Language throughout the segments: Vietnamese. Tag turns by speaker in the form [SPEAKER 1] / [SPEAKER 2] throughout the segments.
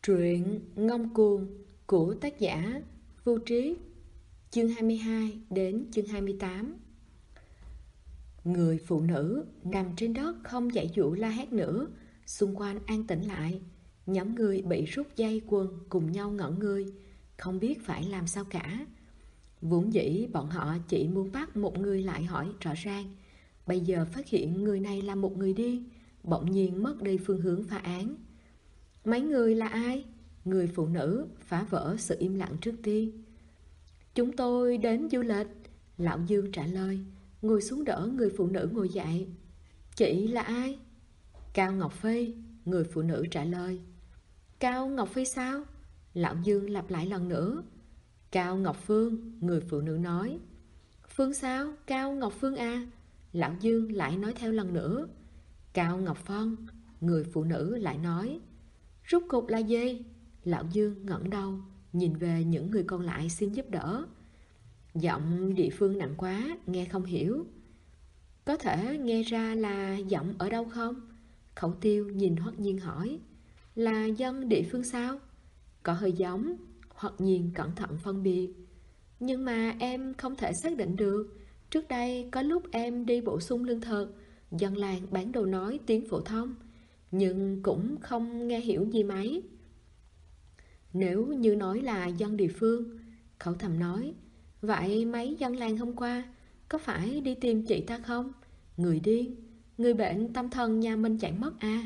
[SPEAKER 1] Truyện Ngông Cuồng của tác giả Vô Trí. Chương 22 đến chương 28. Người phụ nữ nằm trên đất không dãy dụ la hét nữa. Xung quanh an tĩnh lại. Nhóm người bị rút dây quần cùng nhau ngẩn người, không biết phải làm sao cả. Vốn dĩ bọn họ chỉ muốn bắt một người lại hỏi rõ ràng. Bây giờ phát hiện người này là một người điên, bỗng nhiên mất đi phương hướng phá án. Mấy người là ai? Người phụ nữ phá vỡ sự im lặng trước tiên. Chúng tôi đến du lịch. Lão Dương trả lời, ngồi xuống đỡ người phụ nữ ngồi dậy. Chị là ai? Cao Ngọc Phi. Người phụ nữ trả lời. Cao Ngọc Phi sao? Lão Dương lặp lại lần nữa. Cao Ngọc Phương. Người phụ nữ nói. Phương sao? Cao Ngọc Phương à? Lão Dương lại nói theo lần nữa. Cao Ngọc Phân. Người phụ nữ lại nói. Rốt cục là gì? Lão Dương ngẩng đầu nhìn về những người còn lại xin giúp đỡ. Giọng địa phương nặng quá, nghe không hiểu. Có thể nghe ra là giọng ở đâu không? Khẩu Tiêu nhìn Hoắc Nhiên hỏi. Là dân địa phương sao? Có hơi giống. Hoắc Nhiên cẩn thận phân biệt. Nhưng mà em không thể xác định được. Trước đây có lúc em đi bổ sung lương thực, dân làng bán đồ nói tiếng phổ thông, nhưng cũng không nghe hiểu gì mấy. Nếu như nói là dân địa phương, Khẩu Thầm nói, vậy mấy dân làng hôm qua có phải đi tìm chị ta không? Người điên, người bệnh tâm thần nhà mình chạy mất à?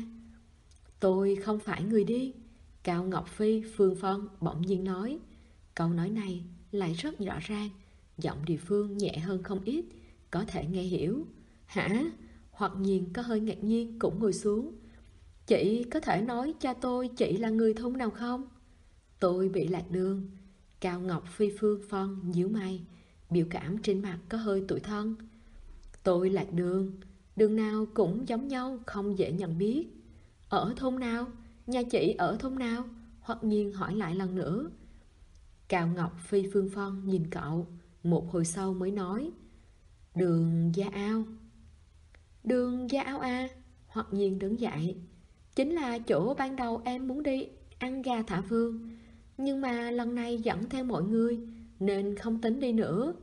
[SPEAKER 1] Tôi không phải người điên. Cao Ngọc Phi Phương Phân bỗng nhiên nói. Câu nói này lại rất rõ ràng, giọng địa phương nhẹ hơn không ít, có thể nghe hiểu. Hả? Hoặc Nhiên có hơi ngạc nhiên cũng ngồi xuống. Chị có thể nói cho tôi chị là người thôn nào không? Tôi bị lạc đường. Cao Ngọc Phi Phương Phân nhíu mày, biểu cảm trên mặt có hơi tủi thân. Tôi lạc đường, đường nào cũng giống nhau, không dễ nhận biết. Ở thôn nào? Nhà chị ở thôn nào? Hoặc Nhiên hỏi lại lần nữa. Cao Ngọc Phi Phương Phân nhìn cậu, một hồi sau mới nói. Đường Gia Ao. Đường Gia Ao à? Hoặc Nhiên đứng dậy. Chính là chỗ ban đầu em muốn đi ăn gà thả vườn, nhưng mà lần này dẫn theo mọi người nên không tính đi nữa.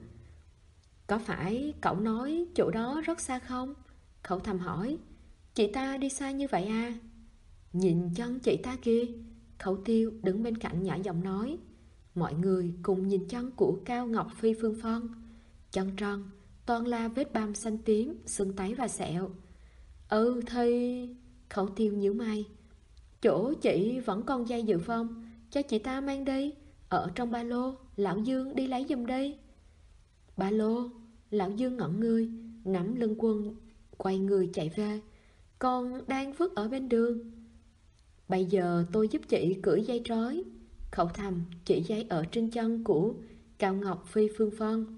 [SPEAKER 1] Có phải cậu nói chỗ đó rất xa không? Khẩu Thầm hỏi. Chị ta đi xa như vậy à? Nhìn chân chị ta kìa. Khẩu Tiêu đứng bên cạnh nhỏ giọng nói. Mọi người cùng nhìn chân của Cao Ngọc Phi Phương Phân. Chân trần toàn là vết băm xanh tím, sưng tấy và sẹo. Ừ thì... Khẩu Tiêu nhíu mày. Chỗ chị vẫn còn dây dự phòng, cho chị ta mang đi. Ở trong ba lô, Lão Dương đi lấy giùm đi. Ba lô? Lão Dương ngẩn người, nắm lưng Quân, quay người chạy về. Còn đang vứt ở bên đường. Bây giờ tôi giúp chị cởi dây trói. Khẩu Thầm chỉ dây ở trên chân của Cao Ngọc Phi Phương Phân.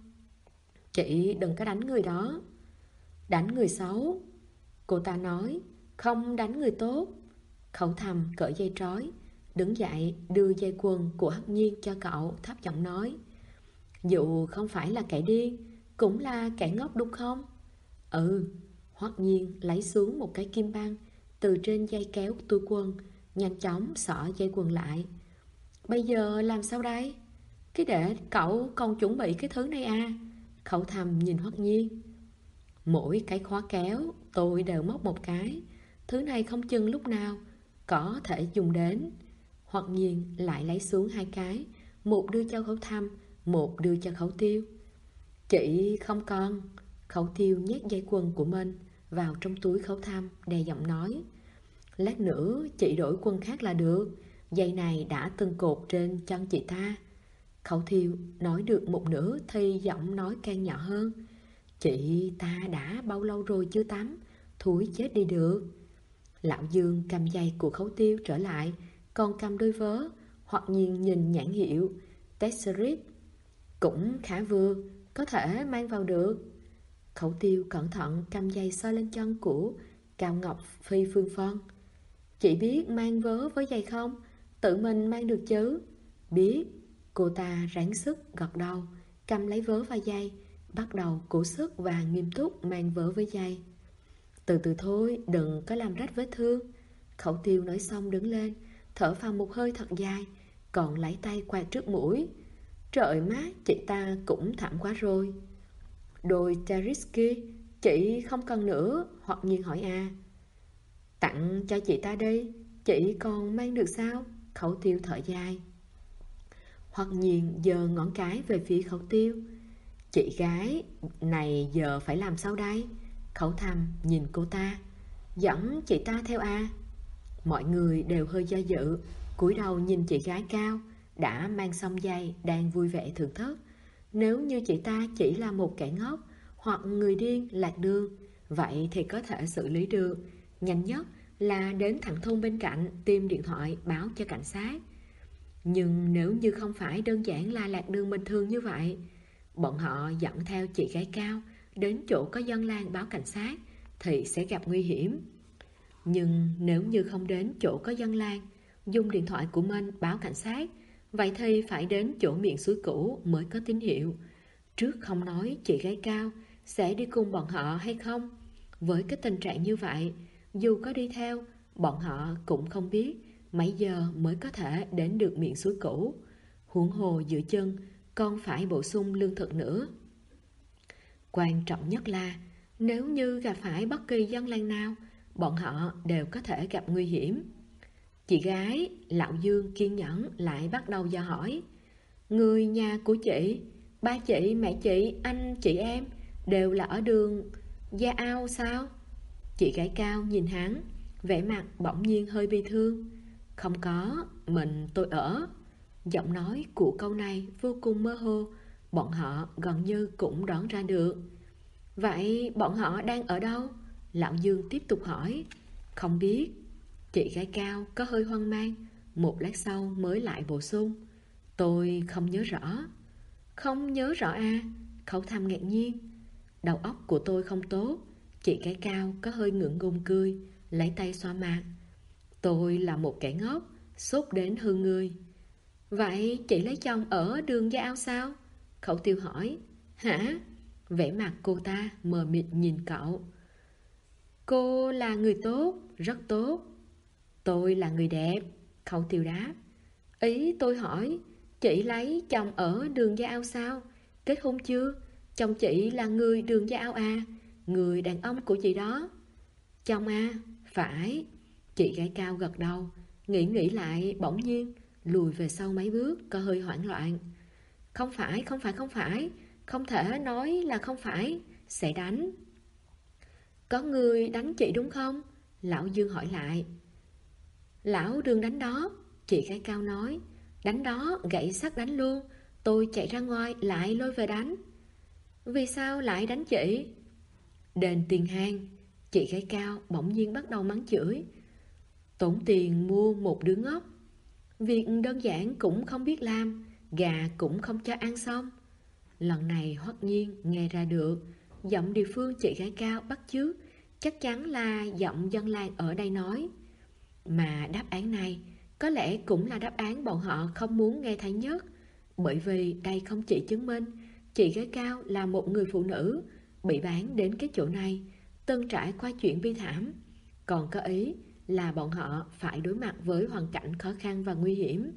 [SPEAKER 1] Chị đừng có đánh người đó. Đánh người xấu. Cô ta nói. Không đánh người tốt. Khẩu Thầm cởi dây trói, đứng dậy đưa dây quần của Hắc Nhiên cho cậu, thấp giọng nói. Dù không phải là kẻ điên, cũng là kẻ ngốc đúng không? Ừ. Hoắc Nhiên lấy xuống một cái kim băng từ trên dây kéo túi quần, nhanh chóng xỏ dây quần lại. Bây giờ làm sao đây? Cái để cậu còn chuẩn bị cái thứ này à? Khẩu Thầm nhìn Hoắc Nhiên. Mỗi cái khóa kéo tôi đều móc một cái. Thứ này không chừng lúc nào có thể dùng đến. Hoặc Nhiên lại lấy xuống hai cái, một đưa cho Khẩu Thầm, một đưa cho Khẩu Tiêu. Chị không cần. Khẩu Tiêu nhét dây quần của mình vào trong túi Khẩu Thầm, đè giọng nói. Lát nữa chị đổi quần khác là được. Dây này đã từng cột trên chân chị ta. Khẩu Tiêu nói được một nửa thì giọng nói càng nhỏ hơn. Chị ta đã bao lâu rồi chưa tắm, thúi chết đi được. Lão Dương cầm giày của Khẩu Tiêu trở lại, còn cầm đôi vớ. Hoặc Nhiên nhìn nhãn hiệu Tesserit. Cũng khá vừa, có thể mang vào được. Khẩu Tiêu cẩn thận cầm giày soi lên chân của Cao Ngọc Phi Phương Phân. Chị biết mang vớ với giày không? Tự mình mang được chứ? Biết. Cô ta ráng sức gật đầu, cầm lấy vớ và giày, bắt đầu cố sức và nghiêm túc mang vớ với giày. Từ từ thôi, đừng có làm rách vết thương. Khẩu Tiêu nói xong đứng lên, thở phào một hơi thật dài, còn lấy tay quạt trước mũi. Trời má, chị ta cũng thảm quá rồi. Đôi Terisky, chị không cần nữa, Hoặc Nhiên hỏi a. Tặng cho chị ta đi, chị còn mang được sao? Khẩu Tiêu thở dài. Hoặc Nhiên giơ ngón cái về phía Khẩu Tiêu. Chị gái này giờ phải làm sao đây? Khẩu Thầm nhìn cô ta. Dẫn chị ta theo a. Mọi người đều hơi do dự, cúi đầu nhìn chị gái cao đã mang xong giày đang vui vẻ thưởng thức. Nếu như chị ta chỉ là một kẻ ngốc hoặc người điên lạc đường, vậy thì có thể xử lý được. Nhanh nhất là đến thẳng thôn bên cạnh tìm điện thoại báo cho cảnh sát. Nhưng nếu như không phải đơn giản là lạc đường bình thường như vậy, bọn họ dẫn theo chị gái cao đến chỗ có dân làng báo cảnh sát thì sẽ gặp nguy hiểm. Nhưng nếu như không đến chỗ có dân làng, dùng điện thoại của mình báo cảnh sát, vậy thì phải đến chỗ miệng suối cũ mới có tín hiệu. Trước không nói chị gái cao sẽ đi cùng bọn họ hay không, với cái tình trạng như vậy, dù có đi theo, bọn họ cũng không biết mấy giờ mới có thể đến được miệng suối cũ. Huống hồ giữa chân còn phải bổ sung lương thực nữa. Quan trọng nhất là nếu như gặp phải bất kỳ dân làng nào, bọn họ đều có thể gặp nguy hiểm. Chị gái, Lão Dương kiên nhẫn lại bắt đầu dò hỏi. Người nhà của chị, ba chị, mẹ chị, anh chị em đều là ở đường Gia Ao sao? Chị gái cao nhìn hắn, vẻ mặt bỗng nhiên hơi bi thương. Không có, tôi ở. Giọng nói của câu này vô cùng mơ hồ, bọn họ gần như cũng đoán ra được. Vậy bọn họ đang ở đâu? Lão Dương tiếp tục hỏi. Không biết. Chị gái cao có hơi hoang mang, một lát sau mới lại bổ sung. Tôi không nhớ rõ. Không nhớ rõ à? Khẩu Thầm ngạc nhiên. Đầu óc của tôi không tốt. Chị gái cao có hơi ngượng ngùng cười, lấy tay xoa mặt. Tôi là một kẻ ngốc, sốt đến hư người. Vậy chị lấy chồng ở đường Gia Ao sao? Khẩu Tiêu hỏi. Hả? Vẻ mặt cô ta mờ mịt nhìn cậu. Cô là người tốt, rất tốt. Tôi là người đẹp, Khẩu Tiêu đáp. Ý tôi hỏi, chị lấy chồng ở đường Gia Ao sao? Kết hôn chưa? Chồng chị là người đường Gia Ao à? Người đàn ông của chị đó. Chồng à? Phải. Chị gái cao gật đầu, nghĩ lại bỗng nhiên lùi về sau mấy bước, có hơi hoảng loạn. Không phải, không thể nói là không phải, sẽ đánh. Có người đánh chị đúng không? Lão Dương hỏi lại. Lão đừng đánh đó, chị gái cao nói. Đánh đó, gậy sắt đánh luôn. Tôi chạy ra ngoài lại lôi về đánh. Vì sao lại đánh chị? Đền tiền hang. Chị gái cao bỗng nhiên bắt đầu mắng chửi. Tốn tiền mua một đứa ngốc. Việc đơn giản cũng không biết làm, gà cũng không cho ăn xong. Lần này Hoắc Nhiên nghe ra được giọng địa phương chị gái cao bắt chước, chắc chắn là giọng dân làng ở đây nói. Mà đáp án này có lẽ cũng là đáp án bọn họ không muốn nghe thấy nhất, bởi vì đây không chỉ chứng minh chị gái cao là một người phụ nữ bị bán đến cái chỗ này, từng trải qua chuyện bi thảm, còn có ý là bọn họ phải đối mặt với hoàn cảnh khó khăn và nguy hiểm.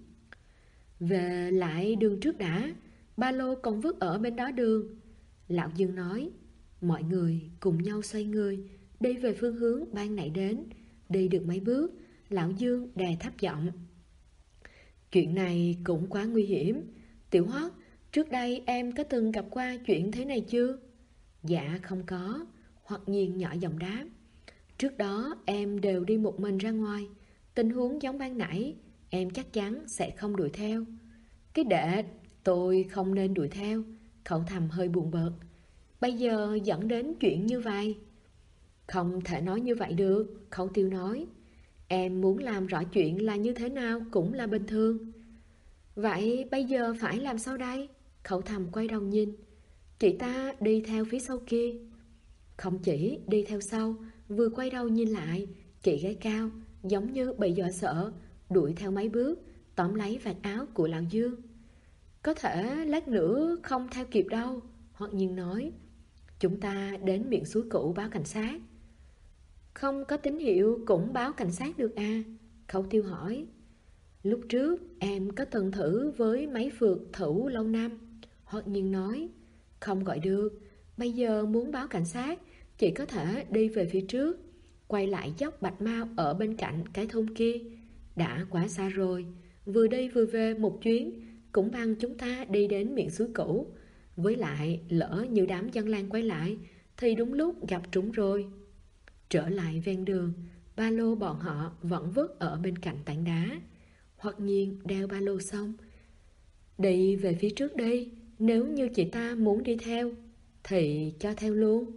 [SPEAKER 1] Về lại đường trước đã, ba lô còn vứt ở bên đó đường. Lão Dương nói. Mọi người cùng nhau xoay người đi về phương hướng ban nãy đến. Đi được mấy bước, Lão Dương đè thấp giọng. Chuyện này cũng quá nguy hiểm. Tiểu Hoắc, trước đây em có từng gặp qua chuyện thế này chưa? Dạ không có, Hoặc Nhiên nhỏ giọng đáp. Trước đó em đều đi một mình ra ngoài. Tình huống giống ban nãy, em chắc chắn sẽ không đuổi theo. Cái đệ, tôi không nên đuổi theo. Khẩu Thầm hơi buồn bực. Bây giờ dẫn đến chuyện như vậy. Không thể nói như vậy được, Khẩu Tiêu nói. Em muốn làm rõ chuyện là như thế nào cũng là bình thường. Vậy bây giờ phải làm sao đây? Khẩu Thầm quay đầu nhìn. Chị ta đi theo phía sau kia. Không chỉ đi theo sau, vừa quay đầu nhìn lại, chị gái cao giống như bị dọa sợ, đuổi theo mấy bước, tóm lấy vạt áo của Lão Dương. Có thể lát nữa không theo kịp đâu, Hoặc Nhiên nói. Chúng ta đến miệng suối cũ báo cảnh sát. Không có tín hiệu cũng báo cảnh sát được à? Khẩu Tiêu hỏi. Lúc trước em có từng thử với máy phượt Thủ lâu năm. Hoặc nhiên nói, không gọi được. Bây giờ muốn báo cảnh sát, chỉ có thể đi về phía trước, quay lại dốc Bạch Mao ở bên cạnh cái thôn kia. Đã quá xa rồi, vừa đi vừa về một chuyến, cũng bằng chúng ta đi đến miệng suối cũ. Với lại lỡ như đám dân làng quay lại, thì đúng lúc gặp trúng rồi. Trở lại ven đường, ba lô bọn họ vẫn vứt ở bên cạnh tảng đá. Hoặc nhiên đeo ba lô xong, đi về phía trước đi. Nếu như chị ta muốn đi theo thì cho theo luôn.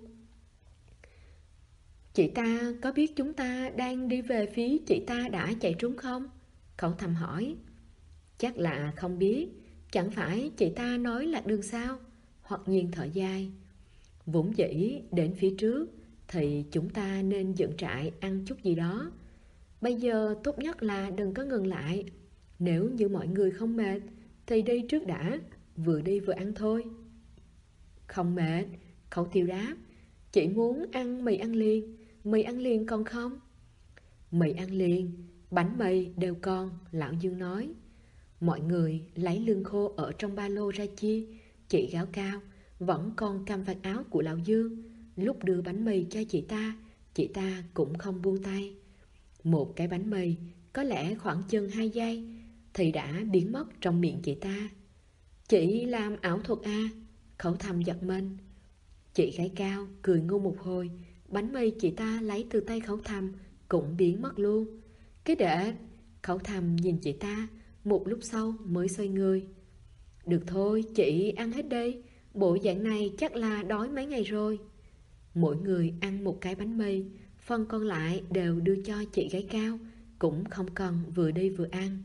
[SPEAKER 1] Chị ta có biết chúng ta đang đi về phía chị ta đã chạy trốn không? Cậu thầm hỏi. Chắc là không biết. Chẳng phải chị ta nói lạc đường sao? Hoặc nhiên thở dài. Vốn dĩ đến phía trước thì chúng ta nên dựng trại ăn chút gì đó. Bây giờ tốt nhất là đừng có ngừng lại. Nếu như mọi người không mệt thì đi trước đã, vừa đi vừa ăn thôi. Không mệt, Khẩu Tiêu đáp. Chị muốn ăn mì ăn liền. Mì ăn liền còn không? Mì ăn liền, bánh mì đều còn, Lão Dương nói. Mọi người lấy lương khô ở trong ba lô ra chia. Chị Gáo Cao vẫn còn cầm vạt áo của Lão Dương. Lúc đưa bánh mì cho chị ta cũng không buông tay. Một cái bánh mì có lẽ khoảng chừng 2 giây thì đã biến mất trong miệng chị ta. Chị làm ảo thuật à? Khẩu Thầm giật mình. Chị Gái Cao cười ngu một hồi. Bánh mì chị ta lấy từ tay Khẩu Thầm cũng biến mất luôn. Cái đệ. Khẩu Thầm nhìn chị ta, một lúc sau mới xoay người. Được thôi, chị ăn hết đi. Bộ dạng này chắc là đói mấy ngày rồi. Mỗi người ăn một cái bánh mì, phần còn lại đều đưa cho chị Gái Cao, cũng không cần vừa đi vừa ăn.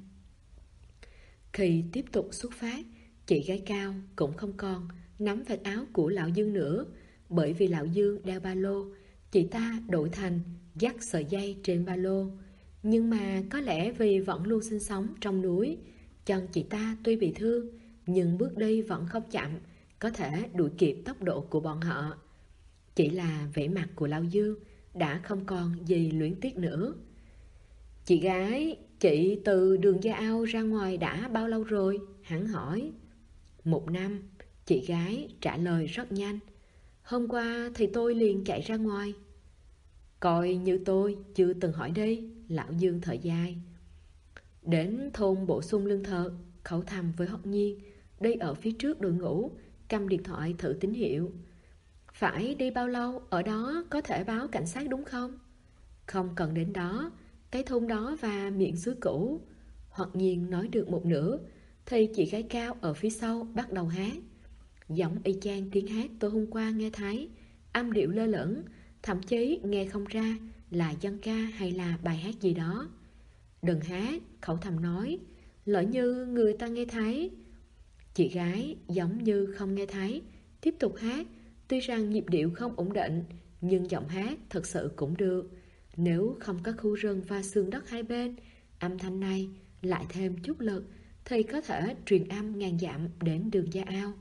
[SPEAKER 1] Khi tiếp tục xuất phát, chị Gái Cao cũng không còn nắm vạt áo của Lão Dương nữa. Bởi vì Lão Dương đeo ba lô, chị ta đổi thành dắt sợi dây trên ba lô. Nhưng mà có lẽ vì vẫn luôn sinh sống trong núi, chân chị ta tuy bị thương nhưng bước đi vẫn không chậm, có thể đuổi kịp tốc độ của bọn họ. Chỉ là vẻ mặt của Lão Dương đã không còn gì luyến tiếc nữa. Chị gái, chị từ đường Gia Ao ra ngoài đã bao lâu rồi? Hắn hỏi. 1 năm, chị gái trả lời rất nhanh. Hôm qua thì tôi liền chạy ra ngoài. Coi như tôi chưa từng hỏi đi, Lão Dương thở dài. Đến thôn bổ sung lương thực, Khẩu Thầm với Học Nhiên đi ở phía trước đội ngũ, cầm điện thoại thử tín hiệu. Phải đi bao lâu, ở đó có thể báo cảnh sát đúng không? Không cần đến đó, cái thôn đó và miệng suối cũ. Hoặc nhiên nói được một nửa thì chị Gái Cao ở phía sau bắt đầu hát. Giọng y chang tiếng hát tôi hôm qua nghe thấy, âm điệu lơ lửng, thậm chí nghe không ra là dân ca hay là bài hát gì đó. Đừng hát, Khẩu Thầm nói, lỡ như người ta nghe thấy. Chị gái giống như không nghe thấy, tiếp tục hát. Tuy rằng nhịp điệu không ổn định, nhưng giọng hát thật sự cũng được. Nếu không có khu rừng và sườn đất hai bên, âm thanh này lại thêm chút lực thì có thể truyền âm ngàn dặm đến đường Gia Ao.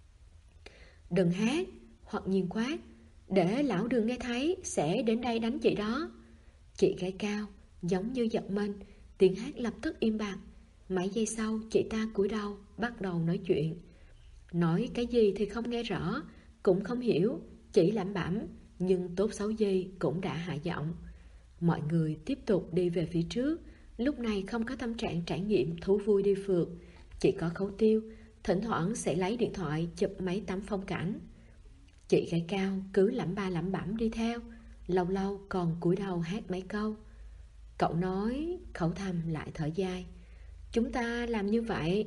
[SPEAKER 1] Đừng hát, Hoặc nhiên quát, để lão Đường nghe thấy sẽ đến đây đánh chị đó. Chị Gái Cao giống như giật mình, tiếng hát lập tức im bặt. Mấy giây sau chị ta cúi đầu bắt đầu nói chuyện. Nói cái gì thì không nghe rõ, cũng không hiểu, chỉ lẩm bẩm, nhưng tốt xấu gì cũng đã hạ giọng. Mọi người tiếp tục đi về phía trước. Lúc này không có tâm trạng trải nghiệm thú vui đi phượt, chỉ có Khấu Tiêu thỉnh thoảng sẽ lấy điện thoại chụp mấy tấm phong cảnh. Chị Gái Cao cứ lẩm ba lẩm bẩm đi theo, lâu lâu còn cúi đầu hát mấy câu. Cậu nói, Khẩu Thầm lại thở dài. Chúng ta làm như vậy,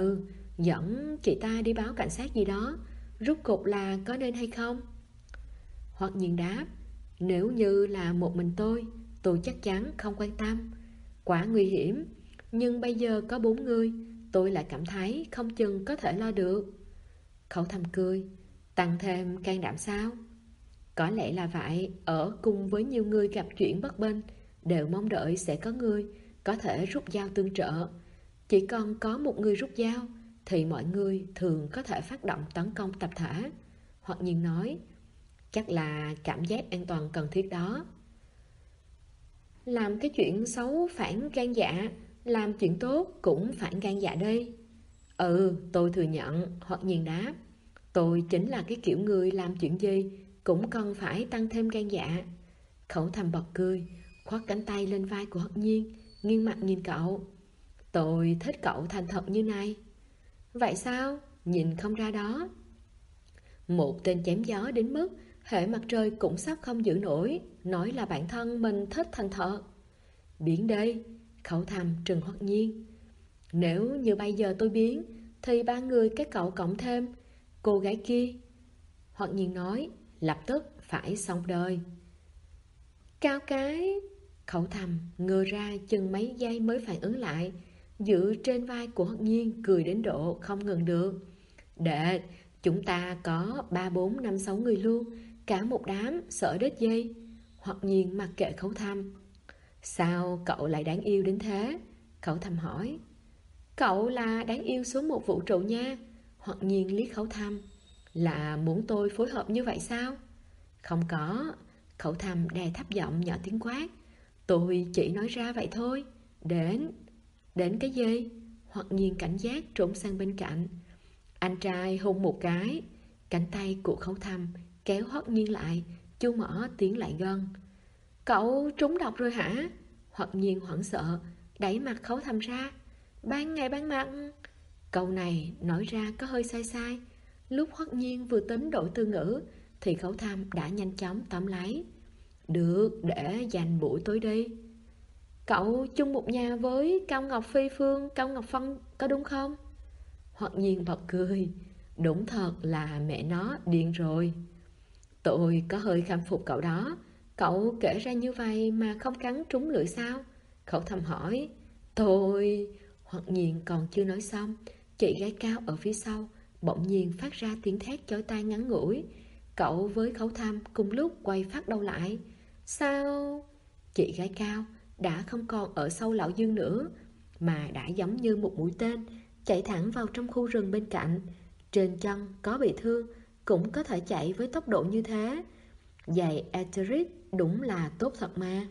[SPEAKER 1] dẫn chị ta đi báo cảnh sát gì đó, rốt cục là có nên hay không? Hoặc nhiên đáp, nếu như là một mình tôi chắc chắn không quan tâm. Quá nguy hiểm, nhưng bây giờ có 4 người, tôi lại cảm thấy không chừng có thể lo được. Khẩu Thầm cười, tăng thêm can đảm sao? Có lẽ là vậy, ở cùng với nhiều người gặp chuyện bất bình, đều mong đợi sẽ có người có thể rút dao tương trợ. Chỉ cần có một người rút dao thì mọi người thường có thể phát động tấn công tập thể. Hoặc nhiên nói, chắc là cảm giác an toàn cần thiết đó. Làm cái chuyện xấu phản gan dạ, làm chuyện tốt cũng phải gan dạ đi. Ừ, tôi thừa nhận, Hoặc Nhiên đáp. Tôi chính là cái kiểu người làm chuyện gì cũng cần phải tăng thêm gan dạ. Khẩu Thầm bật cười, khoác cánh tay lên vai của Hoặc Nhiên, nghiêng mặt nhìn cậu. Tôi thích cậu thành thật như này. Vậy sao? Nhìn không ra đó. Một tên chém gió đến mức hệ mặt trời cũng sắp không giữ nổi, nói là bản thân mình thích thành thật. Biến đi, Khẩu Thầm trừng Hoặc Nhiên. Nếu như bây giờ tôi biến, thì ba người các cậu cộng thêm cô gái kia. Hoặc Nhiên nói, lập tức phải xong đời. Cao cái, Khẩu Thầm ngơ ra chừng mấy giây mới phản ứng lại, dựa trên vai của Hoặc Nhiên cười đến độ không ngừng được. Đệ, chúng ta có 3, 4, 5, 6 người luôn, cả một đám sợ đết dây. Hoặc Nhiên mặc kệ Khẩu Thầm. Sao cậu lại đáng yêu đến thế? Khẩu Thầm hỏi. Cậu là đáng yêu số 1 vũ trụ nha. Hoặc Nhiên liếc Khẩu Thầm. Là muốn tôi phối hợp như vậy sao? Không có. Khẩu Thầm đè thấp giọng nhỏ tiếng quát. Tôi chỉ nói ra vậy thôi. Đến cái gì? Hoặc Nhiên cảnh giác trốn sang bên cạnh. Anh trai hôn một cái. Cánh tay của Khẩu Thầm kéo Hoặc Nhiên lại, chu mỏ tiến lại gần. Cậu trúng độc rồi hả? Hoặc Nhiên hoảng sợ, đẩy mặt Khẩu Thầm ra. Ban ngày ban mặt. Câu này nói ra có hơi sai sai. Lúc Hoặc Nhiên vừa tính đổi từ ngữ thì Khẩu Thầm đã nhanh chóng tóm lấy. Được, để dành buổi tối đi. Cậu chung một nhà với Cao Ngọc Phi Phương, Cao Ngọc Phân có đúng không? Hoặc Nhiên bật cười. Đúng thật là mẹ nó điên rồi. Tôi có hơi khâm phục cậu đó. Cậu kể ra như vậy mà không cắn trúng lưỡi sao? Khẩu Thầm hỏi. Tôi... Hoặc Nhiên còn chưa nói xong, chị gái Cao ở phía sau bỗng nhiên phát ra tiếng thét chói tai ngắn ngủi. Cậu với Khẩu Thầm cùng lúc quay phát đầu lại. Sao? Chị gái Cao đã không còn ở sau lão Dương nữa, mà đã giống như một mũi tên chạy thẳng vào trong khu rừng bên cạnh. Trên chân có bị thương cũng có thể chạy với tốc độ như thế. Giày Etheric đúng là tốt thật mà.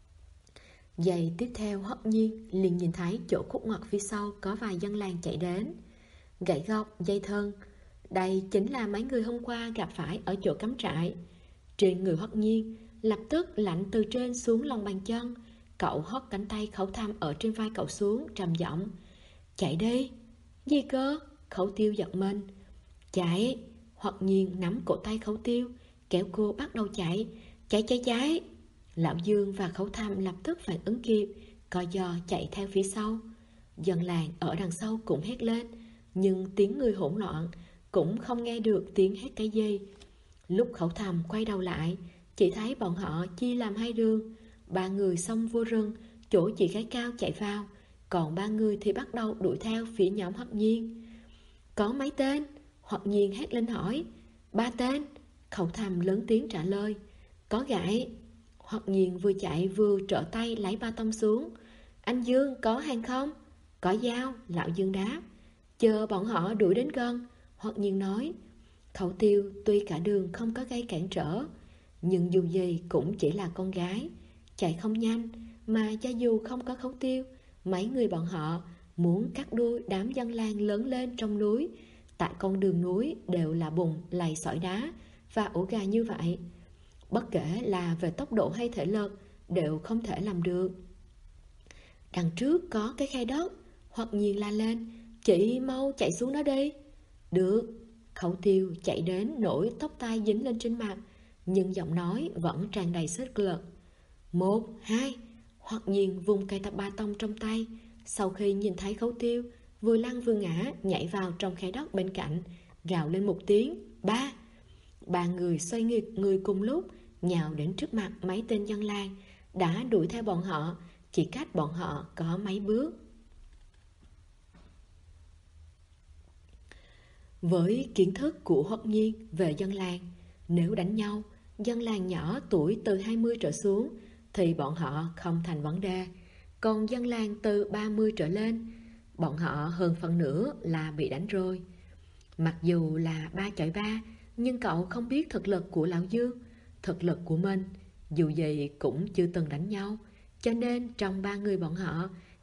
[SPEAKER 1] Giây tiếp theo Hoặc Nhiên liền nhìn thấy chỗ khúc ngoặt phía sau có vài dân làng chạy đến. Gậy gộc, dây thân. Đây chính là mấy người hôm qua gặp phải ở chỗ cắm trại. Trên người Hoặc Nhiên lập tức lạnh từ trên xuống lòng bàn chân. Cậu hót cánh tay Khẩu Thầm ở trên vai cậu xuống, trầm giọng. Chạy đi. Gì cơ? Khẩu Tiêu giật mình. Chạy. Hoặc Nhiên nắm cổ tay Khẩu Tiêu, kéo cô bắt đầu chạy. Chạy. Lão Dương và Khẩu Thầm lập tức phản ứng kịp, co giò chạy theo phía sau. Dân làng ở đằng sau cũng hét lên, nhưng tiếng người hỗn loạn, cũng không nghe được tiếng hét cái gì. Lúc Khẩu Thầm quay đầu lại, chỉ thấy bọn họ chia làm hai đường. 3 người xông vô rừng, chỗ chị gái Cao chạy vào, còn 3 người thì bắt đầu đuổi theo phía nhóm Hoặc Nhiên. Có mấy tên? Hoặc Nhiên hét lên hỏi. 3 tên. Khẩu Thầm lớn tiếng trả lời. Có gãi. Hoặc Nhiên vừa chạy vừa trở tay lấy ba tông xuống. Anh Dương có hàng không? Có dao, lão Dương đáp. Chờ bọn họ đuổi đến gần, Hoặc Nhiên nói. Khẩu Tiêu tuy cả đường không có gây cản trở, nhưng dù gì cũng chỉ là con gái, chạy không nhanh. Mà cho dù không có Khẩu Tiêu, mấy người bọn họ muốn cắt đuôi đám dân làng lớn lên trong núi. Tại con đường núi đều là bùn, lầy sỏi đá và ổ gà như vậy. Bất kể là về tốc độ hay thể lực đều không thể làm được. Đằng trước có cái khe đất. Hoặc Nhiên la lên. Chị mau chạy xuống đó đi. Được. Khẩu Tiêu chạy đến nỗi tóc tai dính lên trên mặt, nhưng giọng nói vẫn tràn đầy sức lực. 1, 2. Hoặc Nhiên vùng cây tập ba tông trong tay. Sau khi nhìn thấy Khẩu Tiêu vừa lăn vừa ngã, nhảy vào trong khe đất bên cạnh, gào lên một tiếng 3. 3 người xoay người cùng lúc, nhào đến trước mặt mấy tên dân làng đã đuổi theo bọn họ, chỉ cách bọn họ có mấy bước. Với kiến thức của Hoặc Nhiên về dân làng, nếu đánh nhau, dân làng nhỏ tuổi từ 20 trở xuống thì bọn họ không thành vấn đề. Còn dân làng từ 30 trở lên, bọn họ hơn phần nửa là bị đánh rồi. Mặc dù là 3 chọi 3, nhưng cậu không biết thực lực của lão Dương, thực lực của mình. Dù gì cũng chưa từng đánh nhau, cho nên trong 3 người bọn họ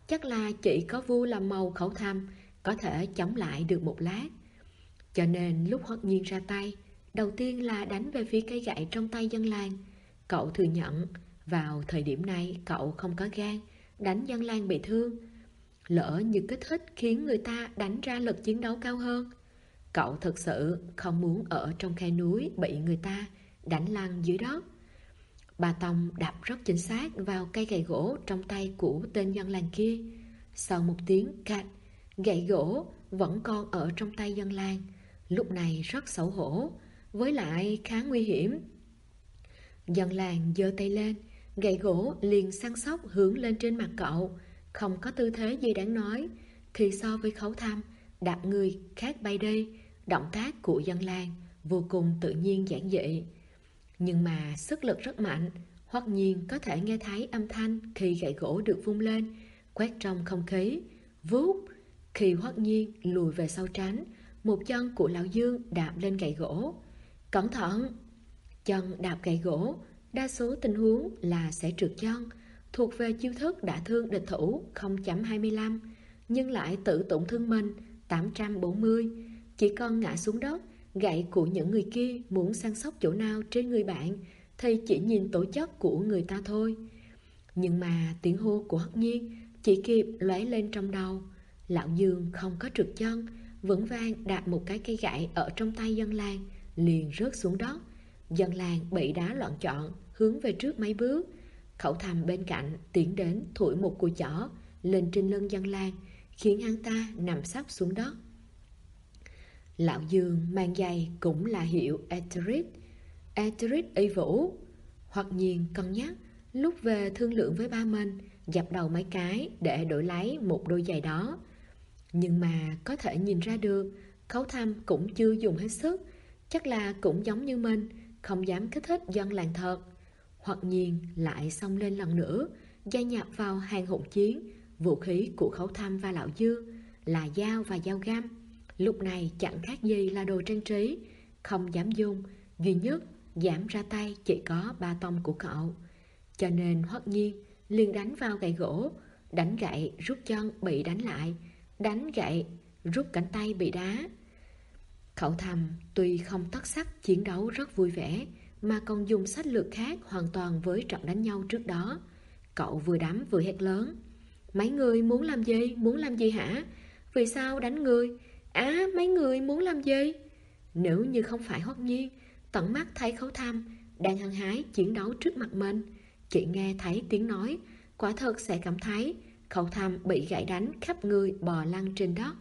[SPEAKER 1] Chắc là chỉ có vua làm màu Khẩu Thăm có thể chống lại được một lát. Cho nên lúc Hoắc Nhiên ra tay, đầu tiên là đánh về phía cây gậy trong tay dân làng. Cậu thừa nhận vào thời điểm này cậu không có gan đánh dân làng bị thương. Lỡ như kích thích khiến người ta đánh ra lực chiến đấu cao hơn. Cậu thực sự không muốn ở trong khe núi bị người ta đánh lăn dưới đất. Bà Tông đập rất chính xác vào cây gậy gỗ trong tay của tên dân làng kia. Sau một tiếng cạch, gậy gỗ vẫn còn ở trong tay dân làng. Lúc này rất xấu hổ, với lại khá nguy hiểm. Dân làng giơ tay lên, gậy gỗ liền săn sóc hướng lên trên mặt cậu. Không có tư thế gì đáng nói. Thì so với Khấu Thăm đạp người khác bay đi, động tác của dân làng vô cùng tự nhiên giản dị. Nhưng mà sức lực rất mạnh. Hoắc Nhiên có thể nghe thấy âm thanh khi gậy gỗ được vung lên, quét trong không khí. Vút! Khi Hoắc Nhiên lùi về sau tránh, một chân của Lão Dương đạp lên gậy gỗ. Cẩn thận! Chân đạp gậy gỗ, đa số tình huống là sẽ trượt chân, thuộc về chiêu thức đả thương địch thủ 0.25, nhưng lại tự tổn thương mình 840. Chỉ cần ngã xuống đất, gậy của những người kia muốn săn sóc chỗ nào trên người bạn thì chỉ nhìn tố chất của người ta thôi. Nhưng mà tiếng hô của Hoắc Nhiên chỉ kịp lóe lên trong đầu. Lão Dương không có trượt chân, vững vàng đạp một cái cây gậy ở trong tay dân làng, liền rớt xuống đất. Dân làng bị đá loạn trọn, hướng về trước mấy bước. Khẩu Thăm bên cạnh tiến đến thổi một cùi chỏ lên trên lưng dân làng, khiến hắn ta nằm sấp xuống đất. Lão Dương mang giày cũng là hiệu Etherit y vũ. Hoặc nhiên cân nhắc, lúc về thương lượng với ba mình, dập đầu mấy cái để đổi lấy một đôi giày đó. Nhưng mà có thể nhìn ra được, Khấu Thăm cũng chưa dùng hết sức, chắc là cũng giống như mình, không dám kích thích dân làng thật. Hoặc nhiên lại xông lên lần nữa, gia nhập vào hàng hỗn chiến. Vũ khí của Khấu Thăm và Lão Dương là dao và dao găm, lúc này chẳng khác gì là đồ trang trí, không dám dùng. Duy nhất dám ra tay chỉ có Ba Tông của cậu. Cho nên Hoắc Nhiên liền đánh vào gậy gỗ, đánh gậy rút chân bị đánh lại, đánh gậy rút cánh tay bị đá. Khẩu Thăm tuy không tất sắc chiến đấu rất vui vẻ, mà còn dùng sách lược khác hoàn toàn với trận đánh nhau trước đó. Cậu vừa đấm vừa hét lớn: mấy người muốn làm gì? Muốn làm gì hả? Vì sao đánh người? Mấy người muốn làm gì? Nếu như không phải Hoắc Nhiên tận mắt thấy Khấu Thăm đang hăng hái chiến đấu trước mặt mình, chỉ nghe thấy tiếng nói, quả thật sẽ cảm thấy Khấu Thăm bị gãy đánh khắp người bò lăn trên đất.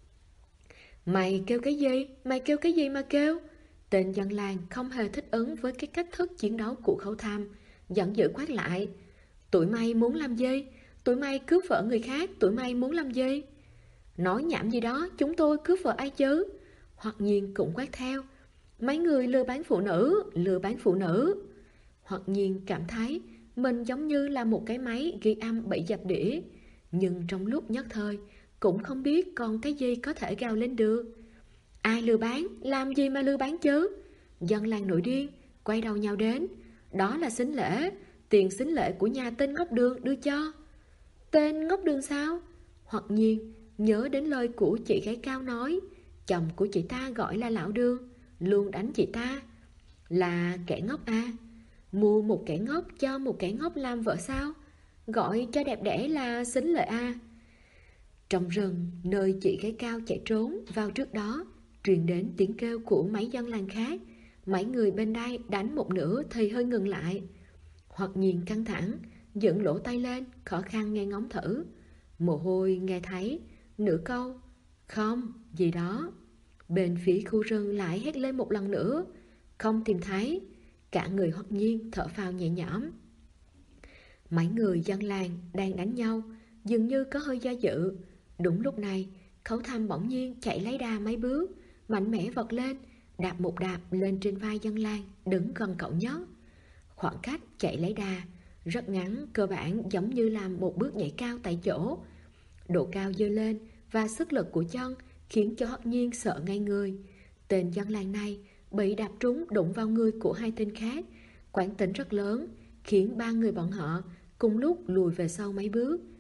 [SPEAKER 1] Mày kêu cái gì? Mày kêu cái gì mà kêu? Tên dân làng không hề thích ứng với cái cách thức chiến đấu của Khấu Thăm, giận dữ quát lại: tụi mày muốn làm gì? Tụi mày cướp vợ người khác, tụi mày muốn làm gì? Nói nhảm gì đó, chúng tôi cướp vợ ai chứ? Hoặc nhiên cũng quát theo: mấy người lừa bán phụ nữ, lừa bán phụ nữ. Hoặc nhiên cảm thấy mình giống như là một cái máy ghi âm bị dập đĩa, nhưng trong lúc nhất thời cũng không biết còn cái gì có thể gào lên được. Ai lừa bán? Làm gì mà lừa bán chứ? Dân làng nổi điên, quay đầu nhào đến. Đó là sính lễ, tiền sính lễ của nhà tên ngốc đường đưa cho. Tên ngốc đường sao? Hoặc nhiên nhớ đến lời của chị gái Cao nói, chồng của chị ta gọi là Lão Đường, luôn đánh chị ta là kẻ ngốc à? Mua một kẻ ngốc cho một kẻ ngốc làm vợ sao? Gọi cho đẹp đẽ là sính lễ à? Trong rừng, nơi chị gái Cao chạy trốn vào trước đó, truyền đến tiếng kêu của mấy dân làng khác. Mấy người bên đây đánh một nửa thì hơi ngừng lại. Hoặc nhiên căng thẳng, dựng lỗ tay lên, khó khăn nghe ngóng thử. Mồ hôi nghe thấy nửa câu không gì đó. Bên phía khu rừng lại hét lên một lần nữa, không tìm thấy. Cả người Hoặc nhiên thở phào nhẹ nhõm. Mấy người dân làng đang đánh nhau dường như có hơi do dự. Đúng lúc này, Khấu Thăm bỗng nhiên chạy lấy đà mấy bước, mạnh mẽ vọt lên, đạp một đạp lên trên vai dân làng đứng gần cậu nhóc. Khoảng cách chạy lấy đà rất ngắn, cơ bản giống như làm một bước nhảy cao tại chỗ. Độ cao dơ lên và sức lực của chân khiến cho Hoắc Nhiên sợ ngay người. Tên dân làng này bị đạp trúng đụng vào người của hai tên khác, quãng tính rất lớn, khiến ba người bọn họ cùng lúc lùi về sau mấy bước,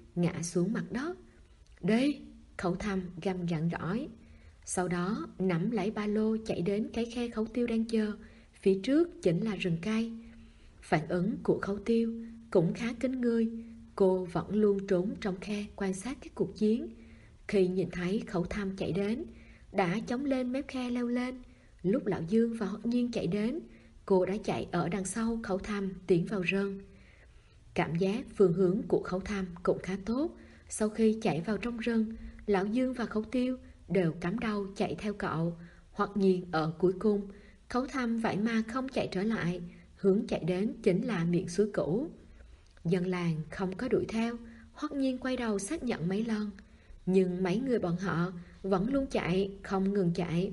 [SPEAKER 1] ngã xuống mặt đất. Đi, Khẩu Thăm gằn giọng giỏi. Sau đó nắm lấy ba lô chạy đến cái khe Khấu Tiêu đang chờ. Phía trước chính là rừng cây. Phản ứng của Khấu Tiêu cũng khá kinh người. Cô vẫn luôn trốn trong khe quan sát các cuộc chiến. Khi nhìn thấy Khẩu Thăm chạy đến, đã chống lên mép khe leo lên. Lúc Lão Dương và Hoắc Nhiên chạy đến, cô đã chạy ở đằng sau Khẩu Thăm tiến vào rừng. Cảm giác phương hướng của Khẩu Thăm cũng khá tốt. Sau khi chạy vào trong rừng, Lão Dương và Khẩu Tiêu đều cắm đầu chạy theo cậu. Hoắc Nhiên ở cuối cùng. Khẩu Thăm vậy mà không chạy trở lại. Hướng chạy đến chính là miệng suối cũ. Dân làng không có đuổi theo. Hoắc Nhiên quay đầu xác nhận mấy lần, nhưng mấy người bọn họ vẫn luôn chạy, không ngừng chạy.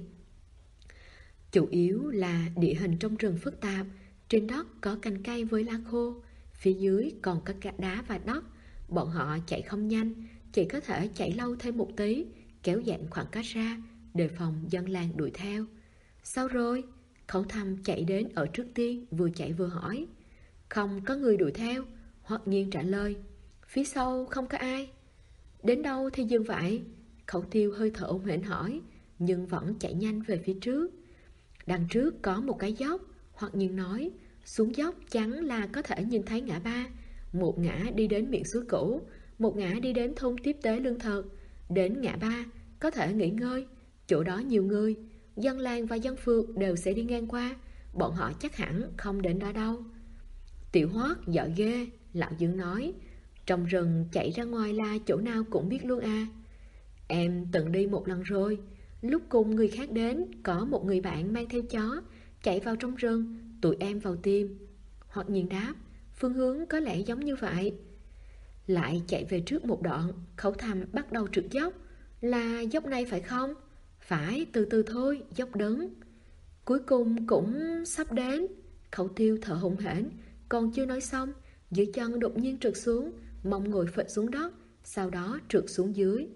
[SPEAKER 1] Chủ yếu là địa hình trong rừng phức tạp. Trên đất có cành cây với lá khô, phía dưới còn có cả đá và đất. Bọn họ chạy không nhanh, chỉ có thể chạy lâu thêm một tí, kéo giãn khoảng cách ra, đề phòng dân làng đuổi theo. Sao rồi? Khẩu Thăm chạy đến ở trước tiên, vừa chạy vừa hỏi. Không có người đuổi theo, Hoắc Nhiên trả lời. Phía sau không có ai. Đến đâu thì dừng vậy? Khẩu Tiêu hơi thở hổn hển hỏi, nhưng vẫn chạy nhanh về phía trước. Đằng trước có một cái dốc, Hoắc Nhiên nói. Xuống dốc chắn là có thể nhìn thấy ngã ba. Một ngã đi đến miệng suối cũ, một ngã đi đến thôn tiếp tế lương thực. Đến ngã ba có thể nghỉ ngơi, chỗ đó nhiều người, dân làng và dân phường đều sẽ đi ngang qua. Bọn họ chắc hẳn không đến đó đâu. Tiểu Hoắc giỏi ghê, Lão Dương nói. Trong rừng chạy ra ngoài là chỗ nào cũng biết luôn à. Em từng đi một lần rồi. Lúc cùng người khác đến, có một người bạn mang theo chó chạy vào trong rừng, tụi em vào tìm. Hoắc Nhiên đáp. Phương hướng có lẽ giống như vậy. Lại chạy về trước một đoạn, Khẩu Thăm bắt đầu trượt dốc. Là dốc này phải không? Phải, từ từ thôi, dốc đứng. Cuối cùng cũng sắp đến. Khẩu Tiêu thở hổn hển, còn chưa nói xong, dưới chân đột nhiên trượt xuống, mông ngồi phịch xuống đất, sau đó trượt xuống dưới.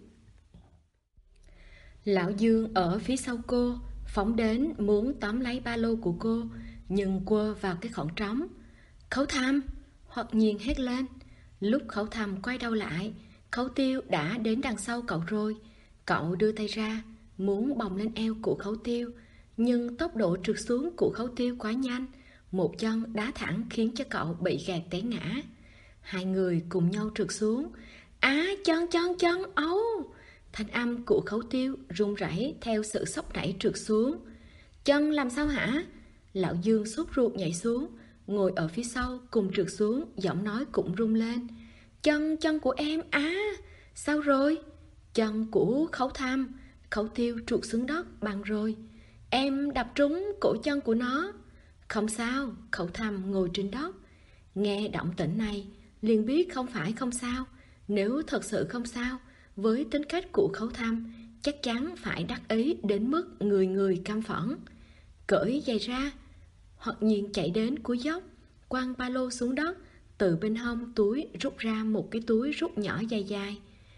[SPEAKER 1] Lão Dương ở phía sau cô, phóng đến muốn tóm lấy ba lô của cô, nhưng quơ vào cái khoảng trống. Khẩu Thăm! Hoắc Nhiên hét lên. Lúc Khẩu Thăm quay đầu lại, Khẩu Tiêu đã đến đằng sau cậu rồi. Cậu đưa tay ra, muốn bồng lên eo của Khẩu Tiêu, nhưng tốc độ trượt xuống của Khẩu Tiêu quá nhanh, một chân đá thẳng khiến cho cậu bị gạt té ngã. Hai người cùng nhau trượt xuống. Chân, ấu! Thanh âm của Khẩu Tiêu run rẩy theo sự sốc nảy trượt xuống. Chân làm sao hả? Lão Dương sốt ruột nhảy xuống, ngồi ở phía sau cùng trượt xuống, giọng nói cũng rung lên. Chân của em sao rồi? Chân của Khẩu Thăm. Khẩu Tiêu trượt xuống đất bằng rồi. Em đập trúng cổ chân của nó. Không sao, Khẩu Thăm ngồi trên đất. Nghe động tĩnh này, liền biết không phải không sao. Nếu thật sự không sao, với tính cách của Khẩu Thăm, chắc chắn phải đắc ý đến mức người người căm phẫn. Cởi giày ra. Hoắc Nhiên chạy đến cuối dốc, quăng ba lô xuống đất, từ bên hông túi rút ra một cái túi rút nhỏ dài dài.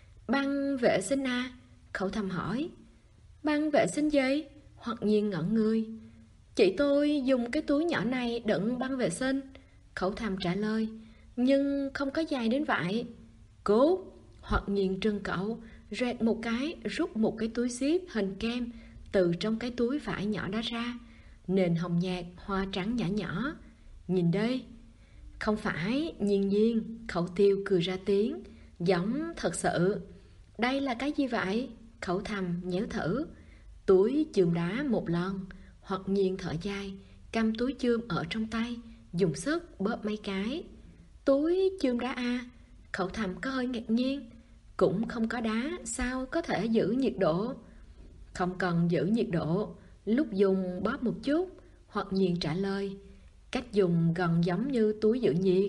[SPEAKER 1] Băng vệ sinh à? Khẩu Thăm hỏi. Băng vệ sinh gì? Hoắc Nhiên ngẩn người. Chị tôi dùng cái túi nhỏ này đựng băng vệ sinh. Khẩu Thăm trả lời. Nhưng không có dài đến vậy. Cố! Hoắc Nhiên trừng cậu, rẹt một cái, rút một cái túi zip hình kem từ trong cái túi vải nhỏ đó ra. Nền hồng nhạt, hoa trắng nhỏ nhỏ. Nhìn đây. Không phải, Nhiên. Khẩu Tiêu cười ra tiếng, giống thật sự. Đây là cái gì vậy? Khẩu Thăm nhéo thử. Túi chườm đá một lần. Hoắc Nhiên thở dài, cầm túi chườm ở trong tay, dùng sức bóp mấy cái. Túi chườm đá à? Khẩu Thăm có hơi ngạc nhiên. Cũng không có đá, sao có thể giữ nhiệt độ? Không cần giữ nhiệt độ, lúc dùng bóp một chút. Hoắc Nhiên trả lời. Cách dùng gần giống như túi giữ nhiệt.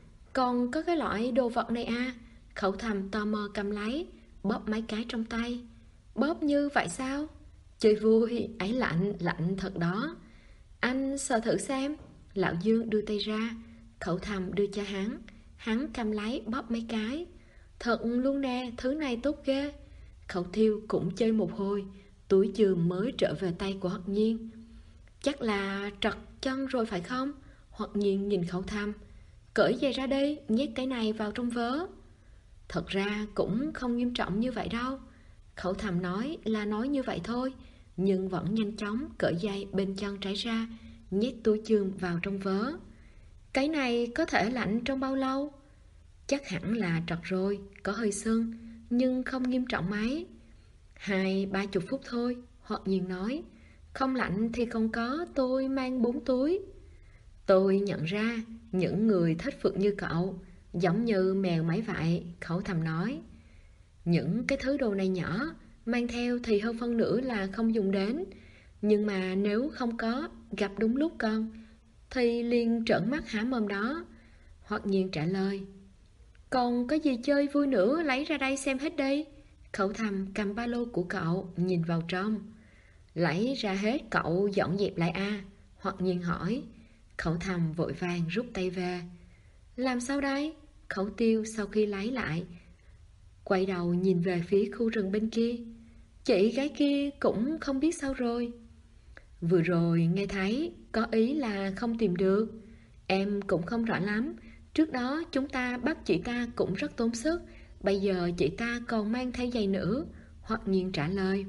[SPEAKER 1] Còn có cái loại đồ vật này à? Khẩu Thăm tò mò cầm lấy, bóp mấy cái trong tay. Bóp như vậy sao? Chơi vui, ấy lạnh thật đó. Anh sờ thử xem. Lão Dương đưa tay ra, Khẩu Thăm đưa cho hắn cầm lấy bóp mấy cái. Thật luôn nè, thứ này tốt ghê. Khẩu Tiêu cũng chơi một hồi, túi chườm mới trở về tay của Hoắc Nhiên. Chắc là trật chân rồi phải không? Hoắc Nhiên nhìn Khẩu Thăm. Cởi giày ra đây, nhét cái này vào trong vớ. Thật ra cũng không nghiêm trọng như vậy đâu. Khẩu Thầm nói là nói như vậy thôi, nhưng vẫn nhanh chóng cởi dây bên chân trái ra, nhét túi chườm vào trong vớ. Cái này có thể lạnh trong bao lâu? Chắc hẳn là trật rồi, có hơi sưng, nhưng không nghiêm trọng mấy. 20-30 phút thôi, Hoặc Nhiên nói. Không lạnh thì không có, tôi mang 4 túi. Tôi nhận ra những người thích phượt như cậu giống như mèo máy vậy, Khẩu Thầm nói. Những cái thứ đồ này nhỏ, mang theo thì hơn phân nửa là không dùng đến. Nhưng mà nếu không có, gặp đúng lúc con, thì liền trợn mắt há mồm đó. Hoặc Nhiên trả lời. Còn có gì chơi vui nữa, lấy ra đây xem hết đi. Khẩu Thầm cầm ba lô của cậu, nhìn vào trong. Lấy ra hết cậu dọn dẹp lại à? Hoặc Nhiên hỏi. Khẩu Thầm vội vàng rút tay về. Làm sao đây? Khẩu Tiêu sau khi lấy lại, quay đầu nhìn về phía khu rừng bên kia. Chị gái kia cũng không biết sao rồi. Vừa rồi nghe thấy có ý là không tìm được. Em cũng không rõ lắm. Trước đó chúng ta bắt chị ta cũng rất tốn sức. Bây giờ chị ta còn mang theo giày nữa. Hoặc Nhiên trả lời.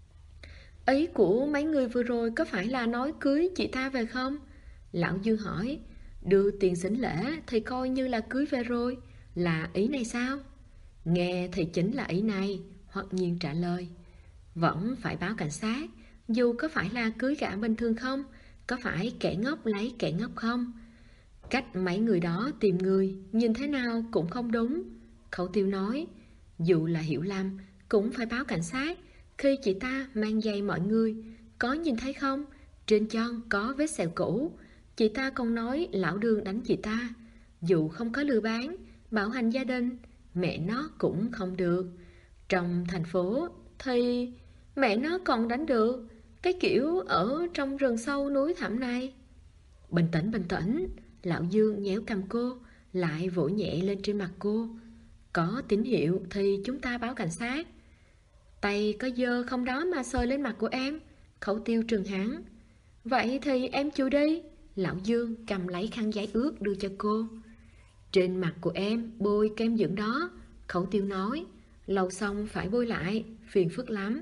[SPEAKER 1] Ý của mấy người vừa rồi có phải là nói cưới chị ta về không? Lão Dương hỏi. Đưa tiền sính lễ thì coi như là cưới về rồi. Là ý này sao? Nghe thì chính là ý này. Hoặc Nhiên trả lời. Vẫn phải báo cảnh sát. Dù có phải là cưới gã bình thường không, có phải kẻ ngốc lấy kẻ ngốc không. Cách mấy người đó tìm người, nhìn thế nào cũng không đúng. Khẩu Tiêu nói. Dù là hiểu lầm cũng phải báo cảnh sát. Khi chị ta mang giày mọi người có nhìn thấy không? Trên chân có vết sẹo cũ. Chị ta còn nói lão Đường đánh chị ta. Dù không có lừa bán, bảo hành gia đình, mẹ nó cũng không được. Trong thành phố thì mẹ nó còn đánh được. Cái kiểu ở trong rừng sâu núi thẳm này. Bình tĩnh, bình tĩnh. Lão Dương nhéo cằm cô, lại vỗ nhẹ lên trên mặt cô. Có tín hiệu thì chúng ta báo cảnh sát. Tay có dơ không đó mà sờ lên mặt của em. Khẩu Tiêu trừng hắn. Vậy thì em chịu đi. Lão Dương cầm lấy khăn giấy ướt đưa cho cô. Trên mặt của em bôi kem dưỡng đó. Khẩu Tiêu nói. Lau xong phải bôi lại, phiền phức lắm.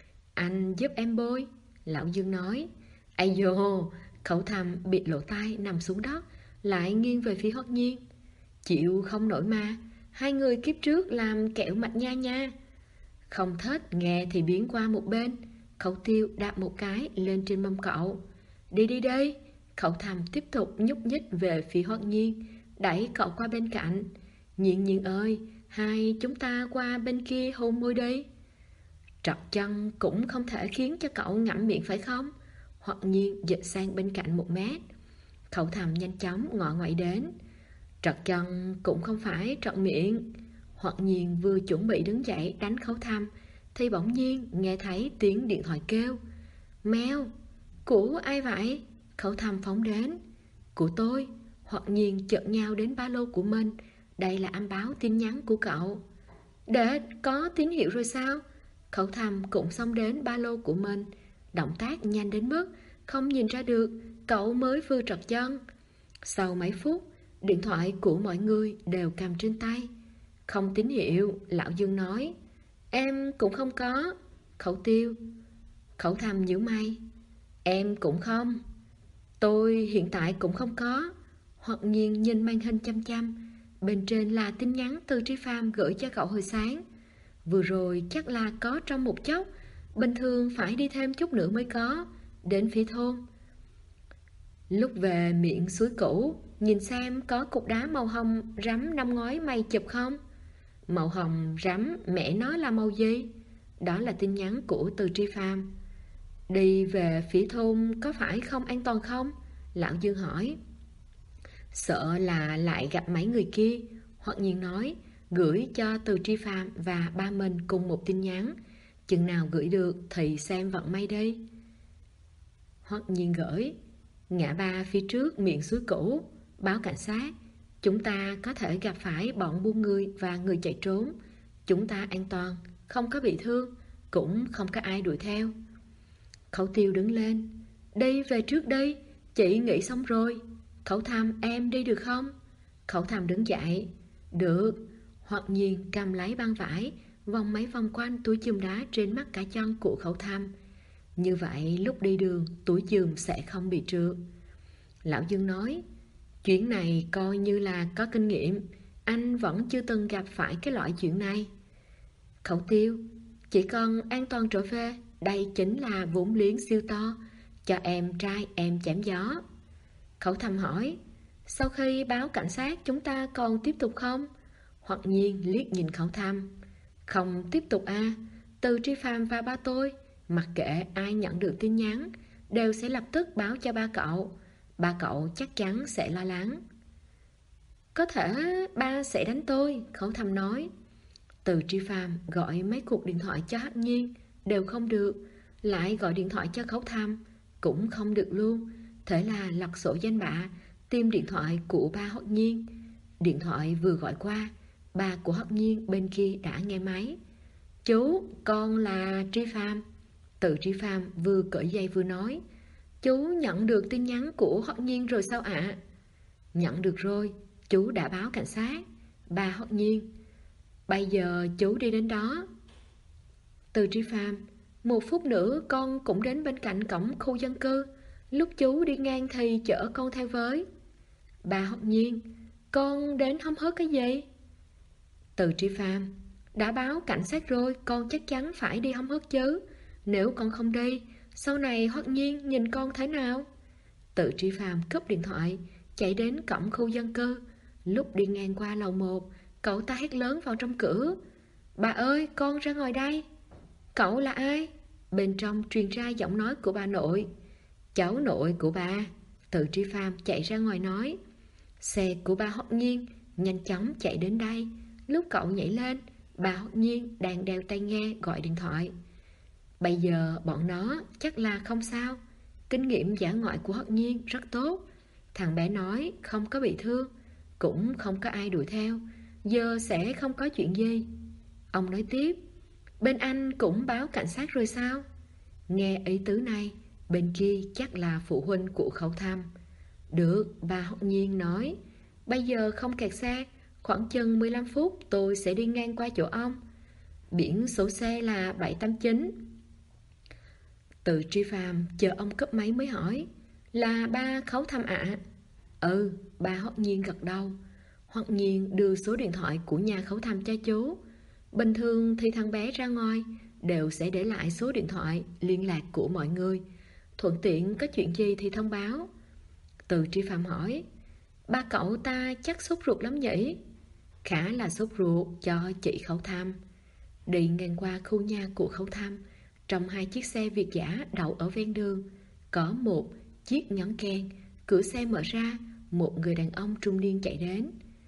[SPEAKER 1] Anh giúp em bôi. Lão Dương nói. Ây dồ. Khẩu Thầm bị lộ tay nằm xuống đất, lại nghiêng về phía Hoắc Nhiên. Chịu không nổi mà. Hai người kiếp trước làm kẹo mạch nha nha. Không thích nghe thì biến qua một bên. Khẩu Tiêu đạp một cái lên trên mông cậu. Đi đi đi. Khẩu Thầm tiếp tục nhúc nhích về phía Hoắc Nhiên, đẩy cậu qua bên cạnh. Nhiên Nhiên ơi, hai chúng ta qua bên kia hôn môi đi. Trật chân cũng không thể khiến cho cậu ngậm miệng phải không? Hoắc Nhiên dịch sang bên cạnh 1 mét. Khẩu Thầm nhanh chóng ngọ ngoại đến. Trật chân cũng không phải trật miệng. Hoắc Nhiên vừa chuẩn bị đứng dậy đánh Khẩu Thầm thì bỗng nhiên nghe thấy tiếng điện thoại kêu. Mèo, của ai vậy? Khẩu Thầm phóng đến. Của tôi. Hoắc Nhiên chợt nhào đến ba lô của mình. Đây là âm báo tin nhắn của cậu. Để có tín hiệu rồi sao? Khẩu Thầm cũng xông đến ba lô của mình. Động tác nhanh đến mức không nhìn ra được cậu mới vừa trật chân. Sau mấy phút, điện thoại của mọi người đều cầm trên tay. Không tín hiệu, Lão Dương nói. Em cũng không có. Khẩu Tiêu. Khẩu Thầm nhíu mày. Em cũng không. Tôi hiện tại cũng không có. Hoặc Nhiên nhìn màn hình chăm chăm. Bên trên là tin nhắn từ Tri Phàm gửi cho cậu hồi sáng. Vừa rồi chắc là có trong một chốc. Bình thường phải đi thêm chút nữa mới có. Đến phía thôn. Lúc về miệng suối cũ, nhìn xem có cục đá màu hồng rắm năm ngoái mày chụp không? Màu hồng rắm mẹ nói là màu gì? Đó là tin nhắn của từ Tri Phàm. Đi về phía thôn có phải không an toàn không? Lão Dương hỏi. Sợ là lại gặp mấy người kia. Hoặc Nhiên nói. Gửi cho từ Tri Phàm và ba mình cùng một tin nhắn. Chừng nào gửi được thì xem vận may đi. Hoặc Nhiên gửi. Ngã ba phía trước miệng suối cũ. Báo cảnh sát. Chúng ta có thể gặp phải bọn buôn người và người chạy trốn. Chúng ta an toàn, không có bị thương, cũng không có ai đuổi theo. Khẩu Tiêu đứng lên. Đi về trước đi, chị nghỉ xong rồi. Khẩu Thầm em đi được không? Khẩu Thầm đứng dậy. Được. Hoặc Nhiên cầm lấy băng vải, vòng mấy vòng quanh túi chùm đá trên mắt cá chân của Khẩu Thăm. Như vậy lúc đi đường túi chùm sẽ không bị trượt. Lão Dương nói, chuyện này coi như là có kinh nghiệm, anh vẫn chưa từng gặp phải cái loại chuyện này. Khẩu Tiêu, chỉ cần an toàn trở về, đây chính là vốn liếng siêu to, cho em trai em chém gió. Khẩu Thăm hỏi, sau khi báo cảnh sát chúng ta còn tiếp tục không? Hoặc Nhiên liếc nhìn Khẩu Thăm, không tiếp tục à? Từ Tri Phàm và ba tôi, mặc kệ ai nhận được tin nhắn, đều sẽ lập tức báo cho ba cậu. Ba cậu chắc chắn sẽ lo lắng. Có thể ba sẽ đánh tôi, Khẩu Thăm nói. Từ Tri Phàm gọi mấy cuộc điện thoại cho Hắc Nhiên, đều không được. Lại gọi điện thoại cho Khẩu Thăm, cũng không được luôn. Thế là lật sổ danh bạ, tìm điện thoại của ba Hắc Nhiên. Điện thoại vừa gọi qua, ba của Hắc Nhiên bên kia đã nghe máy. Chú, con là Tri Phàm. Từ Tri Phàm vừa cởi dây vừa nói, chú nhận được tin nhắn của Hắc Nhiên rồi sao ạ? Nhận được rồi, chú đã báo cảnh sát. Ba Hắc Nhiên, bây giờ chú đi đến đó. Từ Tri Phàm, 1 phút nữa con cũng đến bên cạnh cổng khu dân cư. Lúc chú đi ngang thì chở con theo với. Ba Hắc Nhiên, con đến hóng hớt cái gì? Từ Tri Phàm, đã báo cảnh sát rồi, con chắc chắn phải đi hóng hớt chứ. Nếu con không đi, sau này Hắc Nhiên nhìn con thế nào? Từ Tri Phàm cúp điện thoại, chạy đến cổng khu dân cư. Lúc đi ngang qua lầu 1, cậu ta hét lớn vào trong cửa, bà ơi, con ra ngoài đây. Cậu là ai? Bên trong truyền ra giọng nói của bà nội. Cháu nội của bà. Từ Tri Phàm chạy ra ngoài nói. Xe của bà Hắc Nhiên nhanh chóng chạy đến đây. Lúc cậu nhảy lên, bà Hắc Nhiên đang đeo tai nghe gọi điện thoại. Bây giờ bọn nó chắc là không sao. Kinh nghiệm dã ngoại của Hắc Nhiên rất tốt. Thằng bé nói không có bị thương, cũng không có ai đuổi theo, giờ sẽ không có chuyện gì. Ông nói tiếp, bên anh cũng báo cảnh sát rồi sao? Nghe ý tứ này, bên kia chắc là phụ huynh của Khẩu Thăm. Được, bà Hắc Nhiên nói, bây giờ không kẹt xe, khoảng chừng 15 phút tôi sẽ đi ngang qua chỗ ông. Biển số xe là 789. Từ Tri Phàm chờ ông cấp máy mới hỏi, là ba Khẩu Thăm ạ? Ừ, ba Hắc Nhiên gật đầu. Hắc Nhiên đưa số điện thoại của nhà Khẩu Thăm cho chú. Bình thường thì thằng bé ra ngoài đều sẽ để lại số điện thoại liên lạc của mọi người, thuận tiện có chuyện gì thì thông báo. Từ Tri Phàm hỏi, ba cậu ta chắc sốt ruột lắm nhỉ? Khá là sốt ruột cho chị Khẩu Thăm. Đi ngang qua khu nhà của Khẩu Thăm, trong 2 chiếc xe Việt dã đậu ở ven đường, có một chiếc nhấn keng, cửa xe mở ra, một người đàn ông trung niên chạy đến.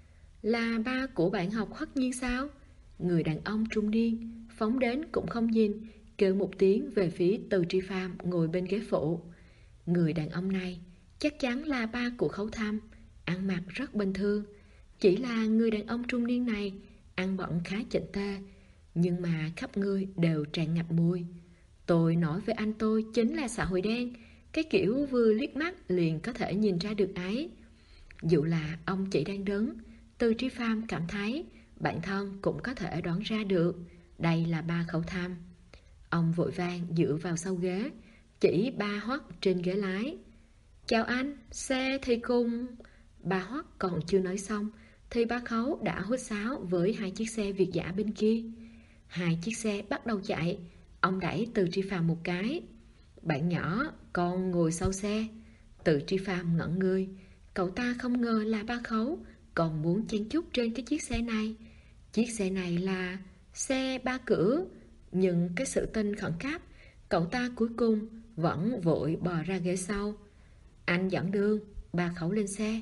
[SPEAKER 1] Là ba của bạn học Hắc Nhiên sao? Người đàn ông trung niên phóng đến cũng không nhìn, kêu một tiếng về phía Từ Tri Phàm ngồi bên ghế phụ. Người đàn ông này chắc chắn là ba của Khẩu Thăm, ăn mặc rất bình thường. Chỉ là người đàn ông trung niên này ăn bận khá chỉnh tề, nhưng mà khắp người đều tràn ngập mùi. Tôi nói với anh tôi chính là xã hội đen, cái kiểu vừa liếc mắt liền có thể nhìn ra được ấy. Dù là ông chỉ đang đứng, Từ Tri Phàm cảm thấy bản thân cũng có thể đoán ra được đây là ba Khẩu Thăm. Ông vội vàng dựa vào sau ghế, chỉ ba Hoắc trên ghế lái. Chào anh, xe thì cùng... Ba Hoắc còn chưa nói xong thì ba Khấu đã huýt sáo với 2 chiếc xe Việt dã bên kia. 2 chiếc xe bắt đầu chạy. Ông đẩy Từ Tri Phàm một cái. Bạn nhỏ, con ngồi sau xe. Từ Tri Phàm ngẩn người. Cậu ta không ngờ là ba Khấu còn muốn chen chúc trên cái chiếc xe này. Chiếc xe này là xe 3 cửa. Nhưng cái sự tinh khẩn cấp, cậu ta cuối cùng vẫn vội bò ra ghế sau. Anh dẫn đường. Ba Khấu lên xe,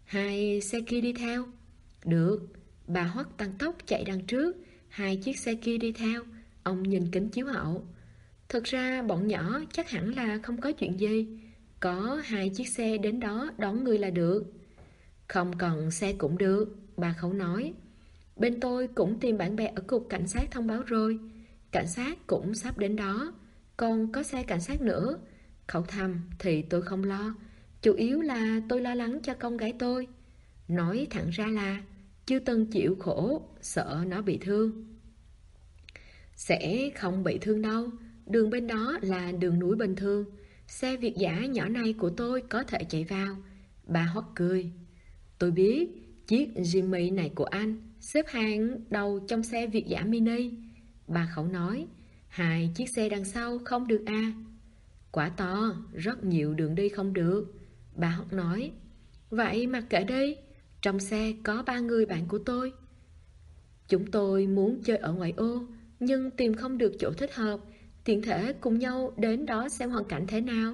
[SPEAKER 1] 2 xe kia đi theo. Được. Bà Hoắc tăng tốc chạy đằng trước, 2 chiếc xe kia đi theo. Ông nhìn kính chiếu hậu. Thực ra bọn nhỏ chắc hẳn là không có chuyện gì, có 2 chiếc xe đến đó đón người là được. Không cần xe cũng được, bà Khấu nói. Bên tôi cũng tìm bạn bè ở cục cảnh sát thông báo rồi, cảnh sát cũng sắp đến đó. Còn có xe cảnh sát nữa. Khẩu Thăm thì tôi không lo, chủ yếu là tôi lo lắng cho con gái tôi. Nói thẳng ra là chưa từng chịu khổ, sợ nó bị thương. Sẽ không bị thương đâu, đường bên đó là đường núi bình thường, xe Việt dã nhỏ này của tôi có thể chạy vào. Bà Hoắc cười. Tôi biết, chiếc Jimmy này của anh xếp hàng đầu trong xe Việt dã mini. Bà Khẩu nói, 2 chiếc xe đằng sau không được à? Quả to, rất nhiều đường đi không được. Bà Hoắc nói, vậy mặc kệ đi, trong xe có 3 người bạn của tôi. Chúng tôi muốn chơi ở ngoại ô, nhưng tìm không được chỗ thích hợp, tiện thể cùng nhau đến đó xem hoàn cảnh thế nào.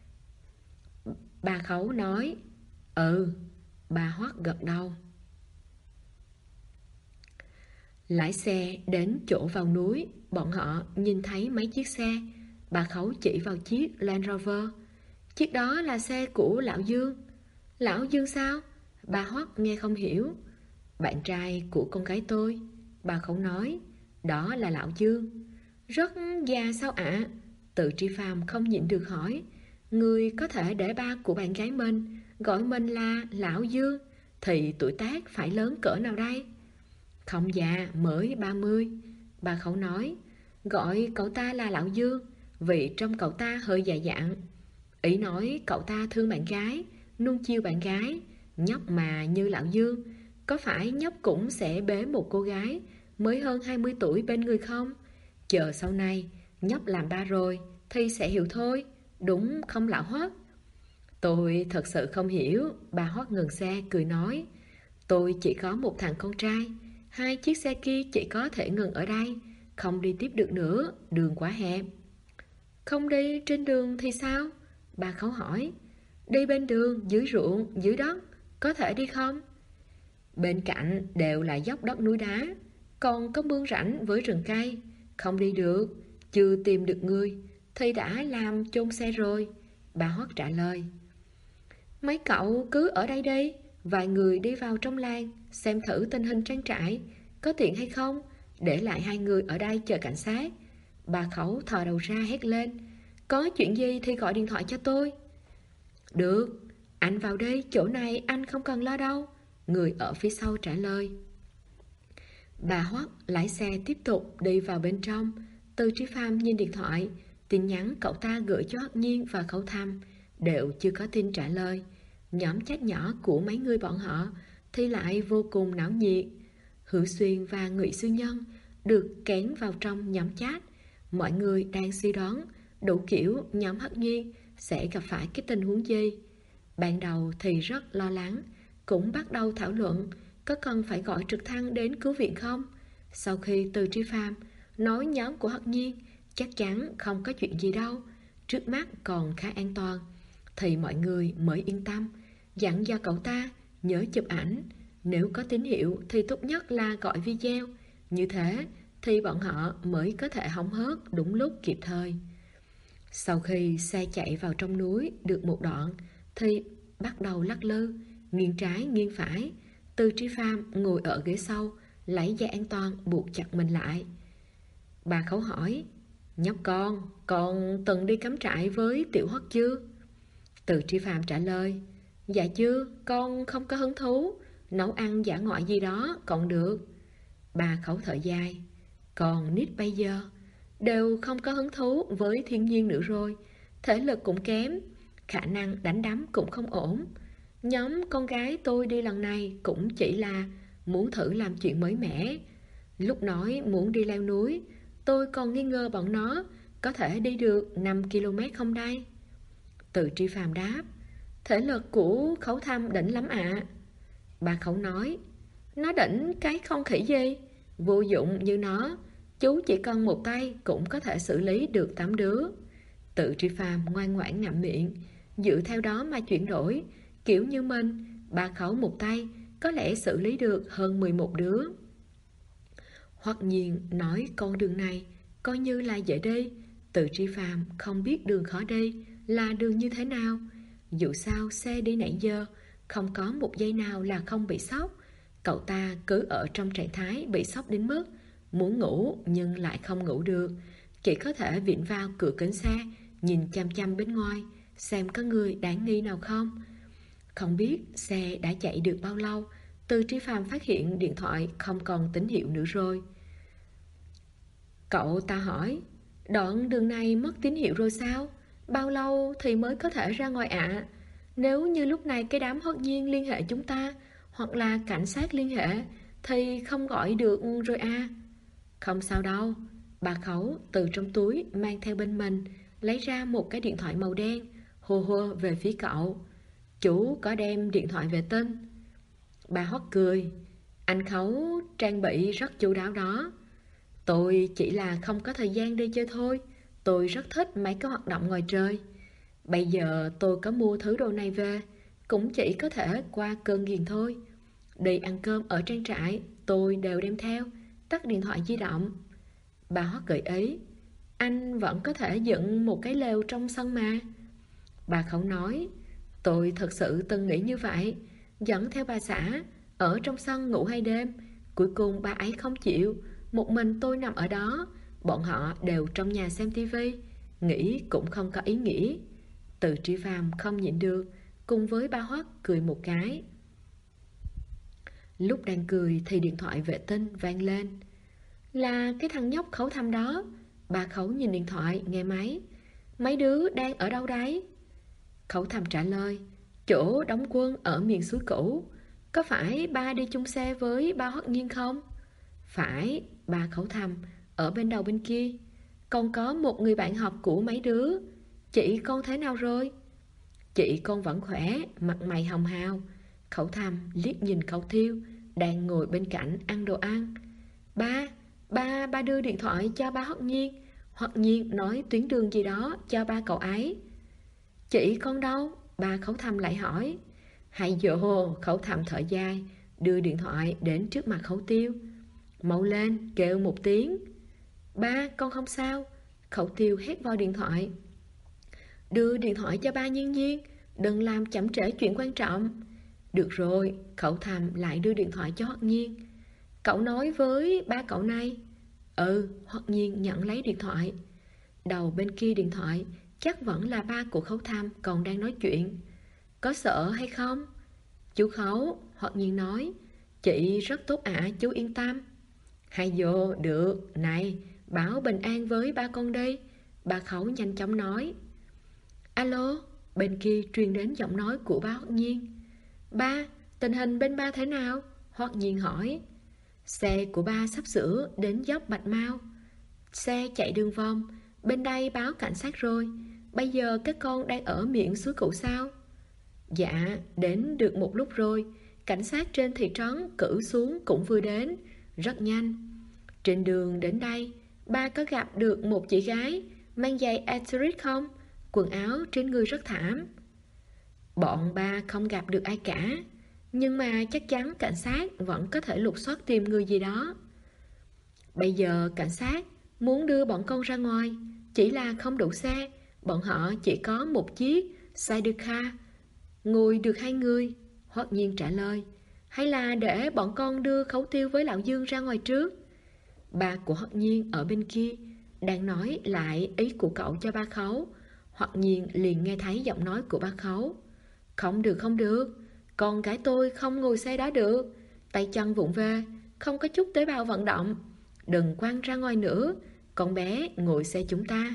[SPEAKER 1] Bà Khấu nói, ừ. Bà Hoắc gật đầu. Lái xe đến chỗ vào núi, bọn họ nhìn thấy mấy chiếc xe. Bà Khấu chỉ vào chiếc Land Rover. Chiếc đó là xe của Lão Dương. Lão Dương sao? Bà Hoắc nghe không hiểu. Bạn trai của con gái tôi. Bà Khấu nói, đó là Lão Dương. Rất già sao ạ? Từ Tri Phàm không nhịn được hỏi, người có thể để ba của bạn gái mình gọi mình là Lão Dương thì tuổi tác phải lớn cỡ nào đây? Không già, mới 30. Bà Khẩu nói, gọi cậu ta là Lão Dương vì trông cậu ta hơi già dặn. Ý nói cậu ta thương bạn gái, nuông chiều bạn gái. Nhóc mà như Lão Dương, có phải nhóc cũng sẽ bế một cô gái mới hơn 20 tuổi bên người không? Chờ sau này nhóc làm ba rồi thì sẽ hiểu thôi, đúng không Lão Hoắc? Tôi thật sự không hiểu. Bà Hoắc ngừng xe cười nói, tôi chỉ có một thằng con trai, 2 chiếc xe kia chỉ có thể ngừng ở đây, không đi tiếp được nữa, đường quá hẹp. Không đi trên đường thì sao? Bà Khấu hỏi. Đi bên đường, dưới ruộng, dưới đất, có thể đi không? Bên cạnh đều là dốc đất núi đá, còn có mương rãnh với rừng cây. Không đi được, chưa tìm được người thì đã làm chôn xe rồi. Bà Hoắc trả lời. Mấy cậu cứ ở đây đi, vài người đi vào trong làng xem thử tình hình trang trại có tiện hay không, để lại 2 người ở đây chờ cảnh sát. Bà Khẩu thò đầu ra hét lên, có chuyện gì thì gọi điện thoại cho tôi. Được, anh vào đây, chỗ này anh không cần lo đâu, người ở phía sau trả lời. Bà Hoắc lái xe tiếp tục đi vào bên trong. Từ Tri Phàm nhìn điện thoại, tin nhắn cậu ta gửi cho Hắc Nhiên và Khẩu Thăm đều chưa có tin trả lời. Nhóm chat nhỏ của mấy người bọn họ thì lại vô cùng náo nhiệt. Hữu Xuyên và Ngụy Siêu Nhân được kén vào trong nhóm chat. Mọi người đang suy đoán đủ kiểu nhóm Hắc Nhiên sẽ gặp phải cái tình huống gì. Ban đầu thì rất lo lắng, cũng bắt đầu thảo luận có cần phải gọi trực thăng đến cứu viện không. Sau khi Từ Tri Phàm nói nhóm của Hắc Nhiên chắc chắn không có chuyện gì đâu, trước mắt còn khá an toàn, thì mọi người mới yên tâm, dặn do cậu ta nhớ chụp ảnh, nếu có tín hiệu thì tốt nhất là gọi video, như thế thì bọn họ mới có thể hóng hớt đúng lúc kịp thời. Sau khi xe chạy vào trong núi được một đoạn thì bắt đầu lắc lư, nghiêng trái nghiêng phải. Từ Tri Phàm ngồi ở ghế sau, lấy dây an toàn buộc chặt mình lại. Bà Khấu hỏi, nhóc con từng đi cắm trại với Tiểu Hoắc chưa? Từ Tri Phàm trả lời, dạ chưa, con không có hứng thú, nấu ăn dã ngoại gì đó còn được. Bà Khấu thở dài, còn nít bây giờ đều không có hứng thú với thiên nhiên nữa rồi, thể lực cũng kém, khả năng đánh đấm cũng không ổn. Nhóm con gái tôi đi lần này cũng chỉ là muốn thử làm chuyện mới mẻ. Lúc nói muốn đi leo núi, tôi còn nghi ngờ bọn nó có thể đi được 5 km không đây? Từ Tri Phàm đáp, thể lực của Khấu Thăm đỉnh lắm ạ. Bà Khấu nói, nó đỉnh cái không khỉ gì, vô dụng như nó, chú chỉ cần một tay cũng có thể xử lý được 8 đứa. Từ Tri Phàm ngoan ngoãn ngậm miệng, dựa theo đó mà chuyển đổi, kiểu như mình, bà Khấu một tay có lẽ xử lý được hơn 11 đứa. Hoặc nhiên nói con đường này coi như là dễ đi. Từ Tri Phàm không biết đường khó đi là đường như thế nào. Dù sao xe đi nãy giờ không có một giây nào là không bị sốc. Cậu ta cứ ở trong trạng thái bị sốc đến mức muốn ngủ nhưng lại không ngủ được, chỉ có thể viện vào cửa kính xe, nhìn chăm chăm bên ngoài xem có người đáng nghi nào không. Không biết xe đã chạy được bao lâu Từ Tri Phàm phát hiện điện thoại không còn tín hiệu nữa rồi. Cậu ta hỏi, đoạn đường này mất tín hiệu rồi sao? Bao lâu thì mới có thể ra ngoài ạ? Nếu như lúc này cái đám Hoắc Nhiên liên hệ chúng ta, hoặc là cảnh sát liên hệ, thì không gọi được rồi à? Không sao đâu. Bà Khấu từ trong túi mang theo bên mình lấy ra một cái điện thoại màu đen, hô hô về phía cậu. Chú có đem điện thoại vệ tinh. Bà Hoắc cười, anh Khấu trang bị rất chu đáo đó. Tôi chỉ là không có thời gian đi chơi thôi. Tôi rất thích mấy cái hoạt động ngoài trời. Bây giờ tôi có mua thứ đồ này về, cũng chỉ có thể qua cơn ghiền thôi. Đi ăn cơm ở trang trại tôi đều đem theo, tắt điện thoại di động. Bà Hoắc gợi ý, anh vẫn có thể dựng một cái lều trong sân mà. Bà Khẩu nói, tôi thật sự từng nghĩ như vậy, dẫn theo bà xã ở trong sân ngủ 2 đêm. Cuối cùng bà ấy không chịu, một mình tôi nằm ở đó. Bọn họ đều trong nhà xem tivi, nghĩ cũng không có ý nghĩa. Từ Tri Phàm không nhịn được, cùng với bà Hoắc cười một cái. Lúc đang cười thì điện thoại vệ tinh vang lên. Là cái thằng nhóc Khấu Thăm đó. Bà Khấu nhìn điện thoại, nghe máy. Mấy đứa đang ở đâu đấy? Khấu Thăm trả lời, chỗ đóng quân ở miền suối cũ. Có phải ba đi chung xe với ba Hoắc Nhiên không? Phải, ba Khấu Thăm ở bên đầu bên kia. Còn có một người bạn học của mấy đứa. Chị con thế nào rồi? Chị con vẫn khỏe, mặt mày hồng hào. Khẩu Thăm liếc nhìn Khẩu Thiêu đang ngồi bên cạnh ăn đồ ăn. Ba đưa điện thoại cho ba Hoắc Nhiên. Hoắc Nhiên nói tuyến đường gì đó cho ba cậu ấy. Chị con đâu? Ba Khẩu Thăm lại hỏi. Hay dồ, Khẩu Thăm thở dài, đưa điện thoại đến trước mặt Khẩu Tiêu. Mau lên, kêu một tiếng. Ba, con không sao. Khẩu Tiêu hét vào điện thoại. Đưa điện thoại cho ba Nhiên Nhiên, đừng làm chậm trễ chuyện quan trọng. Được rồi, Khẩu Thăm lại đưa điện thoại cho Hoắc Nhiên. Cậu nói với ba cậu này. Hoắc Nhiên nhận lấy điện thoại. Đầu bên kia điện thoại chắc vẫn là ba của Khẩu Thăm còn đang nói chuyện. Có sợ hay không? Chú Khấu, Hoắc Nhiên nói, chị rất tốt ạ, chú yên tâm. Hay vô, được, này, báo bình an với ba con đi. Bà Khấu nhanh chóng nói. Alo, bên kia truyền đến giọng nói của ba Hoắc Nhiên. Ba, tình hình bên ba thế nào? Hoắc Nhiên hỏi. Xe của ba sắp sửa đến dốc Bạch Mao. Xe chạy đường vòng, bên đây báo cảnh sát rồi. Bây giờ các con đang ở miệng suối cũ sao? Dạ, đến được một lúc rồi. Cảnh sát trên thị trấn cử xuống cũng vừa đến, rất nhanh. Trên đường đến đây, ba có gặp được một chị gái mang giày Asterix không? Quần áo trên người rất thảm. Bọn ba không gặp được ai cả, nhưng mà chắc chắn cảnh sát vẫn có thể lục soát tìm người gì đó. Bây giờ cảnh sát muốn đưa bọn con ra ngoài, chỉ là không đủ xe. Bọn họ chỉ có một chiếc sidecar, ngồi được 2 người. Hoắc Nhiên trả lời. Hay là để bọn con đưa Khấu Tiêu với Lão Dương ra ngoài trước? Ba của Hoắc Nhiên ở bên kia đang nói lại ý của cậu cho ba Khấu. Hoắc Nhiên liền nghe thấy giọng nói của ba Khấu. Không được, không được, con gái tôi không ngồi xe đó được. Tay chân vụng về, không có chút tế bào vận động. Đừng quăng ra ngoài nữa, con bé ngồi xe chúng ta.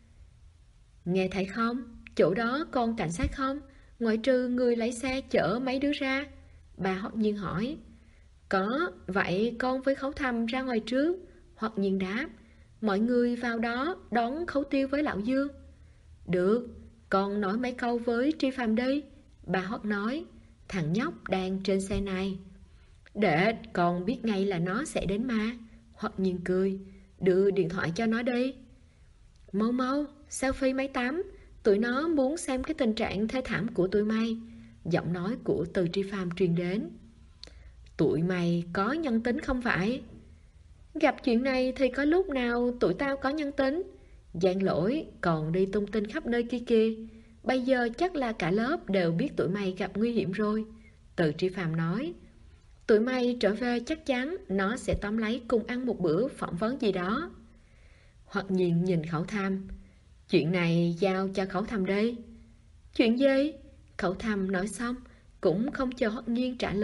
[SPEAKER 1] Nghe thấy không? Chỗ đó còn cảnh sát không? Ngoại trừ người lấy xe chở mấy đứa ra. Bà Hoắc Nhiên hỏi. Có, vậy con với Khấu Thăm ra ngoài trước. Hoắc Nhiên đáp. Mọi người vào đó đón Khấu Tiêu với Lão Dương. Được, con nói mấy câu với Tri Phàm đi. Bà Hoắc nói. Thằng nhóc đang trên xe này. Để con biết ngay là nó sẽ đến mà. Hoắc Nhiên cười. Đưa điện thoại cho nó đi. Mau mau, selfie máy tắm. Tụi nó muốn xem cái tình trạng thê thảm của tụi mày. Giọng nói của Từ Tri Phàm truyền đến. Tụi mày có nhân tính không phải? Gặp chuyện này thì có lúc nào tụi tao có nhân tính. Giang Lỗi còn đi tung tin khắp nơi kia kìa. Bây giờ chắc là cả lớp đều biết tụi mày gặp nguy hiểm rồi. Từ Tri Phàm nói. Tụi mày trở về chắc chắn nó sẽ tóm lấy cùng ăn một bữa phỏng vấn gì đó. Hoắc Nhiên nhìn Khẩu Thăm. Chuyện này giao cho Khẩu Thăm đi. Chuyện gì? Khẩu Thăm nói xong cũng không chờ Hoắc Nhiên trả lời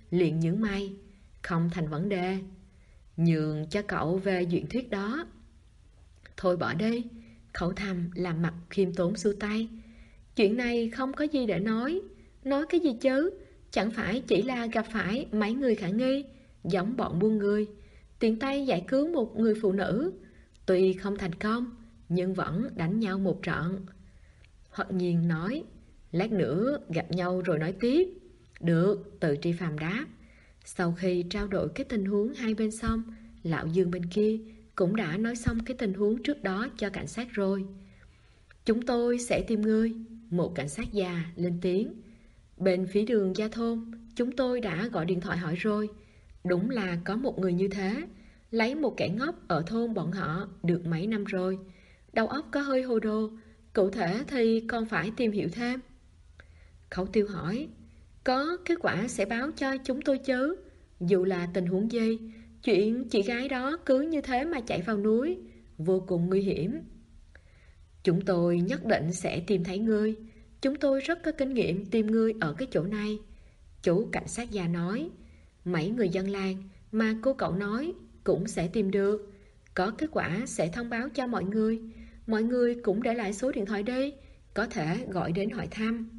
[SPEAKER 1] liền nhướng mày. Không thành vấn đề. Nhường cho cậu về chuyện thuyết đó. Thôi bỏ đi. Khẩu Thầm làm mặt khiêm tốn xua tay. Chuyện này không có gì để nói. Nói cái gì chứ? Chẳng phải chỉ là gặp phải mấy người khả nghi, giống bọn buôn người, tiện tay giải cứu một người phụ nữ. Tuy không thành công, nhưng vẫn đánh nhau một trận. Hoặc Nhiên nói, lát nữa gặp nhau rồi nói tiếp. Được, Từ Tri Phàm đáp. Sau khi trao đổi cái tình huống hai bên xong, Lão Dương bên kia cũng đã nói xong cái tình huống trước đó cho cảnh sát rồi. Chúng tôi sẽ tìm ngươi. Một cảnh sát già lên tiếng. Bên phía đường Gia Thôn, chúng tôi đã gọi điện thoại hỏi rồi. Đúng là có một người như thế, lấy một kẻ ngốc ở thôn bọn họ được mấy năm rồi. Đầu óc có hơi hồ đồ. Cụ thể thì còn phải tìm hiểu thêm. Khẩu Tiêu hỏi, có kết quả sẽ báo cho chúng tôi chứ? Dù là tình huống gì, chuyện chị gái đó cứ như thế mà chạy vào núi, vô cùng nguy hiểm. Chúng tôi nhất định sẽ tìm thấy ngươi. Chúng tôi rất có kinh nghiệm tìm ngươi ở cái chỗ này. Chú cảnh sát già nói, mấy người dân làng mà cô cậu nói cũng sẽ tìm được. Có kết quả sẽ thông báo cho mọi người. Mọi người cũng để lại số điện thoại đi, có thể gọi đến hỏi thăm.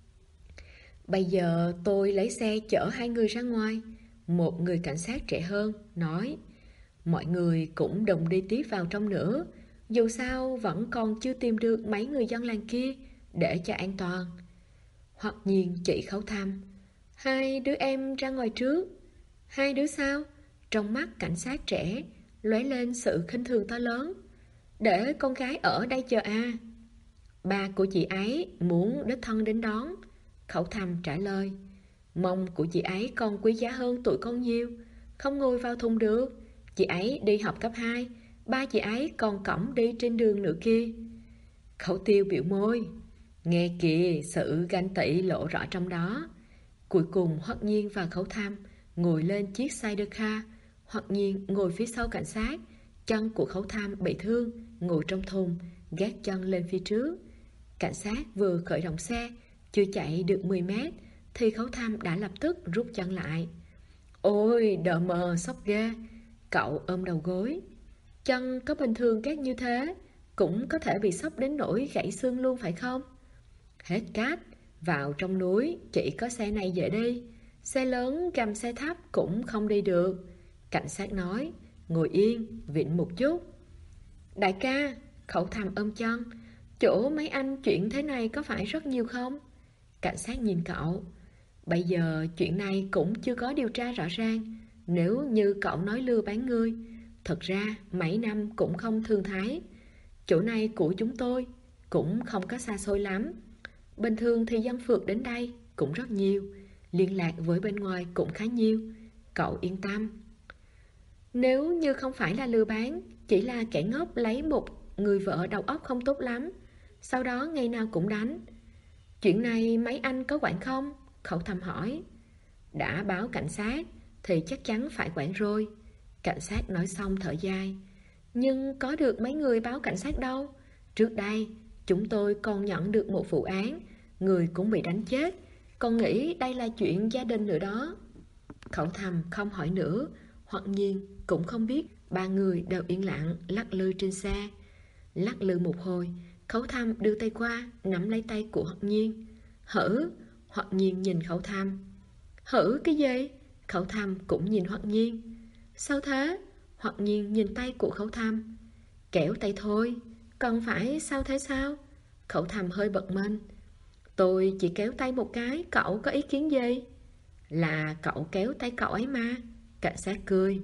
[SPEAKER 1] Bây giờ tôi lấy xe chở hai người ra ngoài. Một người cảnh sát trẻ hơn nói, mọi người cũng đồng đi tiếp vào trong nữa. Dù sao vẫn còn chưa tìm được mấy người dân làng kia, để cho an toàn. Hoặc Nhiên chỉ Khẩu Thầm, hai đứa em ra ngoài trước. Hai đứa sao? Trong mắt cảnh sát trẻ lóe lên sự khinh thường to lớn. Để con gái ở đây chờ à? Ba của chị ấy muốn đích thân đến đón. Khẩu Thầm trả lời, mông của chị ấy còn quý giá hơn tụi con nhiều, không ngồi vào thùng được. Chị ấy đi học cấp 2, ba chị ấy còn cõng đi trên đường nữa kia. Khẩu Tiêu biểu môi, nghe kìa, sự ganh tị lộ rõ trong đó. Cuối cùng Hoắc Nhiên và Khẩu Thầm ngồi lên chiếc sidecar. Hoắc Nhiên ngồi phía sau cảnh sát, chân của Khẩu Thầm bị thương, ngồi trong thùng, gác chân lên phía trước. Cảnh sát vừa khởi động xe, chưa chạy được 10 mét thì Khẩu Thầm đã lập tức rút chân lại. Ôi, đờ mờ sốc ghê. Cậu ôm đầu gối. Chân có bình thường cát như thế, cũng có thể bị sốc đến nỗi gãy xương luôn phải không? Hết cát, vào trong núi chỉ có xe này dễ đi. Xe lớn gầm xe thấp cũng không đi được. Cảnh sát nói, ngồi yên, vịn một chút. Đại ca, Khẩu Thầm ôm chân, chỗ mấy anh chuyện thế này có phải rất nhiều không? Cảnh sát nhìn cậu. Bây giờ chuyện này cũng chưa có điều tra rõ ràng. Nếu như cậu nói lừa bán ngươi, thật ra mấy năm cũng không thường thấy. Chỗ này của chúng tôi cũng không có xa xôi lắm. Bình thường thì dân phượt đến đây cũng rất nhiều, liên lạc với bên ngoài cũng khá nhiều. Cậu yên tâm. Nếu như không phải là lừa bán, chỉ là kẻ ngốc lấy một người vợ đầu óc không tốt lắm, sau đó ngày nào cũng đánh. Chuyện này mấy anh có quản không? Khẩu Thầm hỏi. Đã báo cảnh sát thì chắc chắn phải quản rồi. Cảnh sát nói xong thở dài. Nhưng có được mấy người báo cảnh sát đâu. Trước đây chúng tôi còn nhận được một vụ án, người cũng bị đánh chết, còn nghĩ đây là chuyện gia đình nữa đó. Khẩu Thầm không hỏi nữa. Hoặc Nhiên cũng không biết. Ba người đều yên lặng lắc lư trên xe. Lắc lư một hồi, Khẩu Thầm đưa tay qua nắm lấy tay của Hoặc Nhiên. Hử? Hoặc Nhiên nhìn Khẩu Thầm. Hử cái gì? Khẩu Thầm cũng nhìn Hoặc Nhiên. Sao thế? Hoặc Nhiên nhìn tay của Khẩu Thầm. Kéo tay thôi. Còn phải sao thế sao? Khẩu Thầm hơi bật mình. Tôi chỉ kéo tay một cái, cậu có ý kiến gì? Là cậu kéo tay cậu ấy mà. Cảnh sát cười.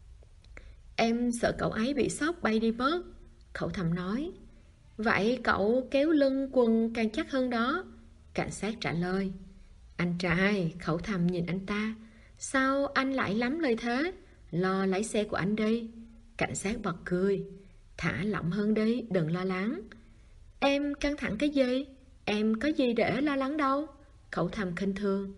[SPEAKER 1] Em sợ cậu ấy bị sốc bay đi mất. Khẩu Thầm nói. Vậy cậu kéo lưng quần càng chắc hơn đó. Cảnh sát trả lời. Anh trai, Khẩu Thầm nhìn anh ta. Sao anh lại lắm lời thế? Lo lấy xe của anh đi. Cảnh sát bật cười. Thả lỏng hơn đi, đừng lo lắng. Em căng thẳng cái gì? Em có gì để lo lắng đâu. Khẩu Thầm khinh thường.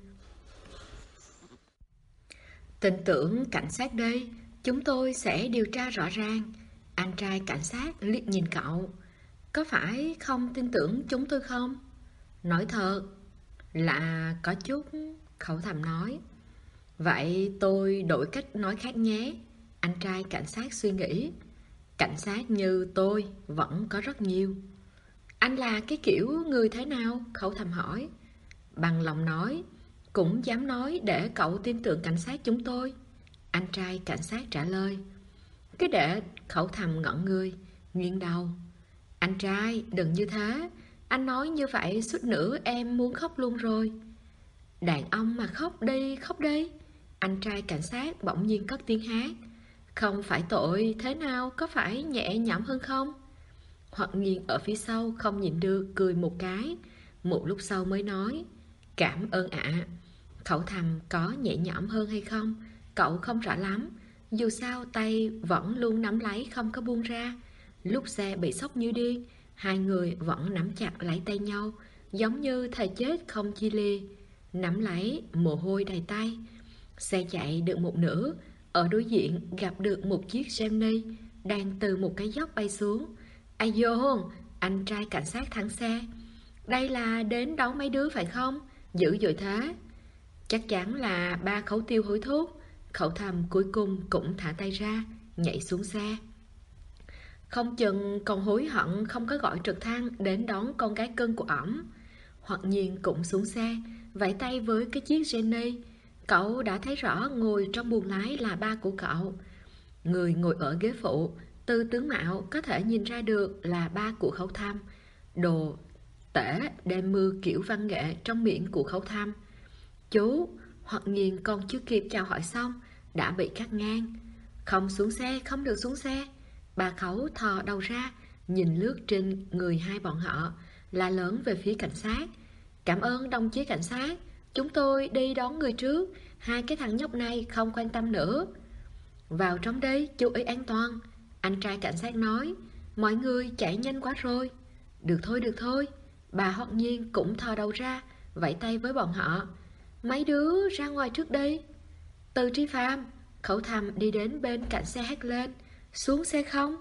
[SPEAKER 1] Tin tưởng cảnh sát đi, chúng tôi sẽ điều tra rõ ràng. Anh trai cảnh sát liếc nhìn cậu. Có phải không tin tưởng chúng tôi không? Nói thật là có chút. Khẩu Thầm nói. Vậy tôi đổi cách nói khác nhé. Anh trai cảnh sát suy nghĩ. Cảnh sát như tôi vẫn có rất nhiều. Anh là cái kiểu người thế nào? Khẩu thầm hỏi. Bằng lòng nói, cũng dám nói để cậu tin tưởng cảnh sát chúng tôi. Anh trai cảnh sát trả lời. Cứ để khẩu thầm ngẩn người, nghiêng đầu. Anh trai, đừng như thế. Anh nói như vậy suýt nữa em muốn khóc luôn rồi. Đàn ông mà khóc đi. Anh trai cảnh sát bỗng nhiên cất tiếng hát. Không phải tội, thế nào, có phải nhẹ nhõm hơn không? Hoặc nhiên ở phía sau không nhịn được cười một cái. Một lúc sau mới nói. Cảm ơn ạ. Khẩu thầm có nhẹ nhõm hơn hay không, cậu không rõ lắm. Dù sao tay vẫn luôn nắm lấy không có buông ra. Lúc xe bị sốc như điên, hai người vẫn nắm chặt lấy tay nhau, giống như thề chết không chia ly. Nắm lấy, mồ hôi đầy tay. Xe chạy được một nửa, ở đối diện gặp được một chiếc Gemini đang từ một cái dốc bay xuống. Ai dô, anh trai cảnh sát thắng xe. Đây là đến đón mấy đứa phải không? Dữ dội thế. Chắc chắn là ba khẩu tiêu hối thuốc. Khẩu thầm cuối cùng cũng thả tay ra, nhảy xuống xe. Không chừng còn hối hận không có gọi trực thăng đến đón con gái cưng của ổng. Hoặc nhiên cũng xuống xe, vẫy tay với cái chiếc Jenny. Cậu đã thấy rõ ngồi trong buồng lái là ba của cậu. Người ngồi ở ghế phụ, từ tướng mạo có thể nhìn ra được là ba của Khẩu Thăm. Đồ tể đem mưa kiểu văn nghệ trong miệng của Khẩu Thăm. Chú, hoặc nhiên còn chưa kịp chào hỏi xong, đã bị cắt ngang. Không xuống xe, không được xuống xe. Bà Khẩu thò đầu ra, nhìn lướt trên người hai bọn họ, la lớn về phía cảnh sát. Cảm ơn đồng chí cảnh sát, chúng tôi đi đón người trước, hai cái thằng nhóc này không quan tâm nữa. Vào trong đây, chú ý an toàn. Anh trai cảnh sát nói, mọi người chạy nhanh quá rồi. Được thôi. Bà Hoặc nhiên cũng thò đầu ra, vẫy tay với bọn họ. Mấy đứa ra ngoài trước đi. Từ Tri Phạm, Khẩu Thầm đi đến bên cạnh xe hét lên. Xuống xe không?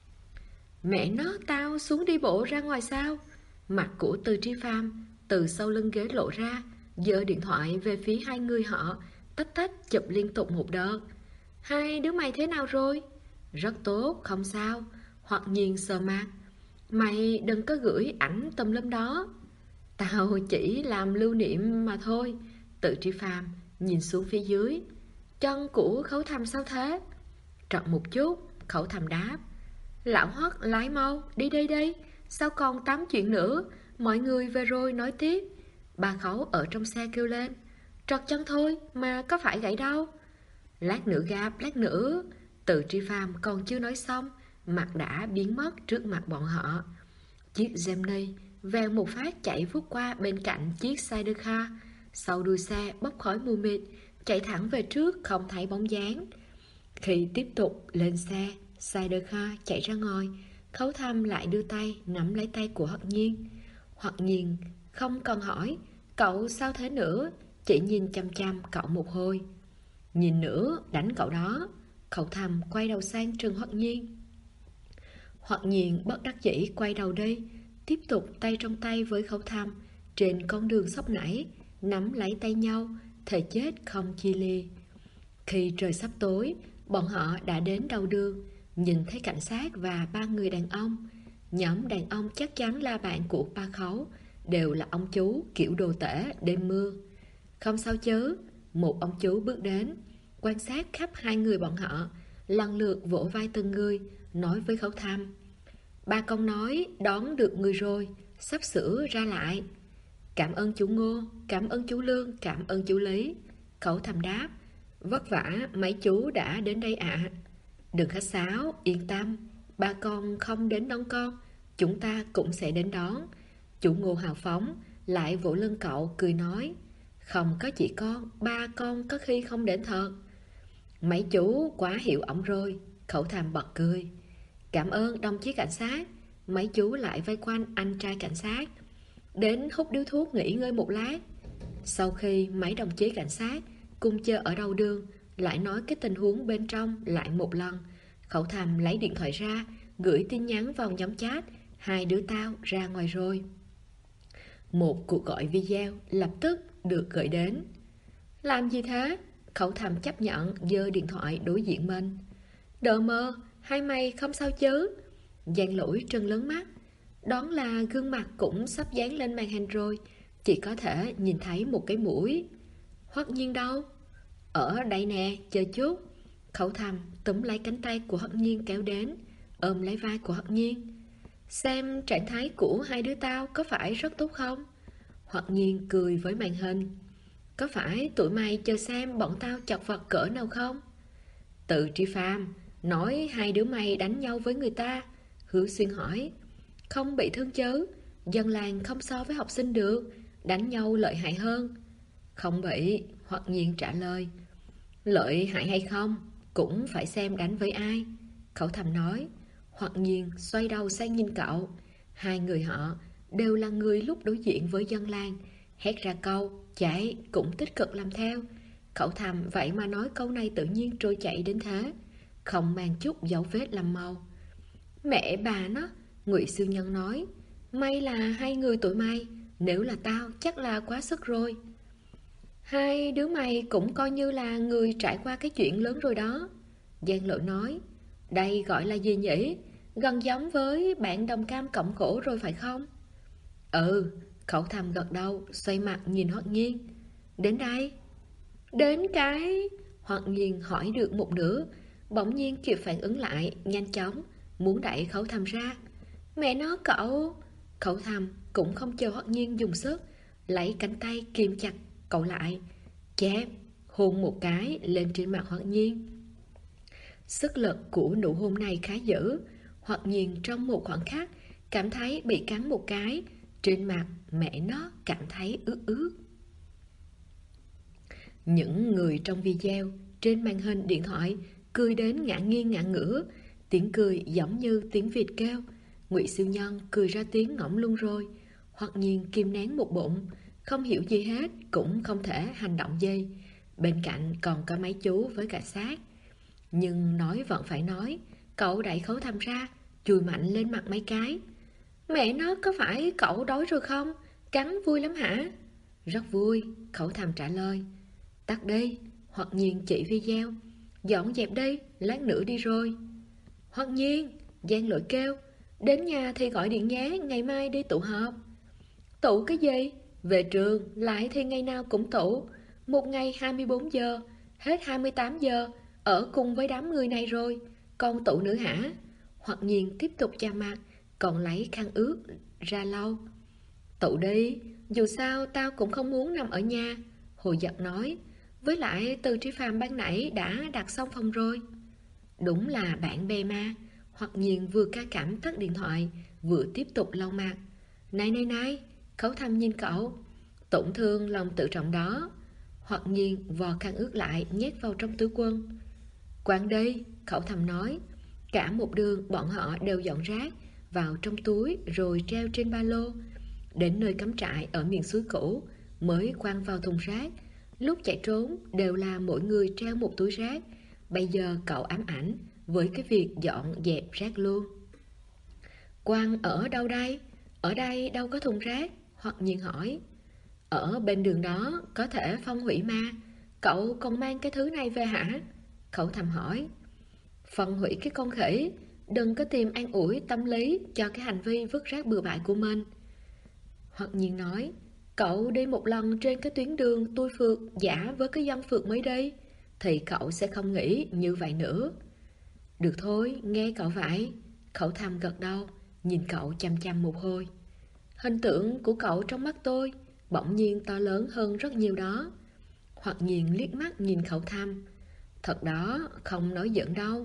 [SPEAKER 1] Mẹ nó, tao xuống đi bộ ra ngoài sao? Mặt của Từ Tri Phạm từ sau lưng ghế lộ ra, giơ điện thoại về phía hai người họ, tách chụp liên tục một đợt. Hai đứa mày thế nào rồi? Rất tốt, không sao. Hoặc nhiên sờ mặt. Mày đừng có gửi ảnh tùm lum đó. Tao chỉ làm lưu niệm mà thôi. Tự Tri Phạm nhìn xuống phía dưới. Chân của Khẩu Thầm sao thế? Trật một chút. Khẩu Thầm đáp. Lão Hoắc lái mau, đi đây. Sao còn tám chuyện nữa? Mọi người về rồi nói tiếp. Bà Khẩu ở trong xe kêu lên. Trật chân thôi mà có phải gãy đâu. Lát nữa gặp, lát nữa. Tự Tri Phạm còn chưa nói xong, mặt đã biến mất trước mặt bọn họ. Chiếc Gemini vèo một phát chạy vút qua bên cạnh chiếc Sidecar. Sau đuôi xe bốc khói mù mịt, chạy thẳng về trước không thấy bóng dáng. Khi tiếp tục lên xe, Sidecar chạy ra ngoài. Khấu Thăm lại đưa tay nắm lấy tay của Hoặc nhiên. Hoặc nhiên không còn hỏi cậu sao thế nữa, chỉ nhìn chăm chăm cậu một hồi. Nhìn nữa đánh cậu đó. Khẩu Thăm quay đầu sang Trừng Hoặc nhiên. Hoặc nhiên bất đắc dĩ quay đầu đi, tiếp tục tay trong tay với Khẩu Thăm. Trên con đường sóc nảy, nắm lấy tay nhau, thề chết không chia ly. Khi trời sắp tối, bọn họ đã đến đầu đường, nhìn thấy cảnh sát và ba người đàn ông. Nhóm đàn ông chắc chắn là bạn của ba Khấu, đều là ông chú kiểu đồ tể đêm mưa. Không sao chớ, một ông chú bước đến, quan sát khắp hai người bọn họ, lần lượt vỗ vai từng người, nói với Khẩu Thăm. Ba con nói đón được người rồi, sắp sửa ra lại. Cảm ơn chú Ngô, cảm ơn chú Lương, cảm ơn chú Lý. Khẩu Thăm đáp. Vất vả mấy chú đã đến đây ạ. Đừng khách sáo, yên tâm. Ba con không đến đón con, chúng ta cũng sẽ đến đón. Chủ Ngô hào phóng, lại vỗ lưng cậu cười nói. Không có chị con, ba con có khi không đến thật. Mấy chú quá hiểu ổng rồi. Khẩu Thăm bật cười. Cảm ơn đồng chí cảnh sát. Mấy chú lại vây quanh anh trai cảnh sát. Đến hút điếu thuốc nghỉ ngơi một lát. Sau khi mấy đồng chí cảnh sát cùng chờ ở đầu đường, lại nói cái tình huống bên trong lại một lần. Khẩu Thăm lấy điện thoại ra, gửi tin nhắn vào nhóm chat. Hai đứa tao ra ngoài rồi. Một cuộc gọi video lập tức được gửi đến. Làm gì thế? Khẩu Thầm chấp nhận, giơ điện thoại đối diện mình. Đờ mơ, hai mày không sao chứ? Giang Lỗi trừng lớn mắt. Đoán là gương mặt cũng sắp dán lên màn hình rồi, chỉ có thể nhìn thấy một cái mũi. Hoắc Nhiên đâu? Ở đây nè, chờ chút. Khẩu Thầm túm lấy cánh tay của Hoắc Nhiên kéo đến, ôm lấy vai của Hoắc Nhiên. Xem trạng thái của hai đứa tao có phải rất tốt không? Hoắc Nhiên cười với màn hình. Có phải tụi mày chờ xem bọn tao chọc vật cỡ nào không? Tự Tri Phàm nói hai đứa mày đánh nhau với người ta. Hứa Xuyên hỏi. Không bị thương chứ? Dân làng không so với học sinh được, đánh nhau lợi hại hơn. Không bị, Hoắc Nhiên trả lời. Lợi hại hay không cũng phải xem đánh với ai, Khẩu Thầm nói. Hoắc Nhiên xoay đầu sang nhìn cậu. Hai người họ đều là người lúc đối diện với dân làng, hét ra câu chạy cũng tích cực làm theo. Khẩu Thầm vậy mà nói câu này tự nhiên trôi chảy đến thế, không mang chút dấu vết làm màu. Mẹ bà nó, Ngụy Siêu Nhân nói. May là hai người tụi mày, nếu là tao chắc là quá sức rồi. Hai đứa mày cũng coi như là người trải qua cái chuyện lớn rồi đó, Giang Lộ nói. Đây gọi là gì nhỉ? Gần giống với bạn đồng cam cộng khổ rồi phải không? Ừ, Khẩu Thầm gật đầu, xoay mặt nhìn Hoắc Nhiên. Đến đây. Đến cái... Hoắc Nhiên hỏi được một nửa, bỗng nhiên kịp phản ứng lại, nhanh chóng muốn đẩy Khẩu Thầm ra. Mẹ nó cậu... Khẩu Thầm cũng không chờ Hoắc Nhiên dùng sức, lấy cánh tay kìm chặt cậu lại, chép hôn một cái lên trên mặt Hoắc Nhiên. Sức lực của nụ hôn này khá dữ. Hoắc Nhiên trong một khoảng khắc cảm thấy bị cắn một cái, trên mặt mẹ nó cảm thấy ướt ướt. Những người trong video trên màn hình điện thoại cười đến ngã nghiêng ngã ngửa, tiếng cười giống như tiếng vịt kêu. Ngụy Siêu Nhân cười ra tiếng ngỗng luôn rồi. Hoắc Nhiên kìm nén một bụng, không hiểu gì hết, cũng không thể hành động gì. Bên cạnh còn có mấy chú với cả xác. Nhưng nói vẫn phải nói, cậu đẩy Khẩu Thầm ra, chùi mạnh lên mặt mấy cái. Mẹ nó, có phải cậu đói rồi không? Cắn vui lắm hả? Rất vui, Khẩu Thầm trả lời. Tắt đi, Hoắc Nhiên chỉ video. Dọn dẹp đi, lát nữa đi rồi. Hoắc Nhiên, Giang Lỗi kêu. Đến nhà thì gọi điện nhé, ngày mai đi tụ họp. Tụ cái gì? Về trường, lại thì ngày nào cũng tụ. Một ngày 24 giờ, hết 28 giờ, ở cùng với đám người này rồi. Còn tụ nữa hả? Hoắc Nhiên tiếp tục chà mặt, còn lấy khăn ướt ra lau. Tụ đi, dù sao tao cũng không muốn nằm ở nhà, Hồ Giật nói. Với lại Từ Tri Phàm ban nãy đã đặt xong phòng rồi. Đúng là bạn bè mà. Hoắc Nhiên vừa ca cảm tắt điện thoại, vừa tiếp tục lau mặt. Này, Khẩu Thầm nhìn cậu. Tổn thương lòng tự trọng đó. Hoắc Nhiên vò khăn ướt lại, nhét vào trong túi quần. Quang đi, Khẩu Thầm nói. Cả một đường bọn họ đều dọn rác vào trong túi rồi treo trên ba lô. Đến nơi cắm trại ở miền suối cũ mới quăng vào thùng rác. Lúc chạy trốn đều là mỗi người treo một túi rác. Bây giờ cậu ám ảnh với cái việc dọn dẹp rác luôn. Quang ở đâu đây? Ở đây đâu có thùng rác? Hoắc Nhiên hỏi. Ở bên đường đó, có thể phân hủy mà. Cậu còn mang cái thứ này về hả? Khẩu Thầm hỏi. Phân hủy cái con khỉ, đừng có tìm an ủi tâm lý cho cái hành vi vứt rác bừa bãi của mình. Hoắc Nhiên nói. Cậu đi một lần trên cái tuyến đường tôi phượt giả với cái dân phượt mới đi, thì cậu sẽ không nghĩ như vậy nữa. Được thôi, nghe cậu vậy. Khẩu Thầm gật đầu, nhìn cậu chăm chăm một hồi. Hình tượng của cậu trong mắt tôi bỗng nhiên to lớn hơn rất nhiều đó. Hoắc Nhiên liếc mắt nhìn Khẩu Thầm. Thật đó, không nói giỡn đâu.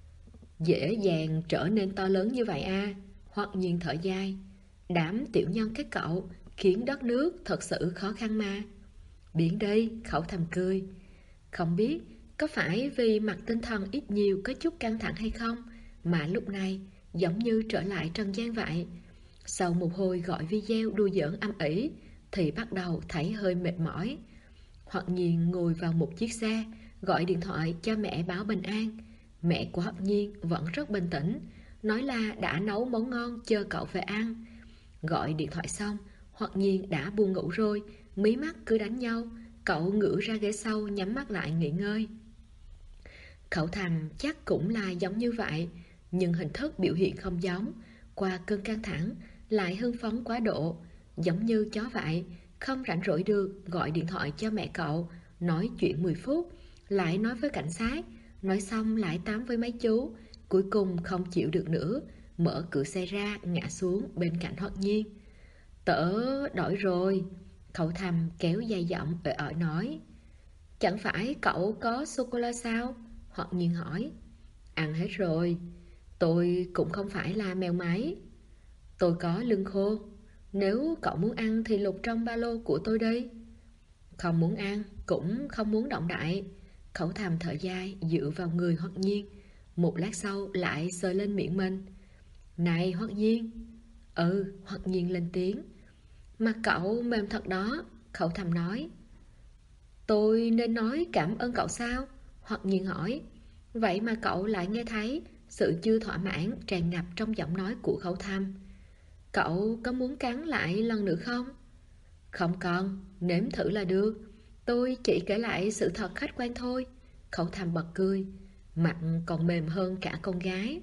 [SPEAKER 1] Dễ dàng trở nên to lớn như vậy à? Hoắc Nhiên thở dài. Đám tiểu nhân các cậu khiến đất nước thật sự khó khăn mà. Biển đi, Khẩu Thầm cười. Không biết có phải vì mặt tinh thần ít nhiều có chút căng thẳng hay không, mà lúc này giống như trở lại trần gian vậy. Sau một hồi gọi video đùa giỡn âm ỉ thì bắt đầu thấy hơi mệt mỏi. Hoắc Nhiên ngồi vào một chiếc xe, gọi điện thoại cho mẹ báo bình an. Mẹ của Hoắc Nhiên vẫn rất bình tĩnh, nói là đã nấu món ngon chờ cậu về ăn. Gọi điện thoại xong, Hoắc Nhiên đã buồn ngủ rồi, mí mắt cứ đánh nhau, cậu ngửa ra ghế sau nhắm mắt lại nghỉ ngơi. Khẩu Thầm chắc cũng là giống như vậy, nhưng hình thức biểu hiện không giống. Qua cơn căng thẳng lại hưng phấn quá độ, giống như chó vậy, không rảnh rỗi được gọi điện thoại cho mẹ cậu, nói chuyện 10 phút, lại nói với cảnh sát, nói xong lại tám với mấy chú, cuối cùng không chịu được nữa, mở cửa xe ra ngã xuống bên cạnh Hoắc Nhiên. Tớ đổi rồi. Khẩu Thầm kéo dài giọng ở nói. Chẳng phải cậu có sô-cô-la sao? Hoắc Nhiên hỏi. Ăn hết rồi. Tôi cũng không phải là mèo máy. Tôi có lương khô. Nếu cậu muốn ăn thì lục trong ba lô của tôi đi. Không muốn ăn, cũng không muốn động đậy. Khẩu Thầm thở dài dựa vào người Hoắc Nhiên. Một lát sau lại sờ lên miệng mình. Này Hoắc Nhiên. Hoắc Nhiên lên tiếng. Mặt cậu mềm thật đó. Khẩu Thầm nói. Tôi nên nói cảm ơn cậu sao? Hoắc Nhiên hỏi. Vậy mà cậu lại nghe thấy sự chưa thỏa mãn tràn ngập trong giọng nói của Khẩu Thầm. Cậu có muốn cắn lại lần nữa không? Không cần, nếm thử là được. Tôi chỉ kể lại sự thật khách quan thôi. Khẩu Thầm bật cười, mặt còn mềm hơn cả con gái.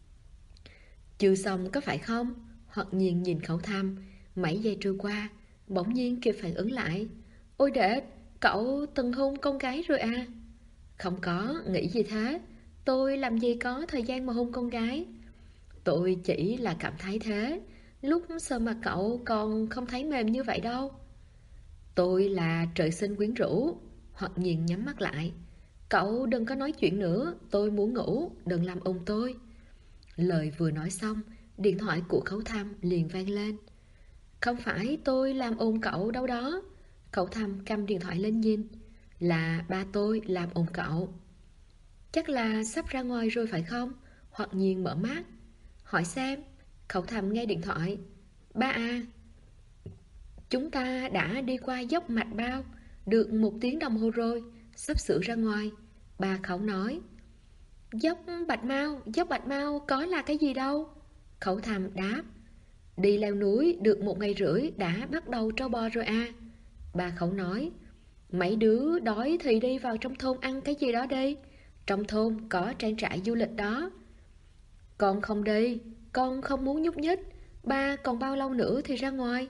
[SPEAKER 1] Chưa xong có phải không? Hoắc Nhiên nhìn Khẩu Thầm. Mấy giây trôi qua, bỗng nhiên kịp phản ứng lại. Ôi đệ, cậu từng hôn con gái rồi à? Không có, nghĩ gì thế? Tôi làm gì có thời gian mà hôn con gái. Tôi chỉ là cảm thấy thế. Lúc sờ mặt cậu còn không thấy mềm như vậy đâu. Tôi là trời sinh quyến rũ. Hoặc Nhiên nhắm mắt lại. Cậu đừng có nói chuyện nữa, tôi muốn ngủ, đừng làm ồn tôi. Lời vừa nói xong, điện thoại của Khẩu Thầm liền vang lên. Không phải tôi làm ồn cậu đâu đó. Khẩu Thầm cầm điện thoại lên nhìn. Là ba tôi làm ồn cậu. Chắc là sắp ra ngoài rồi phải không? Hoặc Nhiên mở mắt hỏi xem. Khẩu Thầm nghe điện thoại. Ba à, chúng ta đã đi qua dốc Mạch Bao được 1 tiếng đồng hồ rồi, sắp sửa ra ngoài. Ba Khẩu nói. Dốc Bạch Mau có là cái gì đâu? Khẩu Thầm đáp. Đi leo núi được 1 ngày rưỡi đã bắt đầu trâu bò rồi à. Ba Khẩu nói. Mấy đứa đói thì đi vào trong thôn ăn cái gì đó đi. Trong thôn có trang trại du lịch đó. Con không đi, con không muốn nhúc nhích. Ba còn bao lâu nữa thì ra ngoài?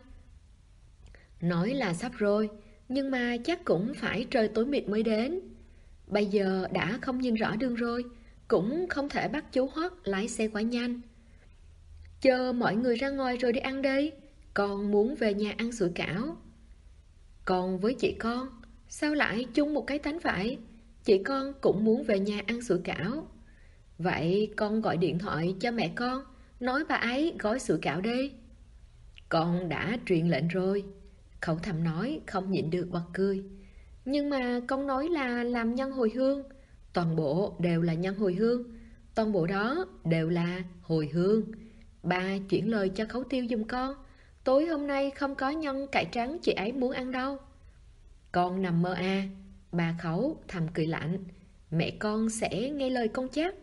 [SPEAKER 1] Nói là sắp rồi, nhưng mà chắc cũng phải trời tối mịt mới đến. Bây giờ đã không nhìn rõ đường rồi, cũng không thể bắt chú Hoắc lái xe quá nhanh. Chờ mọi người ra ngoài rồi đi ăn đi. Con muốn về nhà ăn sủi cảo. Còn với chị con, sao lại chung một cái tánh vậy? Chị con cũng muốn về nhà ăn sủi cảo. Vậy con gọi điện thoại cho mẹ con, nói bà ấy gói sủi cảo đi. Con đã truyền lệnh rồi. Khẩu Thầm nói không nhịn được bật cười. Nhưng mà con nói là làm nhân hồi hương. Toàn bộ đều là nhân hồi hương. Toàn bộ đó đều là hồi hương. Ba chuyển lời cho Khấu Tiêu giùm con. Tối hôm nay không có nhân cải trắng chị ấy muốn ăn đâu. Con nằm mơ à? Bà Khấu thầm cười lạnh. Mẹ con sẽ nghe lời con chắc.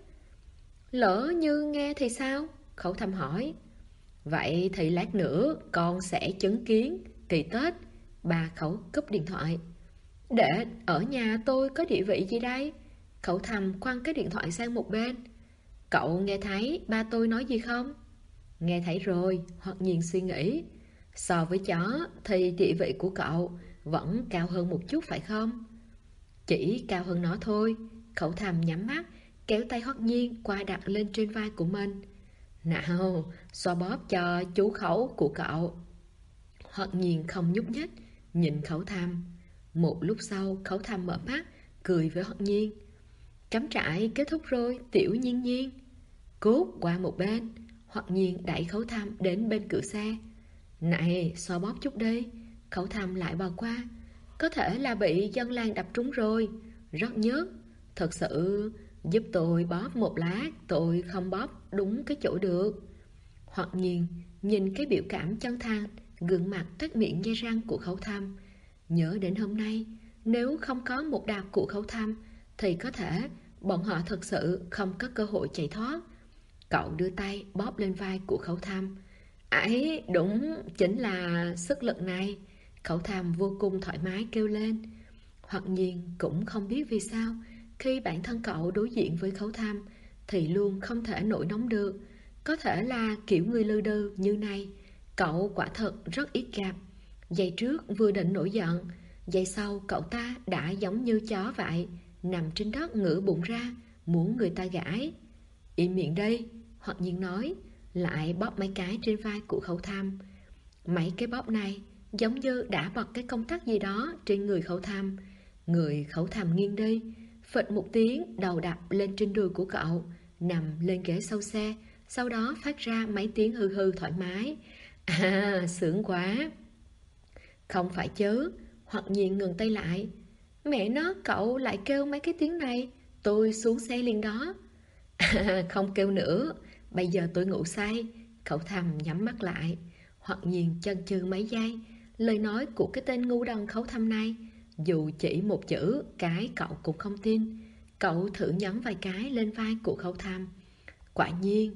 [SPEAKER 1] Lỡ như nghe thì sao? Khẩu Thầm hỏi. Vậy thì lát nữa con sẽ chứng kiến kỳ Tết. Bà Khẩu cúp điện thoại. Để ở nhà tôi có địa vị gì đây? Khẩu Thầm quăng cái điện thoại sang một bên. Cậu nghe thấy ba tôi nói gì không? Nghe thấy rồi. Hoặc Nhiên suy nghĩ. So với chó thì địa vị của cậu vẫn cao hơn một chút phải không? Chỉ cao hơn nó thôi. Khẩu Thầm nhắm mắt, kéo tay Hoắc Nhiên qua đặt lên trên vai của mình. Nào, xoa bóp cho chú Khẩu của cậu. Hoắc Nhiên không nhúc nhích, nhìn Khẩu Thầm. Một lúc sau Khẩu Thầm mở mắt, cười với Hoắc Nhiên. Cắm trại kết thúc rồi, Tiểu Nhiên Nhiên. Cút qua một bên. Hoắc Nhiên đẩy Khẩu Thầm đến bên cửa xe. Này, xoa bóp chút đi. Khẩu Thầm lại bò qua. Có thể là bị dân làng đập trúng rồi. Rất nhớt. Thật sự giúp tôi bóp một lát. Tôi không bóp đúng cái chỗ được. Hoặc Nhiên nhìn cái biểu cảm chân thành, gương mặt toét miệng nhe răng của Khẩu Thầm. Nhớ đến hôm nay, nếu không có một đạp của Khẩu Thầm thì có thể bọn họ thật sự không có cơ hội chạy thoát. Cậu đưa tay bóp lên vai của Khẩu Thầm. Ấy, đúng, chính là sức lực này. Khẩu Thầm vô cùng thoải mái kêu lên. Hoặc nhiên cũng không biết vì sao khi bản thân cậu đối diện với Khấu Thăm thì luôn không thể nổi nóng được. Có thể là kiểu người lư đừ như này cậu quả thật rất ít gặp. Giây trước vừa định nổi giận, giây sau cậu ta đã giống như chó vậy, nằm trên đất ngửa bụng ra, muốn người ta gãi. Im miệng đi, Hoặc nhiên nói, lại bóp mấy cái trên vai của Khấu Thăm. Mấy cái bóp này giống như đã bật cái công tắc gì đó trên người Khấu Thăm. Người Khấu Thăm nghiêng đi, phịch một tiếng đầu đập lên trên đùi của cậu, nằm lên ghế sau xe, sau đó phát ra mấy tiếng hư hư thoải mái. À, sướng quá. Không phải chứ, Hoặc nhiên ngừng tay lại. Mẹ nó, cậu lại kêu mấy cái tiếng này, tôi xuống xe liền đó. À, không kêu nữa, bây giờ tôi ngủ say. Khẩu Thăm nhắm mắt lại. Hoặc nhiên chần chừ mấy giây. Lời nói của cái tên ngu đần Khấu Thăm này, dù chỉ một chữ cái cậu cũng không tin. Cậu thử nhấn vài cái lên vai của Khấu Thăm. Quả nhiên.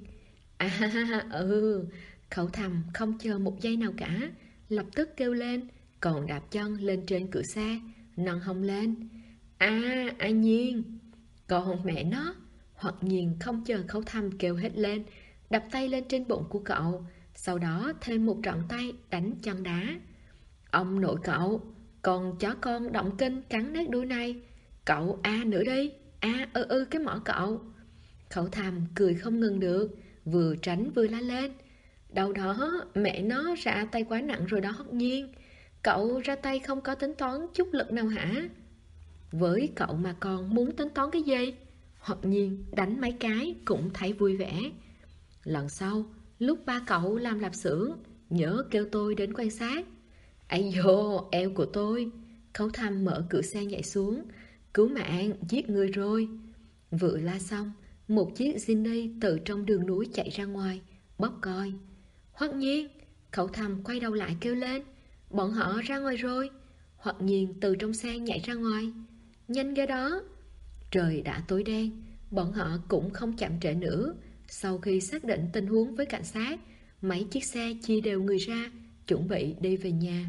[SPEAKER 1] À, Khấu Thăm không chờ một giây nào cả, lập tức kêu lên, còn đạp chân lên trên cửa xe, nâng hông lên. À, An Nhiên. Còn mẹ nó. Hoặc nhiên không chờ Khấu Thăm kêu hết lên, đập tay lên trên bụng của cậu, sau đó thêm một trận tay đánh chân đá. Ông nội cậu, còn chó con động kinh cắn nát đuôi này, cậu a nữa đi, a cái mỏ cậu. Khẩu Thăm cười không ngừng được, vừa tránh vừa la lên. Đâu đó, mẹ nó ra tay quá nặng rồi đó Hoặc nhiên. Cậu ra tay không có tính toán chút lực nào hả? Với cậu mà còn muốn tính toán cái gì? Hoặc nhiên đánh mấy cái cũng thấy vui vẻ. Lần sau, lúc ba cậu làm lạp xưởng, nhớ kêu tôi đến quan sát. Ây dô, eo của tôi. Khấu Thăm mở cửa xe nhảy xuống. Cứu mạng, giết người rồi. Vừa la xong, một chiếc Ginny từ trong đường núi chạy ra ngoài, bóp coi. Hoặc nhiên, Khấu Thăm quay đầu lại kêu lên. Bọn họ ra ngoài rồi. Hoặc nhiên từ trong xe nhảy ra ngoài. Nhanh ghê đó. Trời đã tối đen, bọn họ cũng không chậm trễ nữa. Sau khi xác định tình huống với cảnh sát, mấy chiếc xe chia đều người ra, chuẩn bị đi về nhà.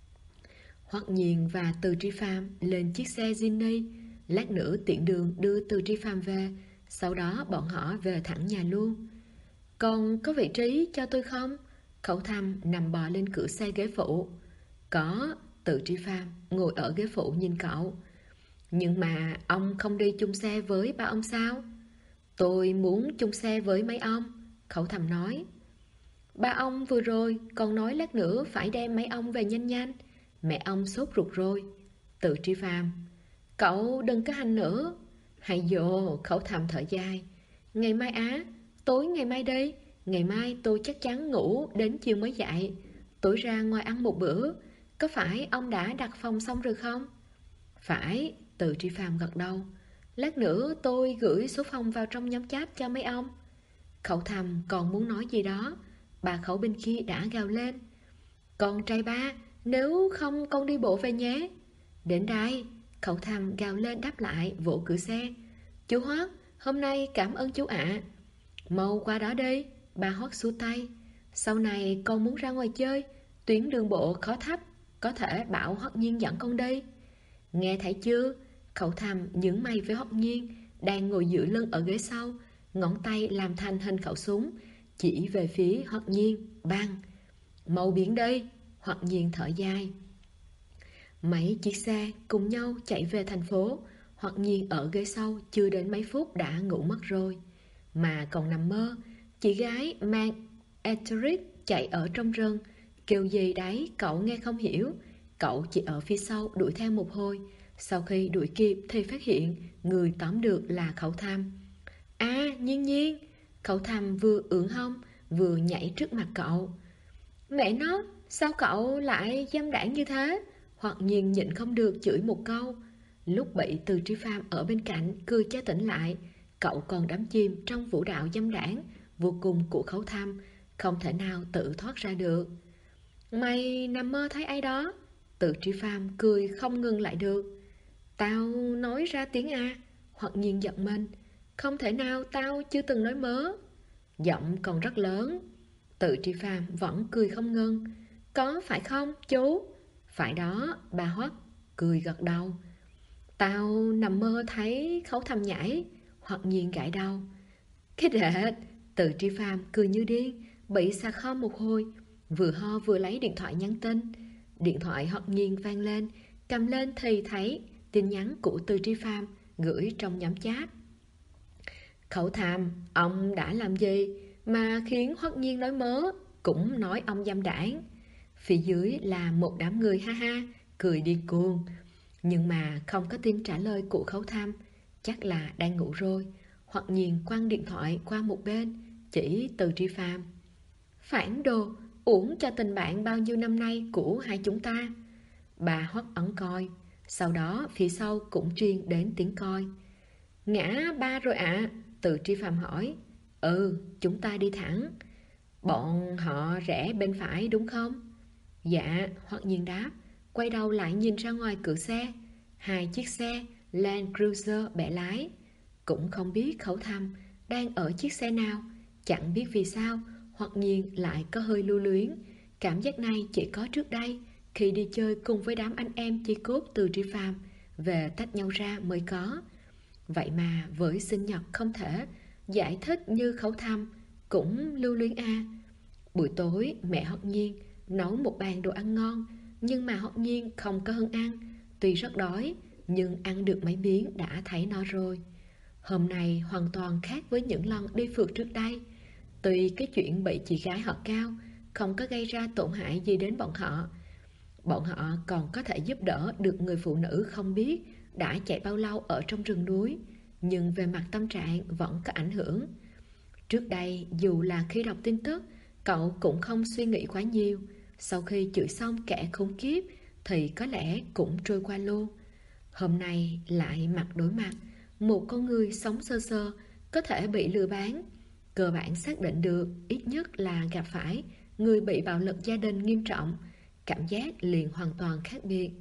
[SPEAKER 1] Hoặc nhiên và Từ Tri Phạm lên chiếc xe Ginny, lát nữa tiện đường đưa Từ Tri Phạm về, sau đó bọn họ về thẳng nhà luôn. Còn có vị trí cho tôi không? Khẩu Thăm nằm bò lên cửa xe ghế phụ. Có. Từ Tri Phạm ngồi ở ghế phụ nhìn cậu. Nhưng mà ông không đi chung xe với ba ông sao? Tôi muốn chung xe với mấy ông, Khẩu Thăm nói. Ba ông vừa rồi còn nói lát nữa phải đem mấy ông về nhanh nhanh. Mẹ ông sốt ruột rồi. Từ Tri Phạm. Cậu đừng có hành nữa. Hay dồ, Khẩu Thăm thở dài. Ngày mai á, tối ngày mai đi. Ngày mai tôi chắc chắn ngủ đến chiều mới dậy. Tối ra ngoài ăn một bữa. Có phải ông đã đặt phòng xong rồi không? Phải. Từ Tri Phạm gật đầu. Lát nữa tôi gửi số phòng vào trong nhóm chat cho mấy ông. Khẩu Thăm còn muốn nói gì đó, bà Khẩu bên kia đã gào lên. Con trai ba, nếu không con đi bộ về nhé. Đến đây. Khẩu Thăm gào lên đáp lại, vỗ cửa xe. Chú Hoác, hôm nay cảm ơn chú ạ. Mau qua đó đi. Bà Hoác xua tay. Sau này con muốn ra ngoài chơi, tuyến đường bộ khó thấp, có thể bảo Hoắc Nhiên dẫn con đi. Nghe thấy chưa? Khẩu Thăm nhướng mày với Hoắc Nhiên đang ngồi dựa lưng ở ghế sau, ngón tay làm thành hình khẩu súng, chỉ về phía Hoắc Nhiên. Bang. Mau biến đi. Hoắc Nhiên thở dài. Mấy chiếc xe cùng nhau chạy về thành phố. Hoắc Nhiên ở ghế sau chưa đến mấy phút đã ngủ mất rồi, mà còn nằm mơ. Chị gái mang Etheric chạy ở trong rừng, kêu gì đấy cậu nghe không hiểu. Cậu chỉ ở phía sau đuổi theo một hồi. Sau khi đuổi kịp thì phát hiện người tóm được là Khẩu Thăm. À, Nhiên Nhiên. Khẩu Thăm vừa ưỡn hông vừa nhảy trước mặt cậu. Mẹ nó, sao cậu lại dâm đảng như thế? Hoặc Nhiên nhịn không được chửi một câu. Lúc bị Từ Tri Phạm ở bên cạnh cười cho tỉnh lại, cậu còn đắm chìm trong vũ đạo dâm đảng vô cùng của Khẩu Thăm, không thể nào tự thoát ra được. Mày nằm mơ thấy ai đó? Từ Tri Phạm cười không ngừng lại được. Tao nói ra tiếng A. Hoặc Nhiên giận mình. Không thể nào, tao chưa từng nói mớ. Giọng còn rất lớn. Từ Tri Phạm vẫn cười không ngừng. Có phải không chú? Phải đó. Bà Hoắc cười gật đầu. Tao nằm mơ thấy Khấu Thầm nhảy. Hoặc Nhiên gãi đầu. Cái đệ. Từ Tri Phàm cười như điên, bị xà kho một hồi, vừa ho vừa lấy điện thoại nhắn tin. Điện thoại Hoặc Nhiên vang lên, cầm lên thì thấy tin nhắn của Từ Tri Phàm gửi trong nhóm chat. Khẩu Thàm, ông đã làm gì mà khiến Hoắc Nhiên nói mớ, cũng nói ông dâm đảng. Phía dưới là một đám người ha ha, cười điên cuồng. Nhưng mà không có tin trả lời của Khẩu Thàm, chắc là đang ngủ rồi. Hoắc Nhiên quăng điện thoại qua một bên, chỉ Từ Tri Phàm. Phản đồ, uổng cho tình bạn bao nhiêu năm nay của hai chúng ta. Bà Hoắc ẩn coi, sau đó phía sau cũng truyền đến tiếng coi. Ngã ba rồi ạ. Từ Tri Phàm hỏi. Ừ, chúng ta đi thẳng. Bọn họ rẽ bên phải đúng không? Dạ, Hoắc Nhiên đáp, quay đầu lại nhìn ra ngoài cửa xe. Hai chiếc xe Land Cruiser bẻ lái. Cũng không biết Khẩu Thầm đang ở chiếc xe nào. Chẳng biết vì sao Hoắc Nhiên lại có hơi lưu luyến. Cảm giác này chỉ có trước đây, khi đi chơi cùng với đám anh em chi cốt Từ Tri Phàm, về tách nhau ra mới có. Vậy mà với sinh nhật không thể giải thích như Khẩu Thầm, cũng lưu luyến a. Buổi tối mẹ Hoắc Nhiên nấu một bàn đồ ăn ngon, nhưng mà Hoắc Nhiên không có hứng ăn. Tuy rất đói, nhưng ăn được mấy miếng đã thấy no rồi. Hôm nay hoàn toàn khác với những lần đi phượt trước đây. Tuy cái chuyện bị chị gái họ Cao không có gây ra tổn hại gì đến bọn họ còn có thể giúp đỡ được người phụ nữ không biết đã chạy bao lâu ở trong rừng núi, nhưng về mặt tâm trạng vẫn có ảnh hưởng. Trước đây dù là khi đọc tin tức, cậu cũng không suy nghĩ quá nhiều. Sau khi chửi xong kẻ khốn kiếp thì có lẽ cũng trôi qua luôn. Hôm nay lại mặt đối mặt, một con người sống sơ sơ có thể bị lừa bán. Cơ bản xác định được ít nhất là gặp phải người bị bạo lực gia đình nghiêm trọng. Cảm giác liền hoàn toàn khác biệt.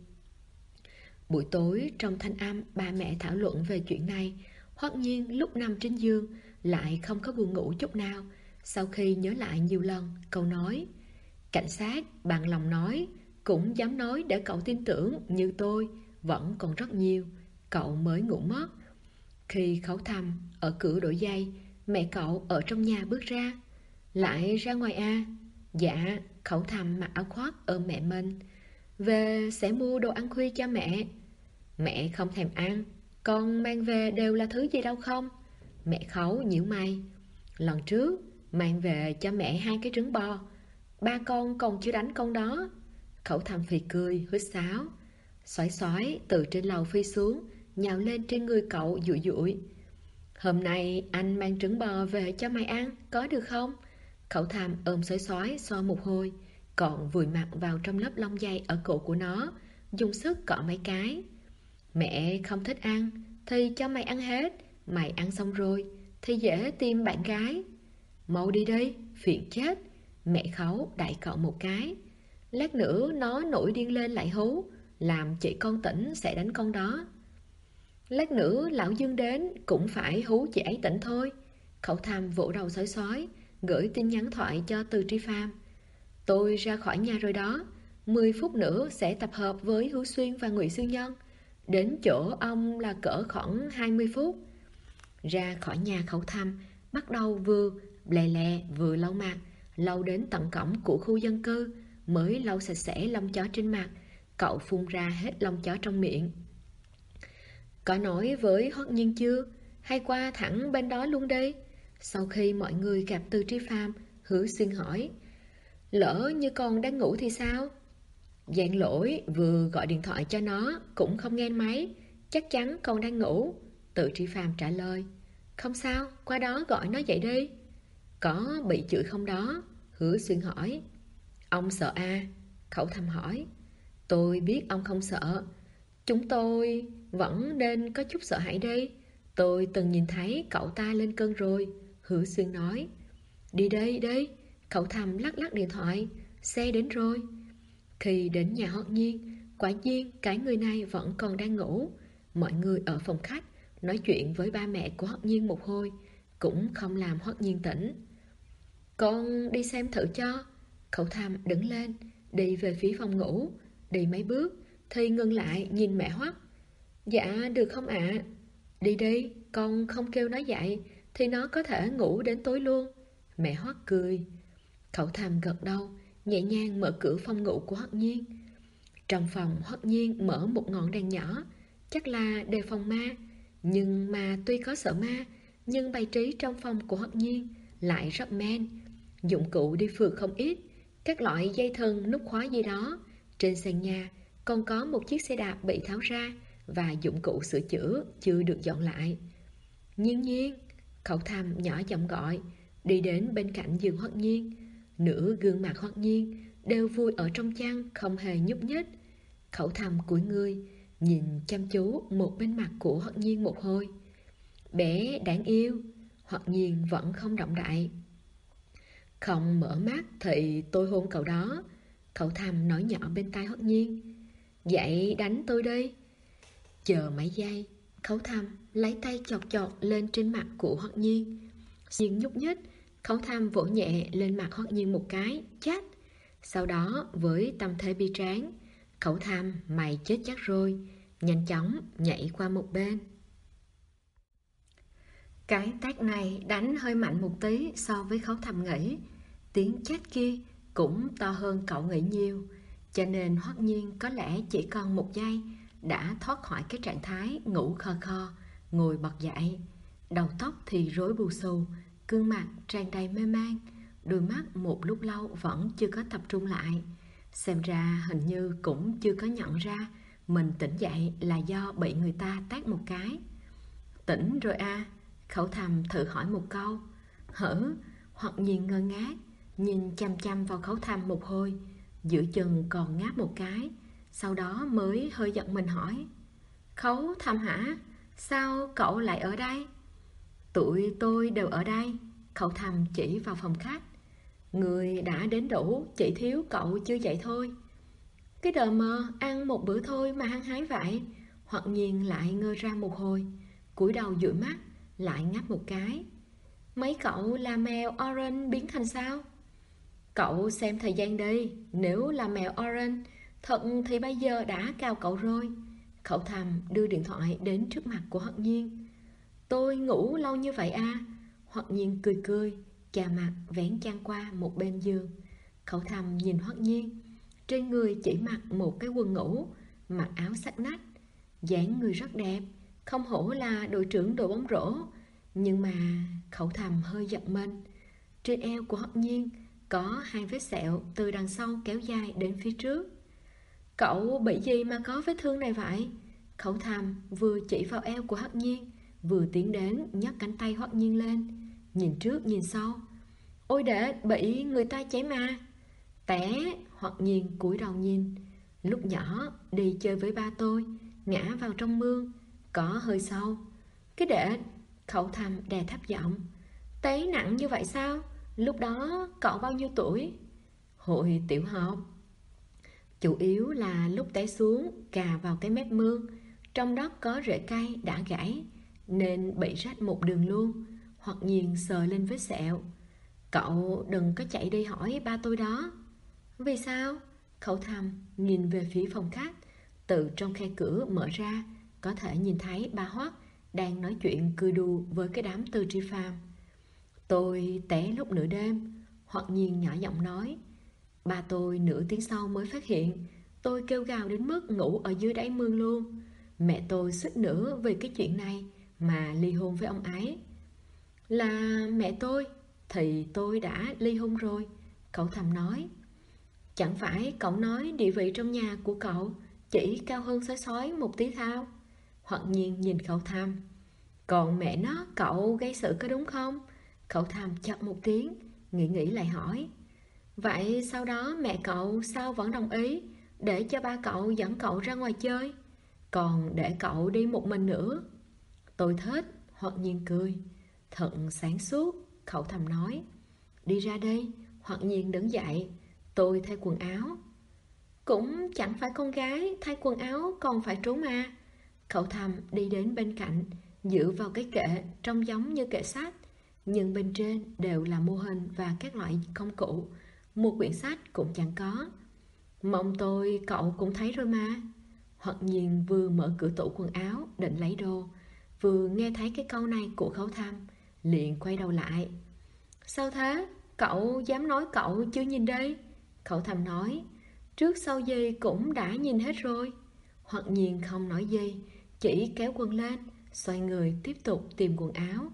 [SPEAKER 1] Buổi tối trong thanh âm ba mẹ thảo luận về chuyện này, Hoắc Nhiên lúc nằm trên giường lại không có buồn ngủ chút nào. Sau khi nhớ lại nhiều lần câu nói cảnh sát bằng lòng nói, cũng dám nói để cậu tin tưởng như tôi, vẫn còn rất nhiều, cậu mới ngủ mất. Khi Khẩu Thầm ở cửa đổi giày, mẹ cậu ở trong nhà bước ra. Lại ra ngoài à? Dạ. Khẩu Thầm mặc áo khoác ôm mẹ mình. Về sẽ mua đồ ăn khuya cho mẹ. Mẹ không thèm ăn, con mang về đều là thứ gì đâu không? Mẹ Khấu nhíu mày. Lần trước mang về cho mẹ 2 cái trứng bò, ba con còn chưa đánh con đó. Khẩu Thầm phì cười huýt sáo. Xoái xoái từ trên lầu phi xuống, nhào lên trên người cậu dụi dụi. Hôm nay anh mang trứng bò về cho mày ăn, có được không? Khẩu Thầm ôm xoái xoái xoa một hồi, còn vùi mặt vào trong lớp lông dày ở cổ của nó, dùng sức cọ mấy cái. Mẹ không thích ăn thì cho mày ăn hết, mày ăn xong rồi thì dễ tìm bạn gái. Mau đi đi, phiền chết. Mẹ Khấu đẩy cậu một cái. Lát nữa nó nổi điên lên lại hú, làm chị con tỉnh sẽ đánh con đó. Lát nữa lão Dương đến cũng phải hú chị ấy tỉnh thôi. Khẩu Thầm vỗ đầu xói xói, gửi tin nhắn thoại cho Từ Tri Phàm. Tôi ra khỏi nhà rồi đó, 10 phút nữa sẽ tập hợp với Hữu Xuyên và Ngụy Siêu Nhân. Đến chỗ ông là cỡ khoảng 20 phút. Ra khỏi nhà Khẩu Thầm, bắt đầu vừa lè lè vừa lau mặt, lau đến tận cổng của khu dân cư, mới lau sạch sẽ lông chó trên mặt. Cậu phun ra hết lông chó trong miệng. Có nói với Hoắc Nhiên chưa? Hay qua thẳng bên đó luôn đi? Sau khi mọi người gặp Từ Tri Phàm, Hứa Xuyên hỏi. Lỡ như con đang ngủ thì sao? Giảng lỗi vừa gọi điện thoại cho nó cũng không nghe máy, chắc chắn con đang ngủ. Từ Tri Phàm trả lời. Không sao, qua đó gọi nó dậy đi. Có bị chửi không đó? Hứa Xuyên hỏi. Ông sợ à? Khẩu Thầm hỏi. Tôi biết ông không sợ, chúng tôi vẫn nên có chút sợ hãi đi. Tôi từng nhìn thấy cậu ta lên cơn rồi. Hứa Xuyên nói. Đi đây đi. Khẩu Thầm lắc lắc điện thoại. Xe đến rồi. Khi đến nhà Hoắc Nhiên, quả nhiên cái người này vẫn còn đang ngủ. Mọi người ở phòng khách nói chuyện với ba mẹ của Hoắc Nhiên một hồi, cũng không làm Hoắc Nhiên tỉnh. Con đi xem thử cho. Khẩu Thầm đứng lên, đi về phía phòng ngủ. Đi mấy bước thì ngừng lại nhìn mẹ Hoắc. Dạ được không ạ? Đi đi, con không kêu nó dậy thì nó có thể ngủ đến tối luôn. Mẹ Hoắc cười. Cậu Thầm gật đầu, nhẹ nhàng mở cửa phòng ngủ của Hoắc Nhiên. Trong phòng Hoắc Nhiên mở một ngọn đèn nhỏ, chắc là đề phòng ma. Nhưng mà tuy có sợ ma, nhưng bày trí trong phòng của Hoắc Nhiên lại rất men. Dụng cụ đi phượt không ít, các loại dây thừng nút khóa gì đó. Trên sàn nhà còn có một chiếc xe đạp bị tháo ra và dụng cụ sửa chữa chưa được dọn lại. Nhiên Nhiên, cậu Thầm nhỏ giọng gọi, đi đến bên cạnh giường Hoắc Nhiên. Nửa gương mặt Hoắc Nhiên đều vùi ở trong chăn, không hề nhúc nhích. Cậu Thầm cúi người, nhìn chăm chú một bên mặt của Hoắc Nhiên một hồi. Bé đáng yêu. Hoắc Nhiên vẫn không động đậy. Không mở mắt thì tôi hôn cậu đó. Cậu Thầm nói nhỏ bên tai Hoắc Nhiên. Vậy đánh tôi đi. Chờ mấy giây, Khấu Thầm lấy tay chọc chọc lên trên mặt của Hoắc Nhiên. Nhiên nhúc nhích, Khấu Thầm vỗ nhẹ lên mặt Hoắc Nhiên một cái, chát. Sau đó với tâm thế bi tráng, Khấu Thầm mày chết chắc rồi, nhanh chóng nhảy qua một bên. Cái tát này đánh hơi mạnh một tí so với Khấu Thầm nghĩ. Tiếng chát kia cũng to hơn cậu nghĩ nhiều, cho nên Hoắc Nhiên có lẽ chỉ còn một giây đã thoát khỏi cái trạng thái ngủ khò khò, ngồi bật dậy. Đầu tóc thì rối bù xù, gương mặt tràn đầy mê man, đôi mắt một lúc lâu vẫn chưa có tập trung lại. Xem ra hình như cũng chưa có nhận ra mình tỉnh dậy là do bị người ta tát một cái. Tỉnh rồi à? Khẩu Thầm thử hỏi một câu. Hử? Hoặc Nhiên ngơ ngác, nhìn chăm chăm vào Khẩu Thầm một hồi, giữa chừng còn ngáp một cái, sau đó mới hơi giận mình hỏi. Khấu Thầm hả? Sao cậu lại ở đây? Tụi tôi đều ở đây. Khẩu Thầm chỉ vào phòng khách. Người đã đến đủ, chỉ thiếu cậu chưa dậy thôi. Cái đờ mờ ăn một bữa thôi mà hăng hái vậy. Hoặc Nhiên lại ngơ ra một hồi, cúi đầu dụi mắt, lại ngáp một cái. Mấy cậu là mèo Orange biến thành sao? Cậu xem thời gian đi, nếu là mèo Orange thật thì bây giờ đã cào cậu rồi. Khẩu Thầm đưa điện thoại đến trước mặt của Hoắc Nhiên. Tôi ngủ lâu như vậy à? Hoắc Nhiên cười cười, chà mặt vén chăn qua một bên giường. Khẩu Thầm nhìn Hoắc Nhiên, trên người chỉ mặc một cái quần ngủ, mặc áo xách nách, dáng người rất đẹp, không hổ là đội trưởng đội bóng rổ. Nhưng mà Khẩu Thầm hơi giật mình. Trên eo của Hoắc Nhiên có hai vết sẹo từ đằng sau kéo dài đến phía trước. Cậu bị gì mà có vết thương này vậy? Khẩu Thầm vừa chỉ vào eo của Hoắc Nhiên, vừa tiến đến nhấc cánh tay Hoắc Nhiên lên, nhìn trước nhìn sau. Ôi để bị người ta chém mà. Té. Hoắc Nhiên cúi đầu nhìn. Lúc nhỏ đi chơi với ba tôi, ngã vào trong mương, có hơi sâu. Cái đệ. Khẩu Thầm đè thấp giọng. Té nặng như vậy sao? Lúc đó cậu bao nhiêu tuổi? Hồi tiểu học. Chủ yếu là lúc té xuống cà vào cái mép mương, trong đất có rễ cây đã gãy nên bị rách một đường luôn. Hoặc Nhiên sờ lên vết sẹo. Cậu đừng có chạy đi hỏi ba tôi đó. Vì sao? Khẩu Thầm nhìn về phía phòng khách. Từ trong khe cửa mở ra, có thể nhìn thấy ba Hoắc đang nói chuyện cười đùa với cái đám tư tri phàm. Tôi té lúc nửa đêm. Hoặc Nhiên nhỏ giọng nói. Ba tôi nửa tiếng sau mới phát hiện. Tôi kêu gào đến mức ngủ ở dưới đáy mương luôn. Mẹ tôi suýt nữa vì cái chuyện này mà ly hôn với ông ấy. Là mẹ tôi? Thì tôi đã ly hôn rồi. Cậu Thầm nói. Chẳng phải cậu nói địa vị trong nhà của cậu chỉ cao hơn sói sói một tí thao? Hoặc Nhiên nhìn Cậu Thầm. Còn mẹ nó cậu gây sự có đúng không? Cậu Thầm chậm một tiếng, nghĩ lại hỏi. Vậy sau đó mẹ cậu sao vẫn đồng ý để cho ba cậu dẫn cậu ra ngoài chơi, còn để cậu đi một mình nữa? Tôi thích. Hoặc Nhiên cười. Thật sáng suốt. Cậu Thầm nói. Đi ra đây. Hoặc Nhiên đứng dậy. Tôi thay quần áo. Cũng chẳng phải con gái thay quần áo còn phải trốn mà. Cậu Thầm đi đến bên cạnh, dựa vào cái kệ trông giống như kệ sách, nhưng bên trên đều là mô hình và các loại công cụ. Một quyển sách cũng chẳng có. Mong tôi cậu cũng thấy rồi mà. Hoặc nhiên vừa mở cửa tủ quần áo định lấy đồ, vừa nghe thấy cái câu này của Khấu Thăm, liền quay đầu lại. Sao thế? Cậu dám nói cậu chưa nhìn đây? Khấu Thăm nói, trước sau gì cũng đã nhìn hết rồi. Hoặc nhiên không nói gì, chỉ kéo quần lên, xoay người tiếp tục tìm quần áo.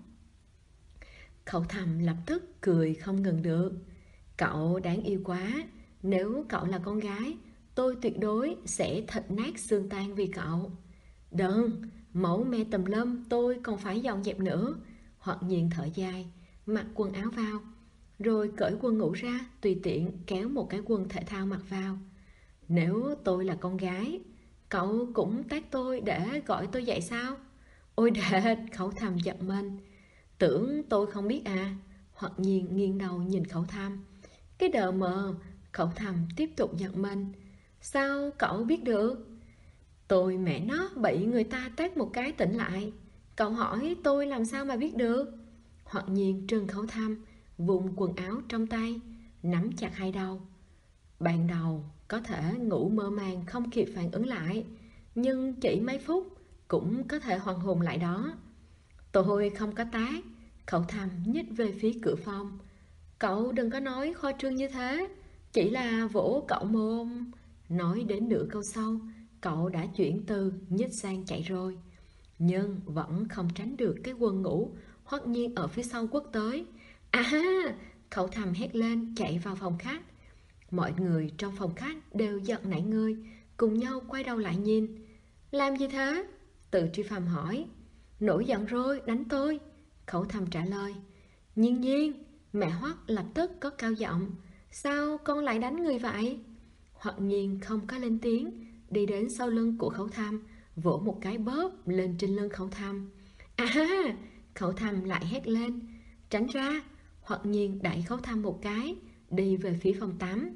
[SPEAKER 1] Khấu Thăm lập tức cười không ngừng được. Cậu đáng yêu quá, nếu cậu là con gái, tôi tuyệt đối sẽ thịt nát xương tan vì cậu. Đừng, mẫu me tùm lum tôi còn phải dọn dẹp nữa. Hoặc nhiên thở dài, mặc quần áo vào, rồi cởi quần ngủ ra, tùy tiện kéo một cái quần thể thao mặc vào. Nếu tôi là con gái, cậu cũng tát tôi để gọi tôi dậy sao? Ôi đệt, Khấu Thăm giật mình. Tưởng tôi không biết à? Hoặc nhiên nghiêng đầu nhìn Khấu Thăm. Cái đờ mờ, Khấu Thăm tiếp tục giật mình. Sao cậu biết được? Tôi mẹ nó bị người ta tát một cái tỉnh lại. Cậu hỏi tôi làm sao mà biết được? Hoặc nhiên trừng Khấu Thăm, vùng quần áo trong tay, nắm chặt hai đầu. Ban đầu có thể ngủ mơ màng không kịp phản ứng lại, nhưng chỉ mấy phút cũng có thể hoàn hồn lại đó. Tôi không có tát. Khấu Thăm nhích về phía cửa phòng. Cậu đừng có nói khoa trương như thế, chỉ là vỗ cậu mồm. Nói đến nửa câu sau, cậu đã chuyển từ nhích sang chạy rồi. Nhưng vẫn không tránh được cái quần ngủ Hoắc nhiên ở phía sau quất tới. À ha! Khấu Thăm hét lên chạy vào phòng khách. Mọi người trong phòng khách đều giật nảy người, cùng nhau quay đầu lại nhìn. Làm gì thế? Từ Tri Phàm hỏi. Nổi giận rồi, đánh tôi. Khấu Thăm trả lời. Nhiên Nhiên, mẹ Hoắc lập tức có cao giọng. Sao con lại đánh người vậy? Hoắc nhiên không có lên tiếng, đi đến sau lưng của Khấu Thăm, vỗ một cái bóp lên trên lưng Khấu Thăm. À ha! Khấu Thăm lại hét lên. Tránh ra! Hoắc nhiên đẩy Khấu Thăm một cái, đi về phía phòng tắm.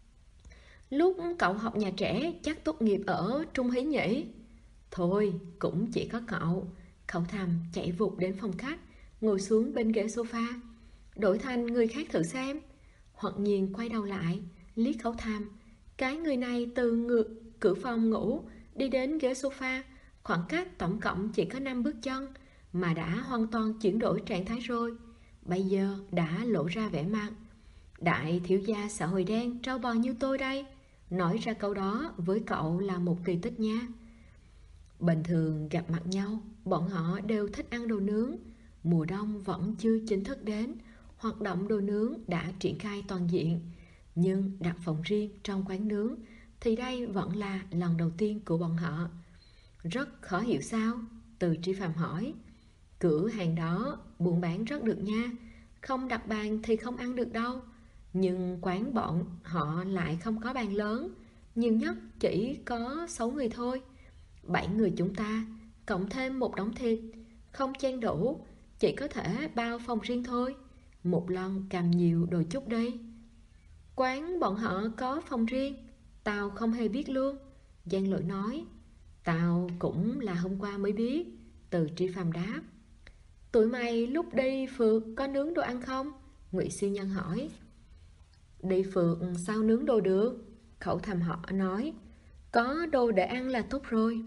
[SPEAKER 1] Lúc cậu học nhà trẻ chắc tốt nghiệp ở Trung Hí nhỉ? Thôi, cũng chỉ có cậu. Khấu Thăm chạy vụt đến phòng khách, ngồi xuống bên ghế sofa. Đổi thành người khác thử xem. Hoặc nhiên quay đầu lại, liếc Khấu Thăm. Cái người này từ cửa phòng ngủ đi đến ghế sofa, khoảng cách tổng cộng chỉ có 5 bước chân, mà đã hoàn toàn chuyển đổi trạng thái rồi. Bây giờ đã lộ ra vẻ mặt. Đại thiếu gia xã hội đen trâu bò như tôi đây, nói ra câu đó với cậu là một kỳ tích nha. Bình thường gặp mặt nhau, bọn họ đều thích ăn đồ nướng. Mùa đông vẫn chưa chính thức đến, hoạt động đồ nướng đã triển khai toàn diện. Nhưng đặt phòng riêng trong quán nướng thì đây vẫn là lần đầu tiên của bọn họ. Rất khó hiểu sao? Từ Tri Phàm hỏi. Cửa hàng đó buôn bán rất được nha, không đặt bàn thì không ăn được đâu. Nhưng quán bọn họ lại không có bàn lớn, nhiều nhất chỉ có 6 người thôi. 7 người chúng ta, cộng thêm một đống thịt, không chen đủ, chỉ có thể bao phòng riêng thôi. Một lần cầm nhiều đồ chút đi. Quán bọn họ có phòng riêng, tao không hề biết luôn. Giang Lỗi nói. Tao cũng là hôm qua mới biết. Từ Tri Phàm đáp. Tụi mày lúc đi phượt có nướng đồ ăn không? Ngụy Siêu Nhân hỏi. Đi phượt sao nướng đồ được? Khẩu Thầm họ nói. Có đồ để ăn là tốt rồi.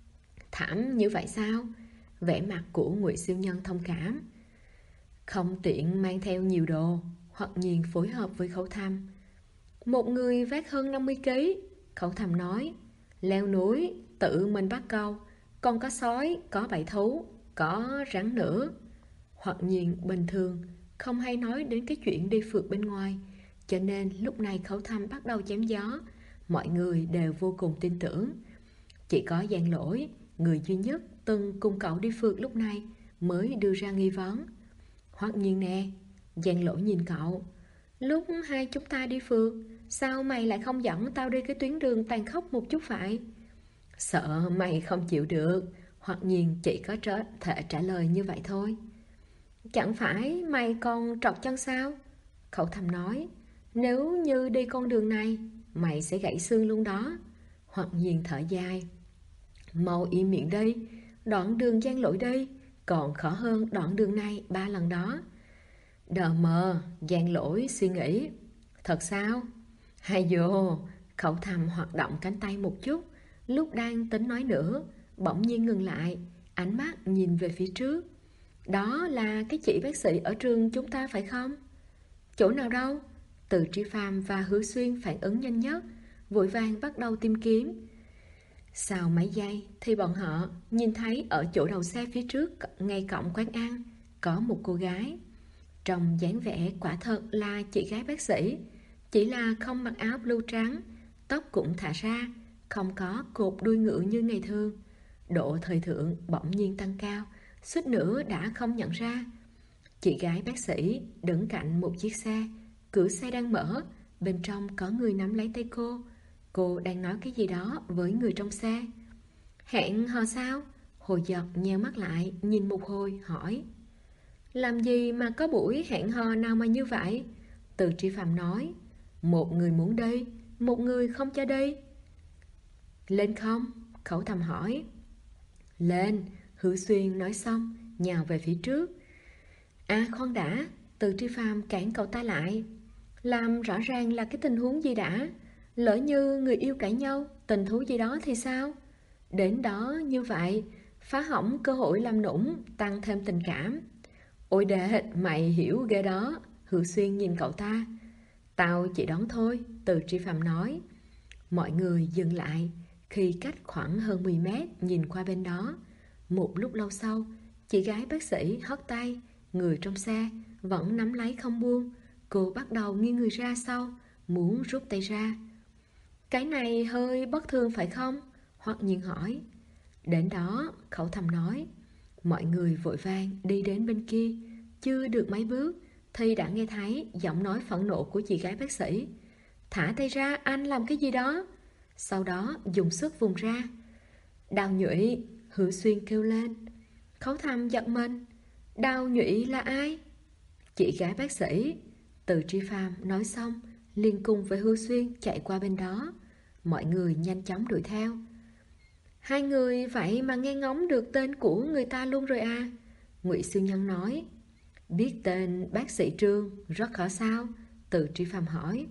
[SPEAKER 1] Thảm như vậy sao? Vẻ mặt của Ngụy Siêu Nhân thông cảm. Không tiện mang theo nhiều đồ. Hoặc nhiên phối hợp với Khẩu Thầm. Một người vác hơn 50 kg. Khẩu Thầm nói. Leo núi, tự mình bắt câu. Còn có sói, có bầy thú, có rắn nữa. Hoặc nhiên bình thường không hay nói đến cái chuyện đi phượt bên ngoài, cho nên lúc này Khẩu Thầm bắt đầu chém gió. Mọi người đều vô cùng tin tưởng. Chỉ có Giang Lỗi, người duy nhất từng cùng cậu đi phượt lúc này, mới đưa ra nghi vấn. Hoặc nhiên nè. Giang Lỗi nhìn cậu. Lúc hai chúng ta đi phượt, sao mày lại không dẫn tao đi cái tuyến đường tàn khốc một chút vậy? Sợ mày không chịu được. Hoặc nhiên chỉ có thể trả lời như vậy thôi. Chẳng phải mày còn trọc chân sao? Khẩu Thầm nói. Nếu như đi con đường này, mày sẽ gãy xương luôn đó. Hoặc nhiên thở dài. Mau im miệng đi. Đoạn đường Giang Lỗi đi còn khó hơn đoạn đường này 3 lần đó. Đờ mờ. Giang Lỗi suy nghĩ. Thật sao? Hay dồ. Khẩu Thầm hoạt động cánh tay một chút, Lúc đang tính nói nữa, bỗng nhiên ngừng lại, ánh mắt nhìn về phía trước. Đó là cái chị bác sĩ ở trường chúng ta phải không? Chỗ nào đâu? Từ Tri Phàm và Hứa Xuyên phản ứng nhanh nhất, vội vàng bắt đầu tìm kiếm. Sau mấy giây thì bọn họ nhìn thấy ở chỗ đầu xe phía trước ngay cổng quán ăn có một cô gái. Trông dáng vẻ quả thật là chị gái bác sĩ, chỉ là không mặc áo blue trắng, tóc cũng thả ra, không có cột đuôi ngựa như ngày thường. Độ thời thượng bỗng nhiên tăng cao, suýt nữa đã không nhận ra. Chị gái bác sĩ đứng cạnh một chiếc xe, cửa xe đang mở, bên trong có người nắm lấy tay cô. Cô đang nói cái gì đó với người trong xe. Hẹn hò sao? Hồ Giật nheo mắt lại, nhìn một hồi, hỏi. Làm gì mà có buổi hẹn hò nào mà như vậy? Từ Tri Phạm nói. Một người muốn đi, một người không cho đi. Lên không? Khẩu Thầm hỏi. Lên, Hứa Xuyên nói xong, nhào về phía trước. À khoan đã, Từ Tri Phạm cản cậu ta lại. Làm rõ ràng là cái tình huống gì đã? Lỡ như người yêu cãi nhau, tình thú gì đó thì sao? Đến đó như vậy, phá hỏng cơ hội làm nũng, tăng thêm tình cảm. Ôi đệ, mày hiểu ghê đó. Hứa Xuyên nhìn cậu ta. Tao chỉ đoán thôi, Từ Tri Phạm nói. Mọi người dừng lại khi cách khoảng hơn 10 mét nhìn qua bên đó. Một lúc lâu sau, chị gái bác sĩ hất tay, người trong xe vẫn nắm lấy không buông. Cô bắt đầu nghiêng người ra sau, muốn rút tay ra. Cái này hơi bất thường phải không? Hoặc nhiên hỏi. Đến đó, Khẩu Thầm nói. Mọi người vội vàng đi đến bên kia. Chưa được mấy bước thì đã nghe thấy giọng nói phẫn nộ của chị gái bác sĩ. Thả tay ra, anh làm cái gì đó? Sau đó dùng sức vùng ra. Đào Nhụy, Hứa Xuyên kêu lên. Khẩu Thầm giật mình. Đào Nhụy là ai? Chị gái bác sĩ. Từ Tri Phàm nói xong, liền cùng với Hứa Xuyên chạy qua bên đó. Mọi người nhanh chóng đuổi theo. Hai người vậy mà nghe ngóng được tên của người ta luôn rồi à? Ngụy Siêu Nhân nói. Biết tên bác sĩ Trương rất khó sao? Từ Tri Phàm hỏi.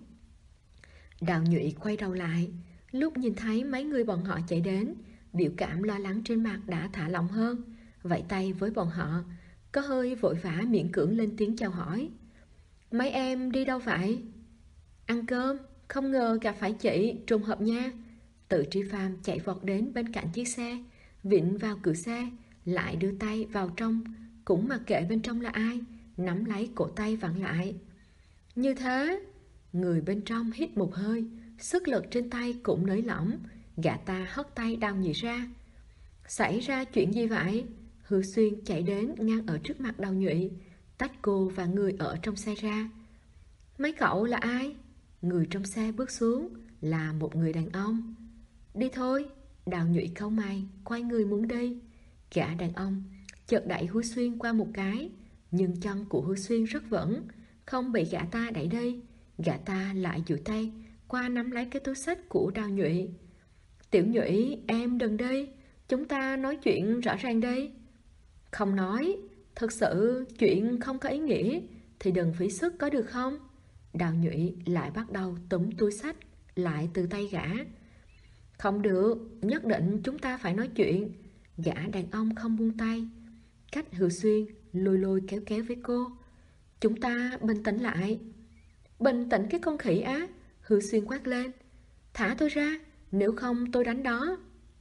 [SPEAKER 1] Đào Nhụy quay đầu lại, lúc nhìn thấy mấy người bọn họ chạy đến, biểu cảm lo lắng trên mặt đã thả lỏng hơn, vẫy tay với bọn họ, có hơi vội vã miễn cưỡng lên tiếng chào hỏi. Mấy em đi đâu vậy? Ăn cơm, không ngờ gặp phải chị, trùng hợp nha. Từ Tri Phàm chạy vọt đến bên cạnh chiếc xe, vịn vào cửa xe, lại đưa tay vào trong, cũng mặc kệ bên trong là ai, nắm lấy cổ tay vặn lại. Như thế, người bên trong hít một hơi, sức lực trên tay cũng nới lỏng, gã ta hất tay Đào Nhụy ra. Xảy ra chuyện gì vậy? Hứa Xuyên chạy đến ngăn ở trước mặt Đào Nhụy, tách cô và người ở trong xe ra. Mấy cậu là ai? Người trong xe bước xuống, là một người đàn ông. Đi thôi. Đào Nhụy cau mày, quay người muốn đi. Gã đàn ông chợt đẩy Hứa Xuyên qua một cái, nhưng chân của Hứa Xuyên rất vững, không bị gã ta đẩy đi. Gã ta lại duỗi tay qua nắm lấy cái túi xách của Đào Nhụy. Tiểu Nhụy, em đừng đi, chúng ta nói chuyện rõ ràng đi. Không nói, thực sự chuyện không có ý nghĩa thì đừng phí sức có được không? Đào Nhụy lại bắt đầu túm túi xách lại từ tay gã. Không được, nhất định chúng ta phải nói chuyện. Gã đàn ông không buông tay, cách Hứa Xuyên lôi lôi kéo kéo với cô. Chúng ta bình tĩnh lại. Bình tĩnh cái con khỉ á, Hứa Xuyên quát lên. Thả tôi ra, nếu không tôi đánh đó.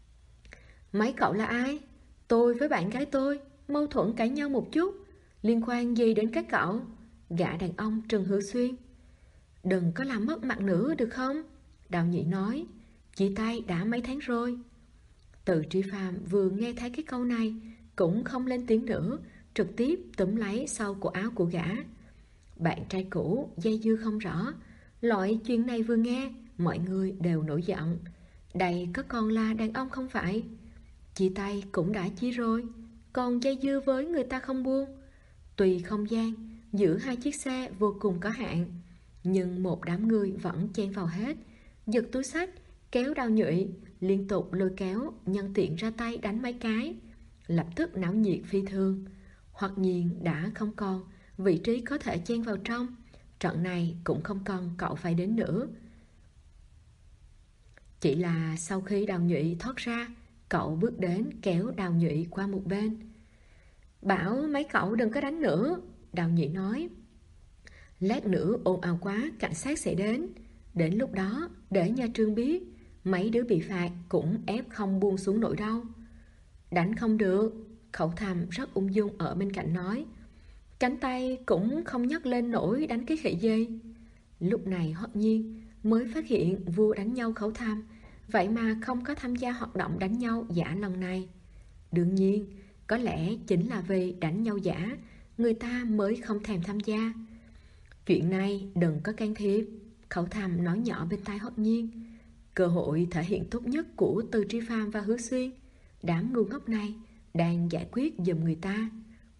[SPEAKER 1] Mấy cậu là ai? Tôi với bạn gái tôi mâu thuẫn cãi nhau một chút, liên quan gì đến các cậu? Gã đàn ông trừng Hứa Xuyên. Đừng có làm mất mặt nữa được không? Đào Nhị nói. Chia tay đã mấy tháng rồi. Từ Tri Phàm vừa nghe thấy cái câu này cũng không lên tiếng nữa, trực tiếp túm lấy sau cổ áo của gã. Bạn trai cũ dây dưa không rõ. Loại chuyện này vừa nghe, mọi người đều nổi giận. Đây có còn là đàn ông không phải? Chia tay cũng đã chia rồi, còn dây dưa với người ta không buông. Tùy không gian giữa hai chiếc xe vô cùng có hạn, nhưng một đám người vẫn chen vào hết, giật túi xách, kéo Đào Nhụy, liên tục lôi kéo, nhân tiện ra tay đánh mấy cái. Lập tức náo nhiệt phi thường. Hoặc nhiên đã không còn vị trí có thể chen vào trong, trận này cũng không cần cậu phải đến nữa. Chỉ là sau khi Đào Nhụy thoát ra, cậu bước đến kéo Đào Nhụy qua một bên. Bảo mấy cậu đừng có đánh nữa, Đào Nhụy nói. Lát nữa ồn ào quá cảnh sát sẽ đến. Đến lúc đó để nhà trường biết, mấy đứa bị phạt cũng ép không buông xuống nổi đâu. Đánh không được, Khẩu Thầm rất ung dung ở bên cạnh nói. Cánh tay cũng không nhấc lên nổi đánh cái khỉ gì. Lúc này Hoắc Nhiên mới phát hiện vua đánh nhau Khẩu Thầm, vậy mà không có tham gia hoạt động đánh nhau giả lần này. Đương nhiên, có lẽ chính là vì đánh nhau giả, người ta mới không thèm tham gia. Chuyện này đừng có can thiệp, Khẩu Thầm nói nhỏ bên tai Hoắc Nhiên. Cơ hội thể hiện tốt nhất của Từ Tri Phàm và Hứa Xuyên, đám ngu ngốc này đang giải quyết giùm người ta.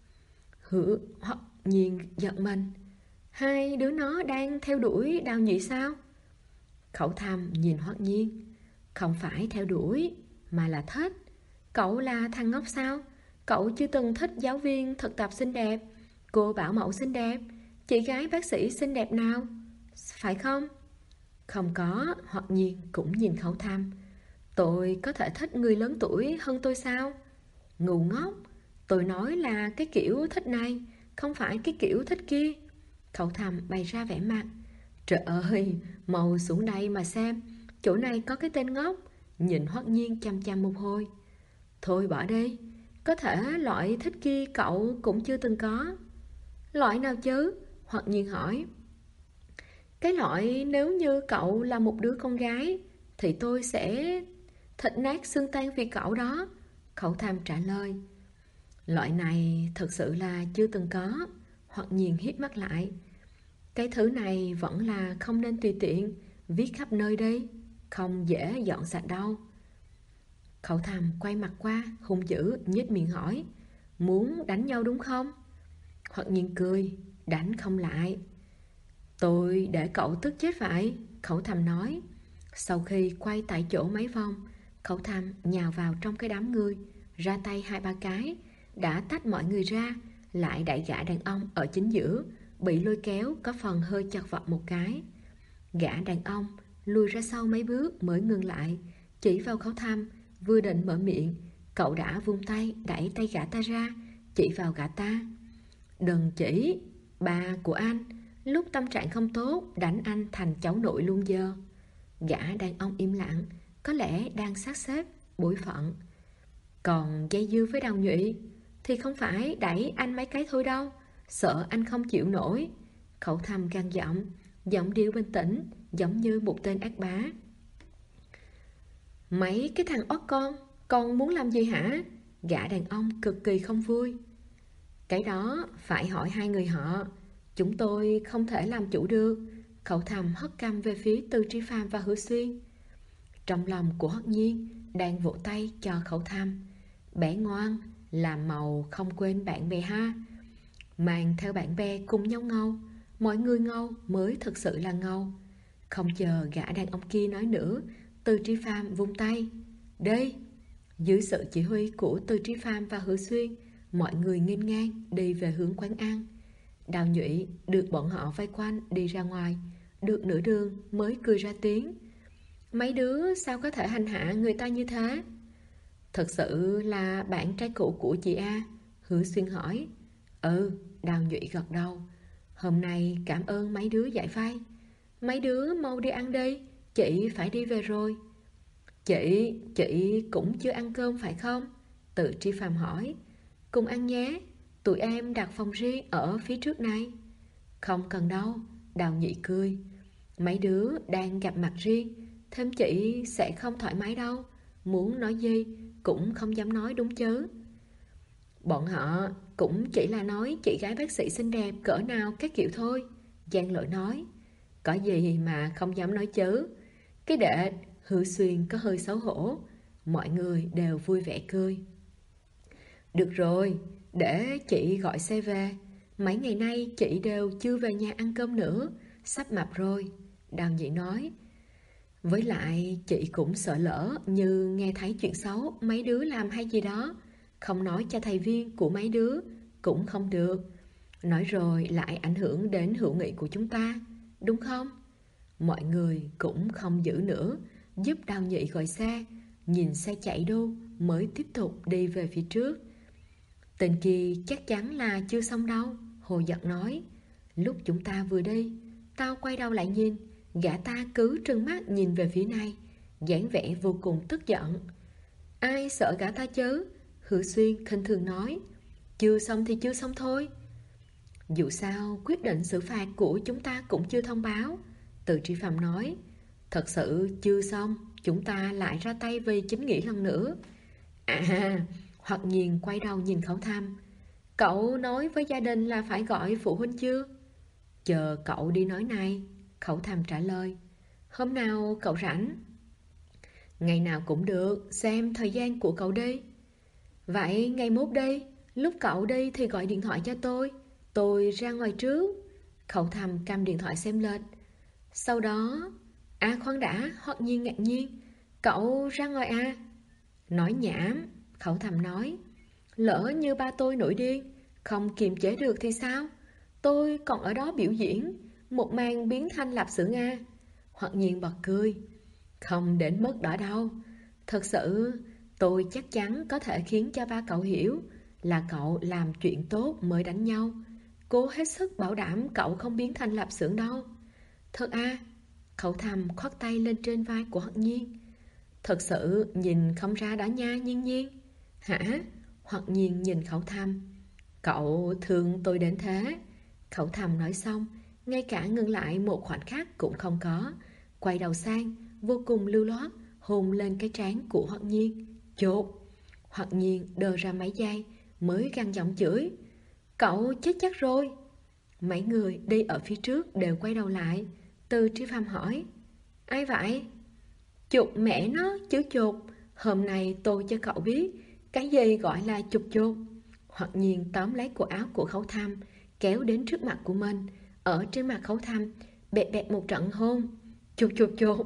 [SPEAKER 1] Hoắc Nhiên giận mình. Hai đứa nó đang theo đuổi Đào Nhụy sao? Khẩu Thầm nhìn Hoắc Nhiên. Không phải theo đuổi, mà là thích. Cậu là thằng ngốc sao? Cậu chưa từng thích giáo viên thực tập xinh đẹp, cô bảo mẫu xinh đẹp, chị gái bác sĩ xinh đẹp nào, phải không? Không có, Hoắc Nhiên cũng nhìn Khẩu Thầm. Tôi có thể thích người lớn tuổi hơn tôi sao? Ngu ngốc, tôi nói là cái kiểu thích này, không phải cái kiểu thích kia. Khẩu Thầm bày ra vẻ mặt. Trời ơi, mau xuống đây mà xem, chỗ này có cái tên ngốc. Nhìn Hoắc Nhiên chăm chăm một hồi. Thôi bỏ đi, có thể loại thích kia cậu cũng chưa từng có. Loại nào chứ? Hoắc Nhiên hỏi. Cái loại nếu như cậu là một đứa con gái thì tôi sẽ thịt nát xương tan vì cậu đó, Khẩu Thầm trả lời. Loại này thật sự là chưa từng có. Hoắc Nhiên hít mắt lại. Cái thứ này vẫn là không nên tùy tiện viết khắp nơi đi, không dễ dọn sạch đâu. Khẩu Thầm quay mặt qua, hung dữ nhếch miệng hỏi. Muốn đánh nhau đúng không? Hoắc Nhiên cười. Đánh không lại. Tôi để cậu tức chết vậy, Khẩu Thầm nói. Sau khi quay tại chỗ mấy vòng, Khẩu Thầm nhào vào trong cái đám người, ra tay 2-3 cái, đã tách mọi người ra, lại đẩy gã đàn ông ở chính giữa, bị lôi kéo có phần hơi chật vật một cái. Gã đàn ông lùi ra sau mấy bước mới ngừng lại, chỉ vào Khẩu Thầm, vừa định mở miệng, cậu đã vung tay đẩy tay gã ta ra, chỉ vào gã ta. Đừng chỉ, bà của anh lúc tâm trạng không tốt đánh anh thành cháu nội luôn giờ. Gã đàn ông im lặng, có lẽ đang xác xếp bổn phận. Còn dây dưa với Đào Nhụy thì không phải đẩy anh mấy cái thôi đâu, sợ anh không chịu nổi. Khẩu Thầm gằn giọng, giọng điệu bình tĩnh, giống như một tên ác bá. Mấy cái thằng ót con muốn làm gì hả? Gã đàn ông cực kỳ không vui. Cái đó phải hỏi hai người họ, chúng tôi không thể làm chủ được. Khẩu Thầm hất cằm về phía Từ Tri Phàm và Hứa Xuyên. Trong lòng của Hoắc Nhiên đang vỗ tay cho Khẩu Thầm. Bé ngoan, làm màu không quên bạn bè ha. Mang theo bạn bè cùng nhau ngâu, mọi người ngâu mới thực sự là ngâu. Không chờ gã đàn ông kia nói nữa, Từ Tri Phàm vung tay. Đi! Dưới sự chỉ huy của Từ Tri Phàm và Hứa Xuyên, mọi người nghênh ngang đi về hướng quán ăn. Đào Nhụy được bọn họ vây quanh đi ra ngoài, được nửa đường mới cười ra tiếng. Mấy đứa sao có thể hành hạ người ta như thế? Thật sự là bạn trai cũ của chị A? Hứa Xuyên hỏi. Ừ, Đào Nhụy gật đầu. Hôm nay cảm ơn mấy đứa giải vay. Mấy đứa mau đi ăn đi, chị phải đi về rồi. Chị cũng chưa ăn cơm phải không? Từ Tri Phàm hỏi. Cùng ăn nhé, tụi em đặt phòng riêng ở phía trước này. Không cần đâu, Đào Nhụy cười. Mấy đứa đang gặp mặt riêng, thêm chị sẽ không thoải mái đâu. Muốn nói gì cũng không dám nói đúng chứ. Bọn họ cũng chỉ là nói chị gái bác sĩ xinh đẹp cỡ nào các kiểu thôi, Giang Lỗi nói. Có gì mà không dám nói chứ. Cái đệ Hứa Xuyên có hơi xấu hổ. Mọi người đều vui vẻ cười. Được rồi, để chị gọi xe về. Mấy ngày nay chị đều chưa về nhà ăn cơm nữa, sắp mập rồi, Đào Nhị nói. Với lại chị cũng sợ lỡ như nghe thấy chuyện xấu mấy đứa làm hay gì đó, không nói cho thầy Viên của mấy đứa cũng không được. Nói rồi lại ảnh hưởng đến hữu nghị của chúng ta, đúng không? Mọi người cũng không giữ nữa, giúp Đào Nhị gọi xe, nhìn xe chạy đô mới tiếp tục đi về phía trước. Tên kia chắc chắn là chưa xong đâu, Hồ Giật nói. Lúc chúng ta vừa đi, tao quay đầu lại nhìn, gã ta cứ trừng mắt nhìn về phía này, dáng vẻ vô cùng tức giận. Ai sợ gã ta chứ? Hứa Xuyên khinh thường nói. Chưa xong thì chưa xong thôi. Dù sao quyết định xử phạt của chúng ta cũng chưa thông báo, Từ Tri Phạm nói. Thật sự chưa xong, chúng ta lại ra tay vì chính nghĩa lần nữa. À, Hoặc Nhiên quay đầu nhìn Khẩu Thăm. Cậu nói với gia đình là phải gọi phụ huynh chưa? Chờ cậu đi nói này, Khẩu Thăm trả lời. Hôm nào cậu rảnh? Ngày nào cũng được, xem thời gian của cậu đi. Vậy ngày mốt đi, lúc cậu đi thì gọi điện thoại cho tôi ra ngoài trước. Khẩu Thăm cầm điện thoại xem lệch. Sau đó... khoan đã, Hoặc Nhiên ngạc nhiên. Cậu ra ngoài à? Nói nhảm, Khẩu Thăm nói. Lỡ như ba tôi nổi điên, không kiềm chế được thì sao? Tôi còn ở đó biểu diễn, một màn biến thanh lạp xưởng à? Hoặc Nhiên bật cười. Không đến mức đó đâu. Thật sự, tôi chắc chắn có thể khiến cho ba cậu hiểu là cậu làm chuyện tốt mới đánh nhau. Cô hết sức bảo đảm cậu không biến thành lạp xưởng đâu. Thật à? Khẩu Thăm khoác tay lên trên vai của Hoặc Nhiên. Thật sự nhìn không ra đó nha Nhiên Nhiên. Hả? Hoặc Nhiên nhìn Khẩu Thăm. Cậu thương tôi đến thế? Khẩu Thăm nói xong, ngay cả ngừng lại một khoảnh khắc cũng không có. Quay đầu sang, vô cùng lưu loát, hôn lên cái trán của Hoặc Nhiên. Chột! Hoặc Nhiên đờ ra mấy giây, mới gằn giọng chửi. Cậu chết chắc rồi! Mấy người đi ở phía trước đều quay đầu lại. Từ Tri Phạm hỏi. Ai vậy? Chụp mẹ nó chứ chụp. Hôm nay tôi cho cậu biết cái gì gọi là chụp chụp. Hoặc Nhiên tóm lấy cổ áo của Khẩu Thăm, kéo đến trước mặt của mình. Ở trên mặt Khẩu Thăm bẹt bẹt một trận hôn. Chụp chụp chụp.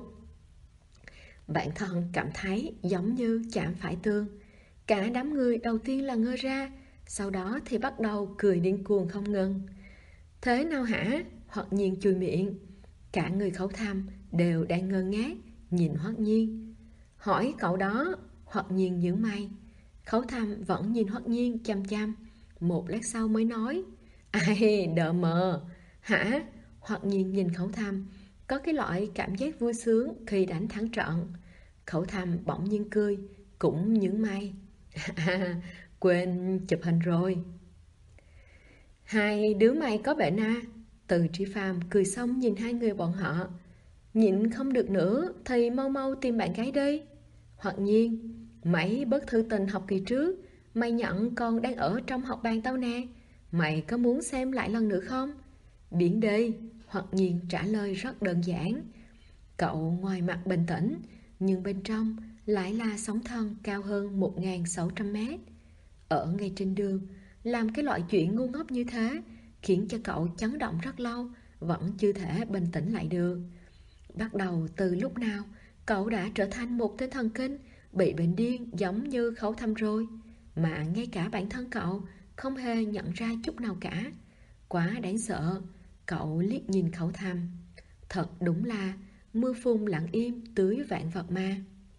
[SPEAKER 1] Bản thân cảm thấy giống như chạm phải tường. Cả đám người đầu tiên là ngơ ra, sau đó thì bắt đầu cười điên cuồng không ngừng. Thế nào hả? Hoặc Nhiên chùi miệng. Cả người Khẩu Thăm đều đang ngơ ngác nhìn Hoặc Nhiên. Hỏi cậu đó. Hoặc Nhiên nhướng mày. Khẩu Thăm vẫn nhìn Hoặc Nhiên chăm chăm. Một lát sau mới nói. Ai đỡ mờ. Hả? Hoặc Nhiên nhìn Khẩu Thăm, có cái loại cảm giác vui sướng khi đánh thắng trận. Khẩu Thăm bỗng nhiên cười, cũng nhướng mày. Quên chụp hình rồi. Hai đứa mày có bệnh à? Từ Tri Phạm cười xong nhìn hai người bọn họ. Nhịn không được nữa thì mau mau tìm bạn gái đi. Hoặc Nhiên, mấy bức thư tình học kỳ trước mày nhận còn đang ở trong học bàn tao nè. Mày có muốn xem lại lần nữa không? Biển đi. Hoặc Nhiên trả lời rất đơn giản. Cậu ngoài mặt bình tĩnh, nhưng bên trong lại là sóng thần cao hơn 1.600 mét. Ở ngay trên đường, làm cái loại chuyện ngu ngốc như thế khiến cho cậu chấn động rất lâu, vẫn chưa thể bình tĩnh lại được. Bắt đầu từ lúc nào cậu đã trở thành một tên thần kinh bị bệnh điên giống như Khẩu Thăm rồi, mà ngay cả bản thân cậu không hề nhận ra chút nào cả. Quá đáng sợ. Cậu liếc nhìn Khẩu Thăm. Thật đúng là mưa phùn lặng im tưới vạn vật ma.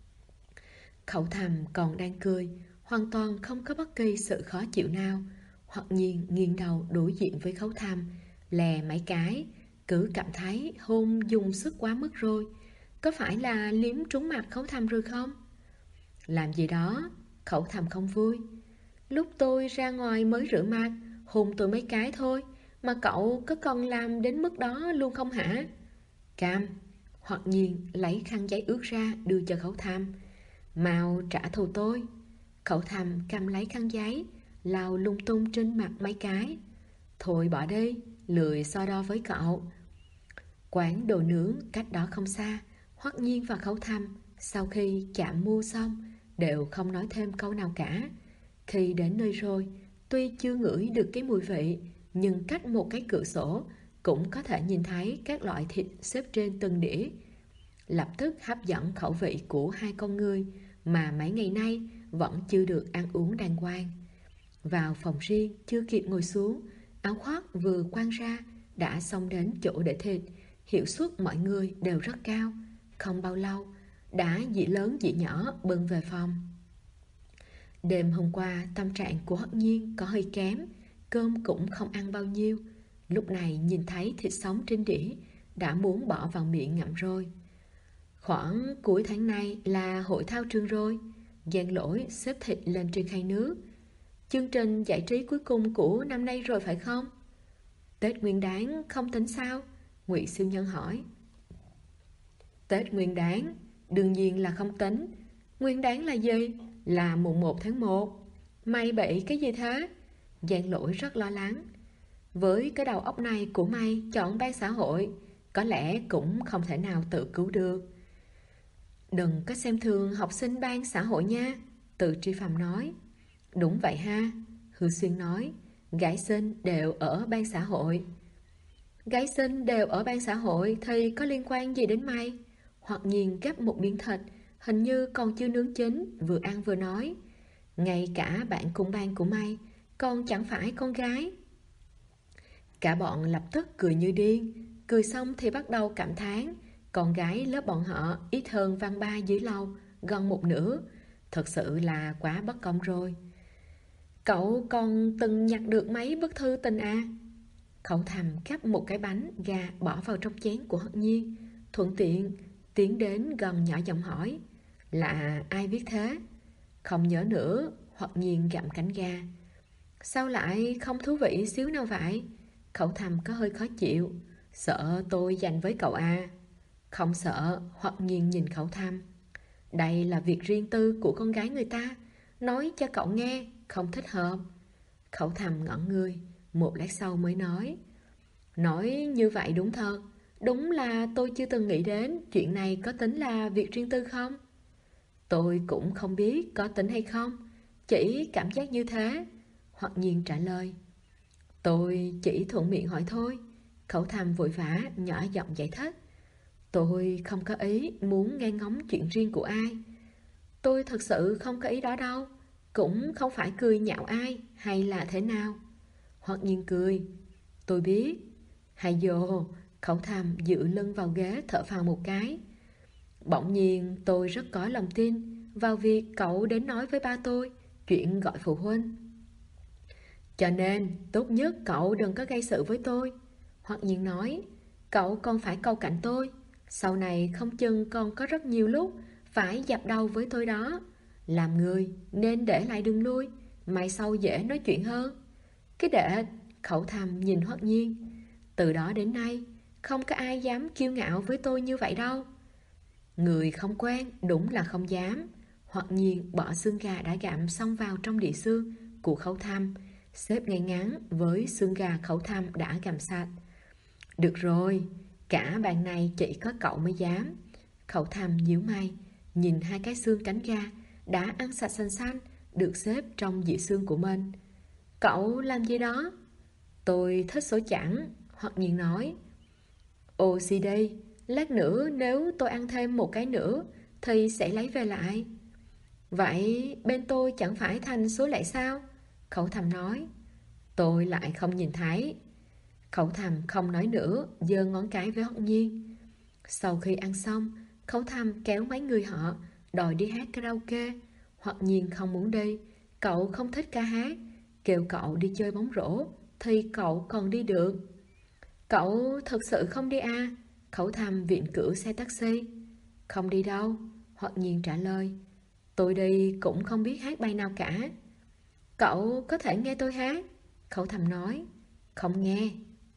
[SPEAKER 1] Khẩu Thăm còn đang cười, hoàn toàn không có bất kỳ sự khó chịu nào. Hoặc Nhiên nghiêng đầu đối diện với Khẩu Thăm, lè mấy cái, cứ cảm thấy hôn dùng sức quá mức rồi. Có phải là liếm trúng mặt Khẩu Thăm rồi không? Làm gì đó? Khẩu Thăm không vui. Lúc tôi ra ngoài mới rửa mặt, hôn tôi mấy cái thôi, mà cậu có còn làm đến mức đó luôn không hả? Cam. Hoặc Nhiên lấy khăn giấy ướt ra đưa cho Khẩu Thăm. Mau trả thù tôi. Khẩu Thăm cầm lấy khăn giấy, lau lung tung trên mặt mấy cái. Thôi bỏ đi, lười so đo với cậu. Quán đồ nướng cách đó không xa. Hoặc Nhiên và Khẩu Thăm sau khi chạm mua xong đều không nói thêm câu nào cả. Khi đến nơi rồi, tuy chưa ngửi được cái mùi vị, nhưng cách một cái cửa sổ cũng có thể nhìn thấy các loại thịt xếp trên từng đĩa. Lập tức hấp dẫn khẩu vị của hai con người mà mấy ngày nay vẫn chưa được ăn uống đàng hoàng. Vào phòng riêng chưa kịp ngồi xuống, áo khoác vừa quăng ra đã xông đến chỗ để thịt. Hiệu suất mọi người đều rất cao. Không bao lâu, đã dĩ lớn dĩ nhỏ bưng về phòng. Đêm hôm qua tâm trạng của Hất Nhiên có hơi kém, cơm cũng không ăn bao nhiêu. Lúc này nhìn thấy thịt sống trên đĩa đã muốn bỏ vào miệng ngậm rồi. Khoảng cuối tháng này là hội thao trường rồi. Giang Lỗi xếp thịt lên trên khay nước. Chương trình giải trí cuối cùng của năm nay rồi phải không? Tết Nguyên Đán không tính sao? Ngụy Siêu Nhân hỏi. Tết Nguyên Đán đương nhiên là không tính. Nguyên Đán là gì? Là mùng 1 tháng 1. Mày bị cái gì thế? Giang Lỗi rất lo lắng. Với cái đầu óc này của mày chọn ban xã hội, có lẽ cũng không thể nào tự cứu được. Đừng có xem thường học sinh ban xã hội nha, Từ Tri Phạm nói. Đúng vậy ha, Hư Xuyên nói. Gái sinh đều ở ban xã hội. Gái sinh đều ở ban xã hội thì có liên quan gì đến mày? Hoặc Nhiên gắp một miếng thịt, hình như còn chưa nướng chín, vừa ăn vừa nói. Ngay cả bạn cùng ban của mày còn chẳng phải con gái. Cả bọn lập tức cười như điên. Cười xong thì bắt đầu cảm thán. Con gái lớp bọn họ ít hơn Văn Ba dưới lầu gần một nửa. Thật sự là quá bất công rồi. Cậu còn từng nhặt được mấy bức thư tình à? Cậu thầm cắp một cái bánh gà bỏ vào trong chén của Hất Nhiên, thuận tiện tiến đến gần nhỏ giọng hỏi. Là ai viết thế? Không nhớ nữa. Hoặc Nhiên gặm cánh gà. Sao lại không thú vị xíu nào vậy? Cậu thầm có hơi khó chịu. Sợ tôi dành với cậu à? Không sợ. Hoặc Nhiên nhìn Cậu thầm. Đây là việc riêng tư của con gái người ta, nói cho cậu nghe không thích hợp. Cậu thầm ngẩn người, một lát sau mới nói. Nói như vậy đúng thật. Đúng là tôi chưa từng nghĩ đến chuyện này có tính là việc riêng tư không? Tôi cũng không biết có tính hay không, chỉ cảm giác như thế. Hoặc Nhiên trả lời. Tôi chỉ thuận miệng hỏi thôi. Cậu thầm vội vã nhỏ giọng giải thích. Tôi không có ý muốn nghe ngóng chuyện riêng của ai. Tôi thật sự không có ý đó đâu. Cũng không phải cười nhạo ai hay là thế nào. Hoặc Nhiên cười. Tôi biết. Hay dồ. Cậu thầm dựa lưng vào ghế thở phào một cái. Bỗng nhiên tôi rất có lòng tin vào việc cậu đến nói với ba tôi chuyện gọi phụ huynh. Cho nên tốt nhất cậu đừng có gây sự với tôi. Hoặc Nhiên nói. Cậu còn phải cầu cạnh tôi. Sau này không chừng còn có rất nhiều lúc phải dập đầu với tôi đó. Làm người nên để lại đường lui, mai sau dễ nói chuyện hơn. Cái đệ. Cậu thầm nhìn Hoắc Nhiên. Từ đó đến nay không có ai dám kiêu ngạo với tôi như vậy đâu. Người không quen đúng là không dám. Hoắc Nhiên bỏ xương gà đã gặm xong vào trong đĩa xương của Khấu Thăm, xếp ngay ngắn với xương gà Khấu Thăm đã gặm sạch. Được rồi, cả bàn này chỉ có cậu mới dám. Khấu Thăm nhíu mày, nhìn hai cái xương cánh gà đã ăn sạch xanh xanh được xếp trong dĩa xương của mình. Cậu làm gì đó? Tôi thích số chẵn. Hoặc Nhiên nói. OCD, lát nữa nếu tôi ăn thêm một cái nữa thì sẽ lấy về lại. Vậy bên tôi chẳng phải thành số lẻ sao? Khẩu Thầm nói. Tôi lại không nhìn thấy. Khẩu Thầm không nói nữa, giơ ngón cái với Hoắc Nhiên. Sau khi ăn xong, Khẩu Thầm kéo mấy người họ đòi đi hát karaoke. Hoắc Nhiên không muốn đi, cậu không thích ca hát. Kêu cậu đi chơi bóng rổ thì cậu còn đi được. Cậu thật sự không đi à? Khẩu Thầm viện cử xe taxi. Không đi đâu. Hoắc Nhiên trả lời. Tôi đi cũng không biết hát bài nào cả. Cậu có thể nghe tôi hát. Khẩu Thầm nói. Không nghe.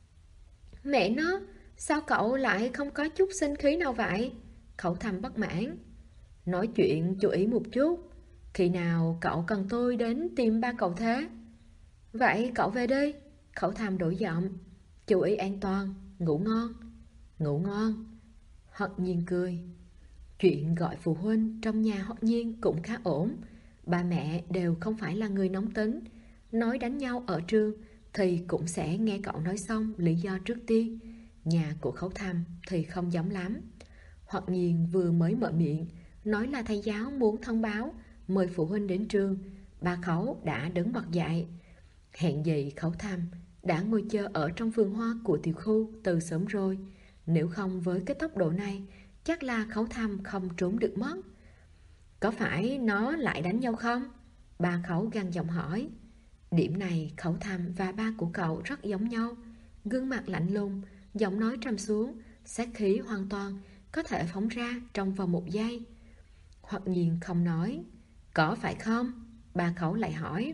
[SPEAKER 1] Mẹ nó, sao cậu lại không có chút sinh khí nào vậy? Khẩu Thầm bất mãn. Nói chuyện chú ý một chút. Khi nào cậu cần tôi đến tìm ba cậu thế? Vậy cậu về đi. Khẩu Thầm đổi giọng. Chú ý an toàn, ngủ ngon. Ngủ ngon. Hoắc Nhiên cười. Chuyện gọi phụ huynh trong nhà Hoắc Nhiên cũng khá ổn. Ba mẹ đều không phải là người nóng tính. Nói đánh nhau ở trường thì cũng sẽ nghe cậu nói xong lý do trước tiên. Nhà của Khấu Thầm thì không giống lắm. Hoắc Nhiên vừa mới mở miệng nói là thầy giáo muốn thông báo mời phụ huynh đến trường, bà Khấu đã đứng bật dậy. Hẹn gì Khấu Thầm đã ngồi chờ ở trong vườn hoa của tiểu khu từ sớm rồi. Nếu không với cái tốc độ này chắc là Khấu Thăm không trốn được mất. Có phải nó lại đánh nhau không? Ba Khấu gằn giọng hỏi. Điểm này Khấu Thăm và ba của cậu rất giống nhau. Gương mặt lạnh lùng, giọng nói trầm xuống, sát khí hoàn toàn có thể phóng ra trong vòng 1 giây. Hoặc Nhiên không nói. Có phải không? Ba Khấu lại hỏi.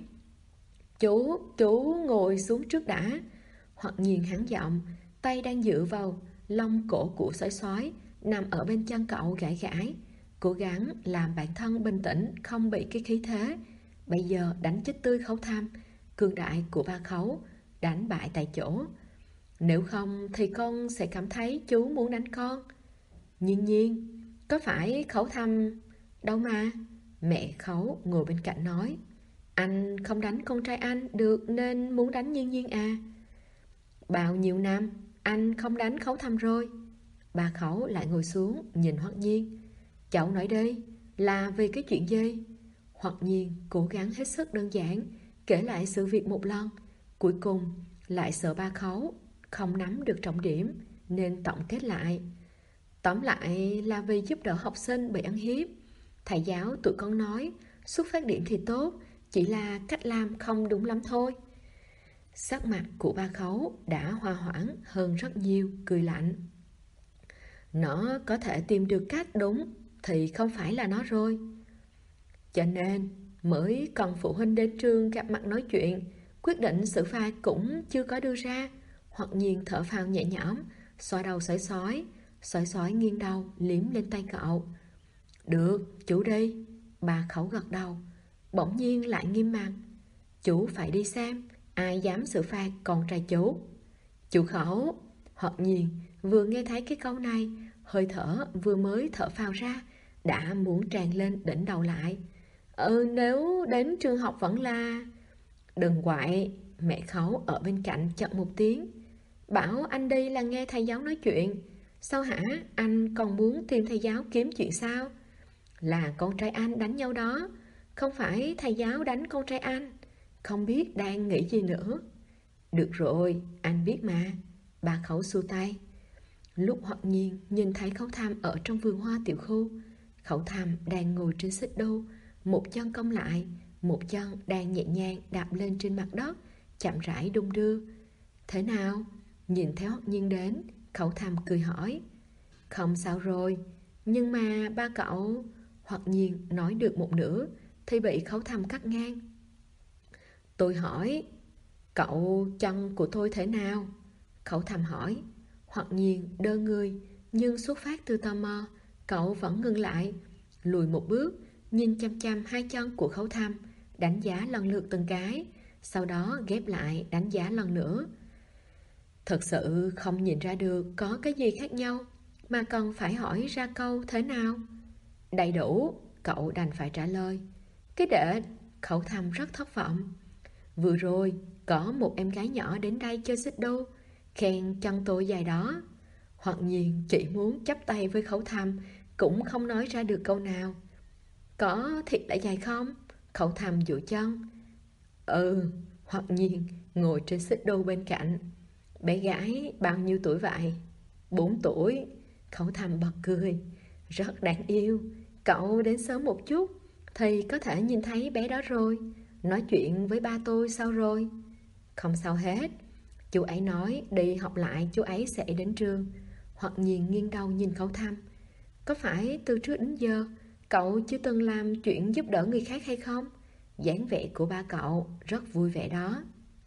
[SPEAKER 1] Chú ngồi xuống trước đã. Hoặc Nhiên hắn giọng, tay đang dựa vào lông cổ của sói sói nằm ở bên chân cậu gãi gãi, cố gắng làm bản thân bình tĩnh, không bị cái khí thế bây giờ đánh chết tươi Khấu Thăm, cường đại của ba Khấu, đánh bại tại chỗ. Nếu không thì con sẽ cảm thấy chú muốn đánh con. Nhiên, có phải Khấu Thăm đâu mà. Mẹ Khấu ngồi bên cạnh nói. Anh không đánh con trai anh được nên muốn đánh Nhiên à. Bao nhiêu năm anh không đánh Khấu Thăm rồi. Bà Khấu lại ngồi xuống nhìn Hoặc Nhiên. Cháu nói đi, là vì cái chuyện gì? Hoặc Nhiên cố gắng hết sức đơn giản kể lại sự việc một lần. Cuối cùng lại sợ ba Khấu không nắm được trọng điểm nên tổng kết lại. Tóm lại là vì giúp đỡ học sinh bị ăn hiếp. Thầy giáo tụi con nói xuất phát điểm thì tốt, chỉ là cách làm không đúng lắm thôi. Sắc mặt của ba Khấu đã hòa hoãn hơn rất nhiều, cười lạnh. Nó có thể tìm được cách đúng thì không phải là nó rồi. Cho nên mới cần phụ huynh đến trường gặp mặt nói chuyện. Quyết định xử phạt cũng chưa có đưa ra. Hoặc Nhiên thở phào nhẹ nhõm, xoa đầu sói sói. Sói sói nghiêng đầu liếm lên tay cậu. Được, chú đi. Bà Khấu gật đầu. Bỗng nhiên lại nghiêm mặt. Chú phải đi xem ai dám xử phạt con trai chú. Chú Khấu. Hoặc Nhiên vừa nghe thấy cái câu này, hơi thở vừa mới thở phào ra đã muốn tràn lên đỉnh đầu lại. Nếu đến trường học vẫn là... Đừng quậy. Mẹ Khấu ở bên cạnh chợt một tiếng. Bảo anh đi là nghe thầy giáo nói chuyện. Sao hả? Anh còn muốn tìm thầy giáo kiếm chuyện sao? Là con trai anh đánh nhau đó, không phải thầy giáo đánh con trai anh. Không biết đang nghĩ gì nữa. Được rồi, anh biết mà. Bà Khấu xua tay. Lúc Hoặc Nhiên nhìn thấy Khấu Thăm ở trong vườn hoa tiểu khu. Khấu Thăm đang ngồi trên xích đu, một chân cong lại, một chân đang nhẹ nhàng đạp lên trên mặt đất, chậm rãi đung đưa. Thế nào? Nhìn thấy Hoặc Nhiên đến, Khấu Thăm cười hỏi. Không sao rồi, nhưng mà ba cậu... Hoặc Nhiên nói được một nửa thì bị Khấu Thăm cắt ngang. Tôi hỏi, cậu chân của tôi thế nào? Khấu Thăm hỏi. Hoặc Nhiên đơ người, nhưng xuất phát từ tò mò, cậu vẫn ngừng lại, lùi một bước, nhìn chăm chăm hai chân của Khấu Thăm, đánh giá lần lượt từng cái, sau đó ghép lại đánh giá lần nữa. Thật sự không nhìn ra được có cái gì khác nhau, mà còn phải hỏi ra câu thế nào. Đầy đủ, cậu đành phải trả lời. Cái để... Khấu Thăm rất thất vọng. Vừa rồi có một em gái nhỏ đến đây chơi xích đu, khen chân tôi dài đó. Hoặc Nhiên chỉ muốn chắp tay với Khấu Thăm, cũng không nói ra được câu nào. Có thiệt đã dài không? Khấu Thăm duỗi chân. Hoặc Nhiên ngồi trên xích đu bên cạnh. Bé gái bao nhiêu tuổi vậy? 4 tuổi. Khấu Thăm bật cười. Rất đáng yêu. Cậu đến sớm một chút thì có thể nhìn thấy bé đó rồi. Nói chuyện với ba tôi sao rồi? Không sao hết. Chú ấy nói đi học lại chú ấy sẽ đến trường. Hoặc Nhiên nghiêng đầu nhìn Khấu Thăm. Có phải từ trước đến giờ cậu chưa từng làm chuyện giúp đỡ người khác hay không? Dáng vẻ của ba cậu rất vui vẻ đó.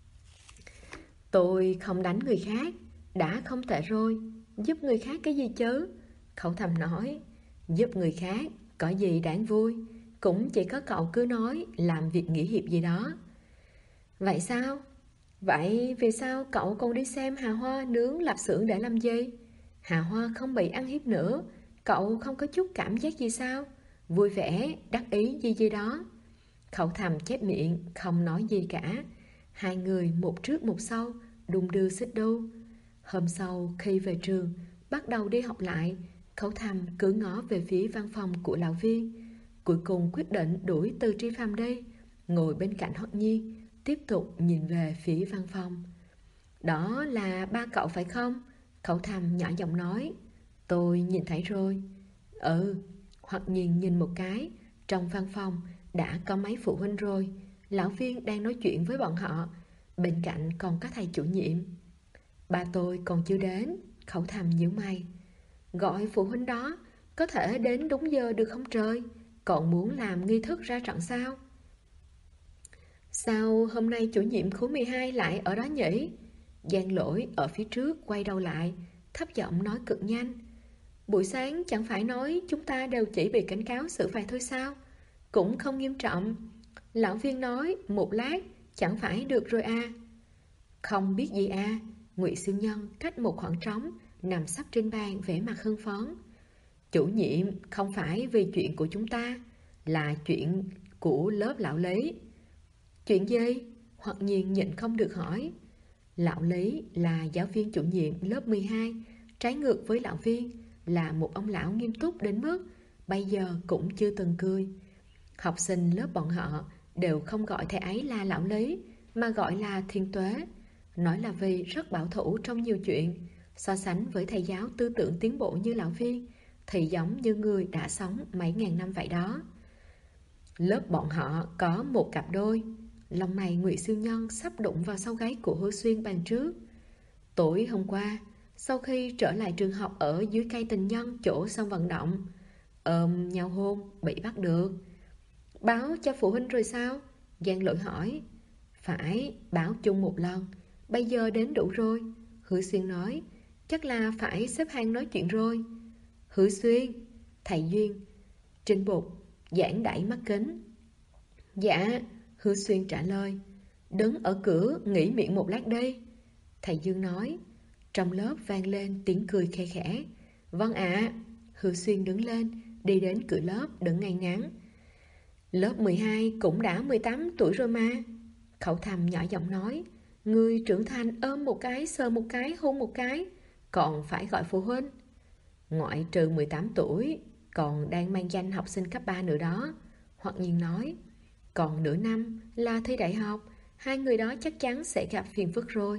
[SPEAKER 1] Tôi không đánh người khác, đã không tệ rồi. Giúp người khác cái gì chứ? Khấu Thăm nói. Giúp người khác có gì đáng vui? Cũng chỉ có cậu cứ nói làm việc nghĩa hiệp gì đó. Vậy sao? Vậy vì sao cậu còn đi xem Hà Hoa nướng lạp xưởng để làm gì? Hà Hoa không bị ăn hiếp nữa, cậu không có chút cảm giác gì sao? Vui vẻ, đắc ý gì đó. Khấu Thăm chép miệng, không nói gì cả. Hai người một trước một sau, đung đưa xích đu. Hôm sau khi về trường, bắt đầu đi học lại, Khấu Thăm cứ ngó về phía văn phòng của lão viên. Cuối cùng quyết định đuổi Từ Tri Phạm đi, ngồi bên cạnh Hoặc Nhiên, tiếp tục nhìn về phía văn phòng. Đó là ba cậu phải không? Khấu Thăm nhỏ giọng nói. Tôi nhìn thấy rồi. Hoặc nhìn nhìn một cái, trong văn phòng đã có mấy phụ huynh rồi. Lão Viên đang nói chuyện với bọn họ, bên cạnh còn có thầy chủ nhiệm. Ba tôi còn chưa đến. Khẩu Thầm nhíu mày. Gọi phụ huynh đó, có thể đến đúng giờ được không trời? Còn muốn làm nghi thức ra trận sao? Sao hôm nay chủ nhiệm khối 12 lại ở đó nhỉ? Giang Lỗi ở phía trước quay đầu lại, thấp giọng nói cực nhanh. Buổi sáng chẳng phải nói chúng ta đều chỉ bị cảnh cáo xử phạt thôi sao? Cũng không nghiêm trọng. Lão Viên nói một lát chẳng phải được rồi à? Không biết gì à? Ngụy Siêu Nhân cách một khoảng trống nằm sấp trên bàn vẻ mặt hưng phấn. Chủ nhiệm không phải vì chuyện của chúng ta, là chuyện của lớp lão Lý. Chuyện gì? Hoặc nhiên nhịn không được hỏi. Lão Lý là giáo viên chủ nhiệm lớp 12, trái ngược với lão Viên, là một ông lão nghiêm túc đến mức bây giờ cũng chưa từng cười. Học sinh lớp bọn họ đều không gọi thầy ấy là lão Lý, mà gọi là Thiên Tuế. Nói là vì rất bảo thủ trong nhiều chuyện. So sánh với thầy giáo tư tưởng tiến bộ như lão Viên thì giống như người đã sống mấy ngàn năm vậy đó. Lớp bọn họ có một cặp đôi. Lòng mày Ngụy Siêu Nhân sắp đụng vào sau gáy của Hứa Xuyên bàn trước. Tối hôm qua, sau khi trở lại trường học ở dưới cây tình nhân chỗ sân vận động, ôm nhau hôn, bị bắt được. Báo cho phụ huynh rồi sao? Giang Lỗi hỏi. Phải, báo chung một lần. Bây giờ đến đủ rồi. Hứa Xuyên nói. Chắc là phải xếp hàng nói chuyện rồi. Hứa Xuyên, thầy Duyên, trên bục, giảng đẩy mắt kính. Dạ, Hứa Xuyên trả lời. Đứng ở cửa nghỉ miệng một lát đi. Thầy Dương nói. Trong lớp vang lên tiếng cười khe khẽ. Vâng ạ. Hứa Xuyên đứng lên, đi đến cửa lớp đứng ngay ngắn. Lớp 12 cũng đã 18 tuổi rồi mà. Khẩu Thầm nhỏ giọng nói. Người trưởng thành ôm một cái, sờ một cái, hôn một cái, còn phải gọi phụ huynh. Ngoại trừ 18 tuổi, còn đang mang danh học sinh cấp 3 nữa đó. Hoặc nhiên nói. Còn nửa năm là thi đại học, hai người đó chắc chắn sẽ gặp phiền phức rồi.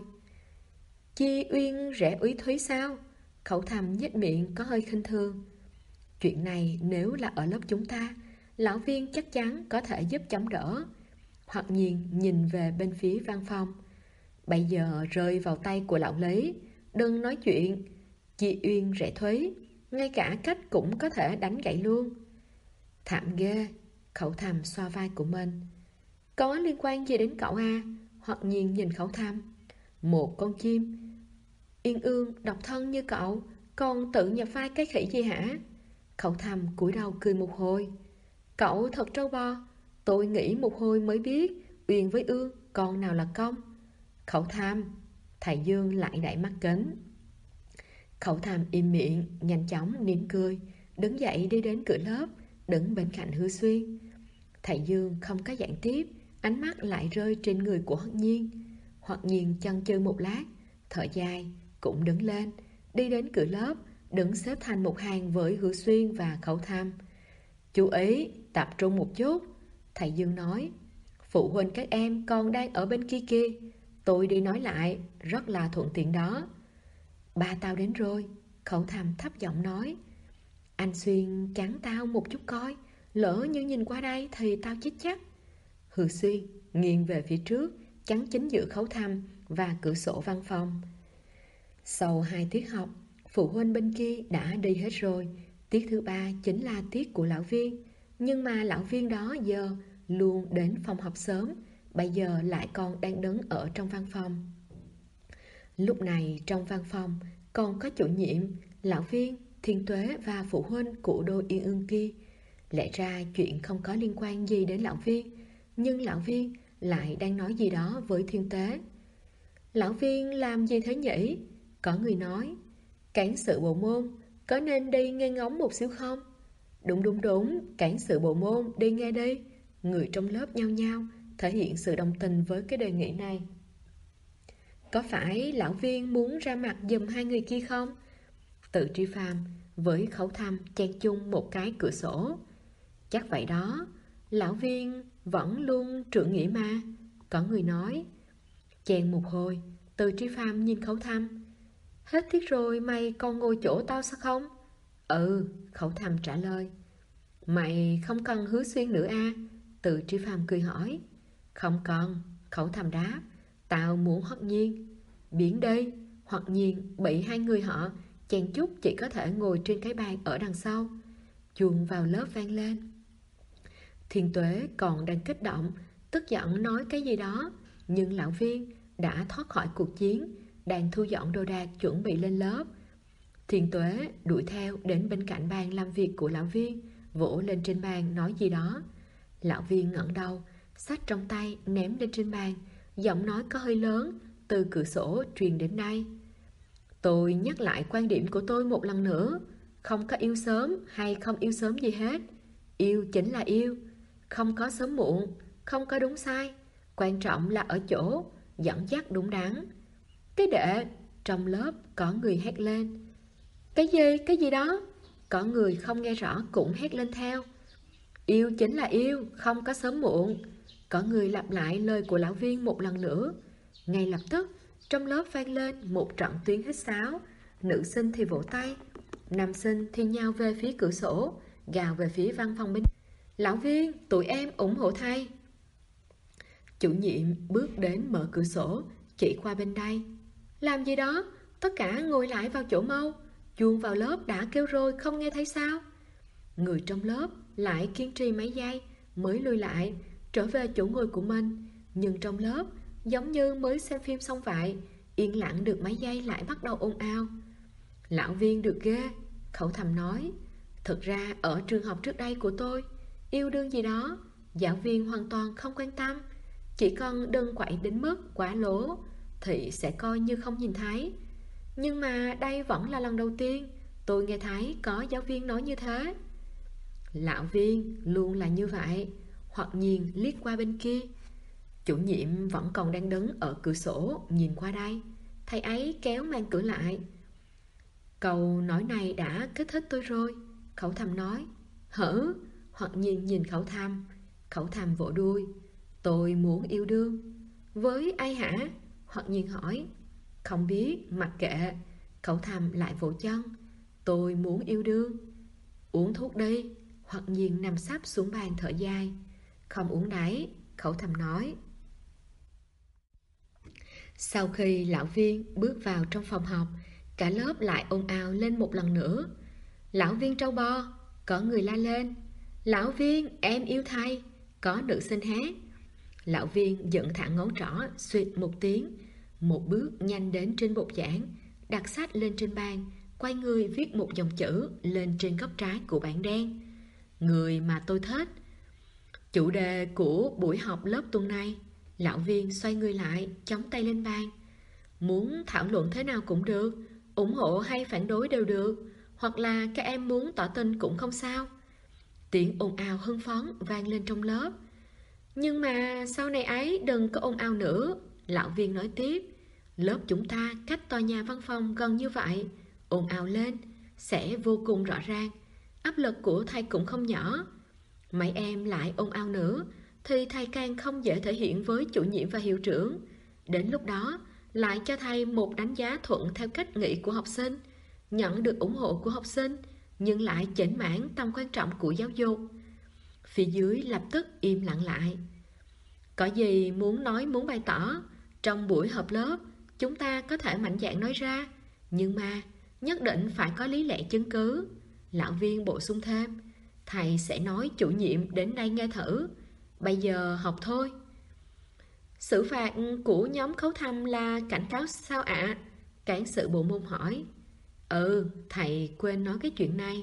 [SPEAKER 1] Chi Uyên rẻ úy Thúy sao? Khẩu Thầm nhếch miệng có hơi khinh thường. Chuyện này nếu là ở lớp chúng ta, lão Viên chắc chắn có thể giúp chống đỡ. Hoặc nhiên nhìn về bên phía văn phòng. Bây giờ rơi vào tay của lão Lý, đừng nói chuyện Chi Uyên rẻ Thúy, ngay cả cách cũng có thể đánh gãy luôn. Thảm ghê. Khẩu Thầm xoa vai của mình. Có liên quan gì đến cậu à? Hoặc nhiên nhìn Khẩu Thầm. Một con chim yên ương độc thân như cậu còn tự nhập vai cái khỉ gì hả? Khẩu Thầm cúi đầu cười một hồi. Cậu thật trâu bò. Tôi nghĩ một hồi mới biết Uyên với ương con nào là công. Khẩu Thầm. Thầy Dương lại đẩy mắt kính. Khẩu Thầm im miệng, nhanh chóng niềm cười, đứng dậy đi đến cửa lớp, đứng bên cạnh Hứa Xuyên. Thầy Dương không có giảng tiếp, ánh mắt lại rơi trên người của Hoặc Nhiên. Hoặc Nhiên chần chừ một lát, thở dài, cũng đứng lên, đi đến cửa lớp, đứng xếp thành một hàng với Hứa Xuyên và Khẩu Thầm. Chú ý, tập trung một chút. Thầy Dương nói. Phụ huynh các em còn đang ở bên kia kia. Tôi đi nói lại, rất là thuận tiện đó. Ba tao đến rồi. Khẩu Thầm thấp giọng nói. Anh Xuyên chắn tao một chút coi, lỡ như nhìn qua đây thì tao chết chắc. Hứa Xuyên nghiêng về phía trước, chắn chính giữa Khẩu Thầm và cửa sổ văn phòng. Sau 2 tiết học, phụ huynh bên kia đã đi hết rồi. Tiết thứ 3 chính là tiết của lão Viên. Nhưng mà lão Viên đó giờ luôn đến phòng học sớm, bây giờ lại còn đang đứng ở trong văn phòng. Lúc này trong văn phòng còn có chủ nhiệm, lão Viên, Thiên Tuế và phụ huynh của đôi Yên Ương kia. Lẽ ra chuyện không có liên quan gì đến lão Viên, nhưng lão Viên lại đang nói gì đó với Thiên Tuế. Lão Viên làm gì thế nhỉ? Có người nói. Cán sự bộ môn, có nên đi nghe ngóng một xíu không? Đúng, cán sự bộ môn đi nghe đi. Người trong lớp nhao nhao thể hiện sự đồng tình với cái đề nghị này. Có phải lão Viên muốn ra mặt giùm hai người kia không? Tự Tri Phàm với Khẩu Thầm chen chung một cái cửa sổ. Chắc vậy đó, lão Viên vẫn luôn trượng nghĩa mà. Có người nói. Chen một hồi, Tự Tri Phàm nhìn Khẩu Thầm. Hết tiết rồi mày còn ngồi chỗ tao sao không? Ừ, Khẩu Thầm trả lời. Mày không cần Hứa Xuyên nữa à? Từ Tri Phàm cười hỏi. Không cần, Khẩu Thầm đáp. Tao muốn Hoắc Nhiên. Biển đi. Hoắc Nhiên bị hai người họ chen chúc chỉ có thể ngồi trên cái bàn ở đằng sau. Chuông vào lớp vang lên. Thiên Tuế còn đang kích động, tức giận nói cái gì đó, nhưng lão Viên đã thoát khỏi cuộc chiến, đang thu dọn đồ đạc chuẩn bị lên lớp. Thiên Tuế đuổi theo đến bên cạnh bàn làm việc của lão Viên, vỗ lên trên bàn nói gì đó. Lão Viên ngẩng đầu, xách trong tay ném lên trên bàn, giọng nói có hơi lớn từ cửa sổ truyền đến đây. Tôi nhắc lại quan điểm của tôi một lần nữa, không có yêu sớm hay không yêu sớm gì hết. Yêu chính là yêu, không có sớm muộn, không có đúng sai, quan trọng là ở chỗ dẫn dắt đúng đắn. Cái đệ, trong lớp có người hét lên. Cái gì đó? Có người không nghe rõ cũng hét lên theo. Yêu chính là yêu, không có sớm muộn. Có người lặp lại lời của lão Viên một lần nữa. Ngay lập tức, trong lớp vang lên một trận tuyến hít sáo. Nữ sinh thì vỗ tay, nam sinh thì nhào về phía cửa sổ, gào về phía văn phòng bên. Lão Viên, tụi em ủng hộ thầy. Chủ nhiệm bước đến mở cửa sổ, chỉ qua bên đây. Làm gì đó? Tất cả ngồi lại vào chỗ mau. Chuông vào lớp đã kêu rồi, không nghe thấy sao? Người trong lớp lại kiên trì mấy giây mới lùi lại, trở về chỗ ngồi của mình. Nhưng trong lớp giống như mới xem phim xong vậy, yên lặng được mấy giây lại bắt đầu ồn ào. Lão Viên được ghê, Khẩu Thầm nói. Thực ra ở trường học trước đây của tôi, yêu đương gì đó giáo viên hoàn toàn không quan tâm. Chỉ cần đừng quậy đến mức quá lố thì sẽ coi như không nhìn thấy. Nhưng mà đây vẫn là lần đầu tiên tôi nghe thấy có giáo viên nói như thế. Lão Viên luôn là như vậy. Hoặc Nhiên liếc qua bên kia. Chủ nhiệm vẫn còn đang đứng ở cửa sổ nhìn qua đây. Thầy ấy kéo màn cửa lại. Câu nói này đã kích thích tôi rồi, Khẩu Thầm nói. Hử? Hoặc Nhiên nhìn Khẩu Thầm. Khẩu Thầm vỗ đuôi. Tôi muốn yêu đương. Với ai hả? Hoặc Nhiên hỏi. Không biết, mặc kệ. Khẩu Thầm lại vỗ chân. Tôi muốn yêu đương. Uống thuốc đi. Hoặc Nhiên nằm sắp xuống bàn thở dài. Không uống đấy, Khẩu Thầm nói. Sau khi lão Viên bước vào trong phòng học, cả lớp lại ồn ào lên một lần nữa. Lão Viên trâu bo, có người la lên. Lão Viên, em yêu thầy. Có nữ sinh hát. Lão Viên dựng thẳng ngón trỏ, xuyệt một tiếng, một bước nhanh đến trên bục giảng, đặt sách lên trên bàn, quay người viết một dòng chữ lên trên góc trái của bảng đen. Người mà tôi thích. Chủ đề của buổi học lớp tuần này. Lão Viên xoay người lại, chống tay lên bàn. Muốn thảo luận thế nào cũng được, ủng hộ hay phản đối đều được, hoặc là các em muốn tỏ tình cũng không sao. Tiếng ồn ào hưng phấn vang lên trong lớp. Nhưng mà sau này ấy đừng có ồn ào nữa, lão Viên nói tiếp. Lớp chúng ta cách tòa nhà văn phòng gần như vậy, ồn ào lên sẽ vô cùng rõ ràng. Áp lực của thầy cũng không nhỏ. Mấy em lại ồn ào nữa thì thầy càng không dễ thể hiện với chủ nhiệm và hiệu trưởng. Đến lúc đó lại cho thầy một đánh giá thuận theo cách nghĩ của học sinh, nhận được ủng hộ của học sinh, nhưng lại chểnh mảng tầm quan trọng của giáo dục. Phía dưới lập tức im lặng lại. Có gì muốn nói muốn bày tỏ, trong buổi họp lớp chúng ta có thể mạnh dạn nói ra, nhưng mà nhất định phải có lý lẽ chứng cứ. Lão Viên bổ sung thêm. Thầy sẽ nói chủ nhiệm đến đây nghe thử. Bây giờ học thôi. Xử phạt của nhóm Khấu Thầm là cảnh cáo sao ạ? Cán sự bộ môn hỏi. Thầy quên nói cái chuyện này.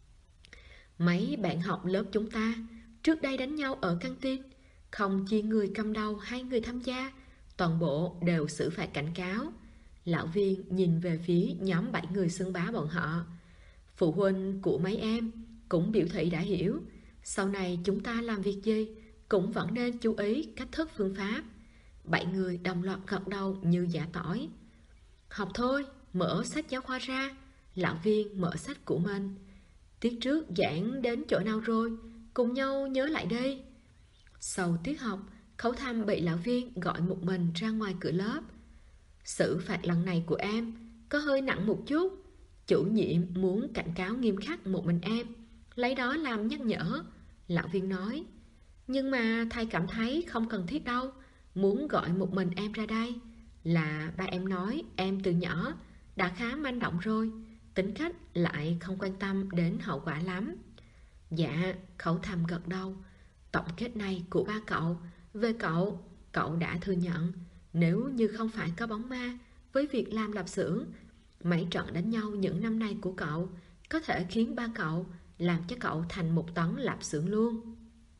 [SPEAKER 1] Mấy bạn học lớp chúng ta trước đây đánh nhau ở căng tin, không chia người cầm đầu hay người tham gia, toàn bộ đều xử phạt cảnh cáo. Lão Viên nhìn về phía nhóm 7 người xưng bá bọn họ. Phụ huynh của mấy em cũng biểu thị đã hiểu, sau này chúng ta làm việc gì cũng vẫn nên chú ý cách thức phương pháp. 7 người đồng loạt gật đầu như giả tỏi. Học thôi, mở sách giáo khoa ra. Lão Viên mở sách của mình. Tiết trước giảng đến chỗ nào rồi, cùng nhau nhớ lại đi. Sau tiết học, Khấu Thầm bị lão Viên gọi một mình ra ngoài cửa lớp. Xử phạt lần này của em có hơi nặng một chút. Chủ nhiệm muốn cảnh cáo nghiêm khắc một mình em, lấy đó làm nhắc nhở. Lão viên nói, nhưng mà thầy cảm thấy không cần thiết đâu, muốn gọi một mình em ra đây. Là ba em nói em từ nhỏ đã khá manh động rồi, tính cách lại không quan tâm đến hậu quả lắm. Dạ, Khẩu Thầm gật đầu. Tổng kết này của ba cậu, về cậu đã thừa nhận, nếu như không phải có bóng ma với việc làm lạp xưởng, mấy trận đánh nhau những năm nay của cậu có thể khiến ba cậu làm cho cậu thành một tấn lạp xưởng luôn.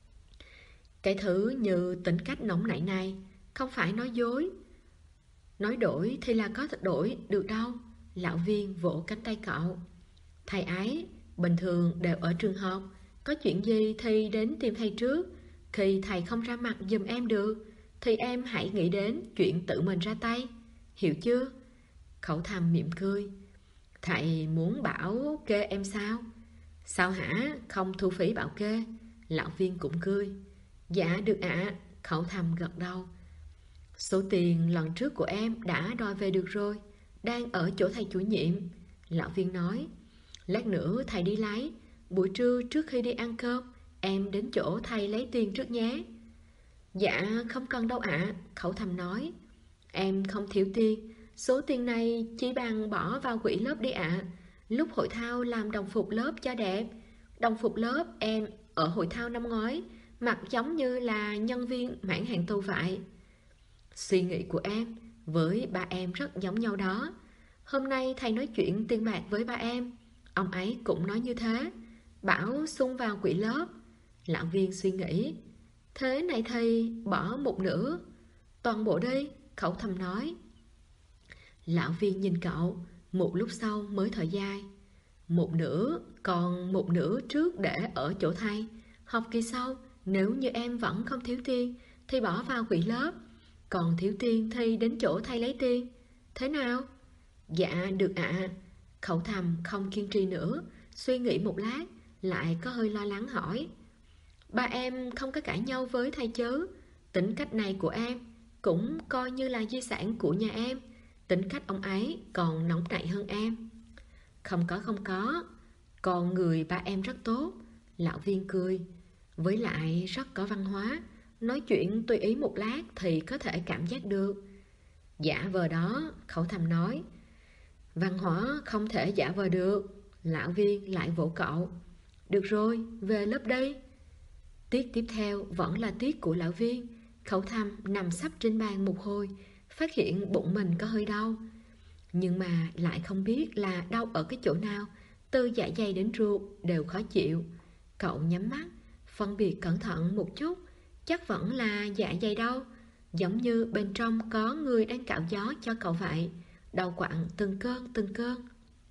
[SPEAKER 1] Cái thứ như tính cách nóng nảy này không phải nói dối. Nói đổi thì là có thể đổi được đâu. Lão viên vỗ cánh tay cậu. Thầy ấy bình thường đều ở trường học, có chuyện gì thì đến tìm thầy trước. Khi thầy không ra mặt giùm em được thì em hãy nghĩ đến chuyện tự mình ra tay, hiểu chưa? Khẩu Thầm mỉm cười. Thầy muốn bảo kê em sao? Sao hả? Không thu phí bảo kê. Lão viên cũng cười. Dạ được ạ. Khẩu Thầm gật đầu. Số tiền lần trước của em đã đòi về được rồi, đang ở chỗ thầy chủ nhiệm. Lão viên nói, lát nữa thầy đi lấy, buổi trưa trước khi đi ăn cơm em đến chỗ thầy lấy tiền trước nhé. Dạ không cần đâu ạ. Khẩu Thầm nói, em không thiếu tiền, số tiền này chỉ bằng bỏ vào quỹ lớp đi ạ. Lúc hội thao làm đồng phục lớp cho đẹp. Đồng phục lớp em ở hội thao năm ngoái mặc giống như là nhân viên mãn hạn tù vậy. Suy nghĩ của em với ba em rất giống nhau đó. Hôm nay thầy nói chuyện tiền bạc với ba em, ông ấy cũng nói như thế, bảo sung vào quỹ lớp. Lão viên suy nghĩ, thế này thầy bỏ một nửa, toàn bộ đi. Khẩu Thầm nói. Lão viên nhìn cậu, một lúc sau mới thở dài. Một nửa, còn một nửa trước để ở chỗ thầy. Học kỳ sau, nếu như em vẫn không thiếu tiền thì bỏ vào quỹ lớp, còn thiếu tiền thì đến chỗ thầy lấy tiền. Thế nào? Dạ được ạ. Khẩu Thầm không kiên trì nữa, suy nghĩ một lát, lại có hơi lo lắng hỏi, ba em không có cãi nhau với thầy chứ? Tính cách này của em cũng coi như là di sản của nhà em. Tính cách ông ấy còn nóng nảy hơn em. Không có, còn người ba em rất tốt. Lão viên cười. Với lại rất có văn hóa, nói chuyện tùy ý một lát thì có thể cảm giác được. Giả vờ đó. Khẩu Thầm nói. Văn hóa không thể giả vờ được. Lão viên lại vỗ cậu. Được rồi, về lớp đi. Tiết tiếp theo vẫn là tiết của lão viên. Khẩu Thầm nằm sấp trên bàn một hồi, phát hiện bụng mình có hơi đau, nhưng mà lại không biết là đau ở cái chỗ nào, từ dạ dày đến ruột đều khó chịu. Cậu nhắm mắt, phân biệt cẩn thận một chút, chắc vẫn là dạ dày đau, giống như bên trong có người đang cạo gió cho cậu vậy, đau quặn từng cơn.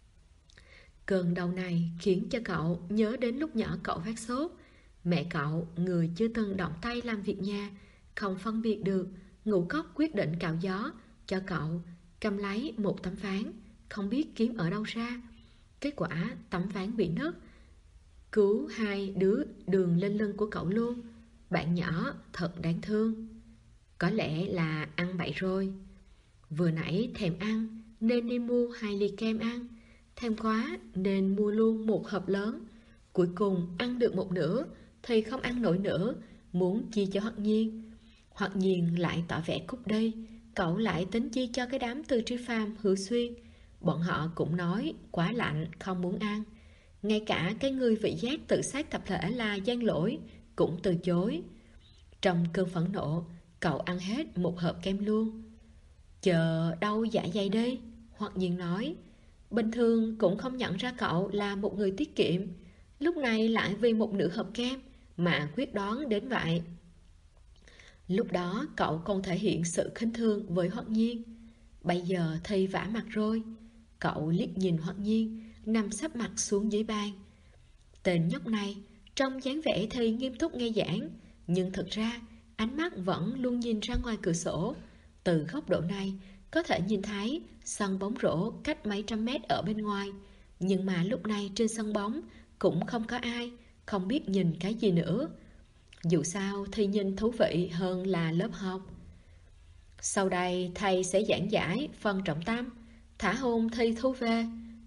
[SPEAKER 1] Cơn đau này khiến cho cậu nhớ đến lúc nhỏ cậu phát sốt. Mẹ cậu, người chưa từng động tay làm việc nhà, không phân biệt được, ngũ cốc quyết định cạo gió cho cậu, cầm lấy một tấm ván, không biết kiếm ở đâu ra. Kết quả tấm ván bị nứt, cứu hai đứa đường lên lưng của cậu luôn. Bạn nhỏ thật đáng thương. Có lẽ là ăn bậy rồi. Vừa nãy thèm ăn nên đi mua 2 ly kem ăn, thèm quá nên mua luôn một hộp lớn. Cuối cùng ăn được một nửa thì không ăn nổi nữa, muốn chia cho Hoắc Nhiên. Hoắc Nhiên lại tỏ vẻ cút đi, cậu lại tính chia cho cái đám Từ Tri Phàm, Hứa Xuyên. Bọn họ cũng nói quá lạnh không muốn ăn. Ngay cả cái người vị giác tự sát tập thể là Giang Lỗi cũng từ chối. Trong cơn phẫn nộ, cậu ăn hết một hộp kem luôn. Chờ đau dạ dày đi, Hoắc Nhiên nói. Bình thường cũng không nhận ra cậu là một người tiết kiệm, lúc này lại vì một nửa hộp kem mà quyết đoán đến vậy. Lúc đó cậu còn thể hiện sự khinh thường với Hoắc Nhiên, bây giờ thì vả mặt rồi. Cậu liếc nhìn Hoắc Nhiên nằm sấp mặt xuống dưới bàn. Tên nhóc này trong dáng vẻ thì nghiêm túc nghe giảng, nhưng thực ra ánh mắt vẫn luôn nhìn ra ngoài cửa sổ. Từ góc độ này có thể nhìn thấy sân bóng rổ cách mấy trăm mét ở bên ngoài, nhưng mà lúc này trên sân bóng cũng không có ai, không biết nhìn cái gì nữa. Dù sao thì nhìn thú vị hơn là lớp học. Sau đây thầy sẽ giảng giải phần trọng tâm, thả hồn thi thú về.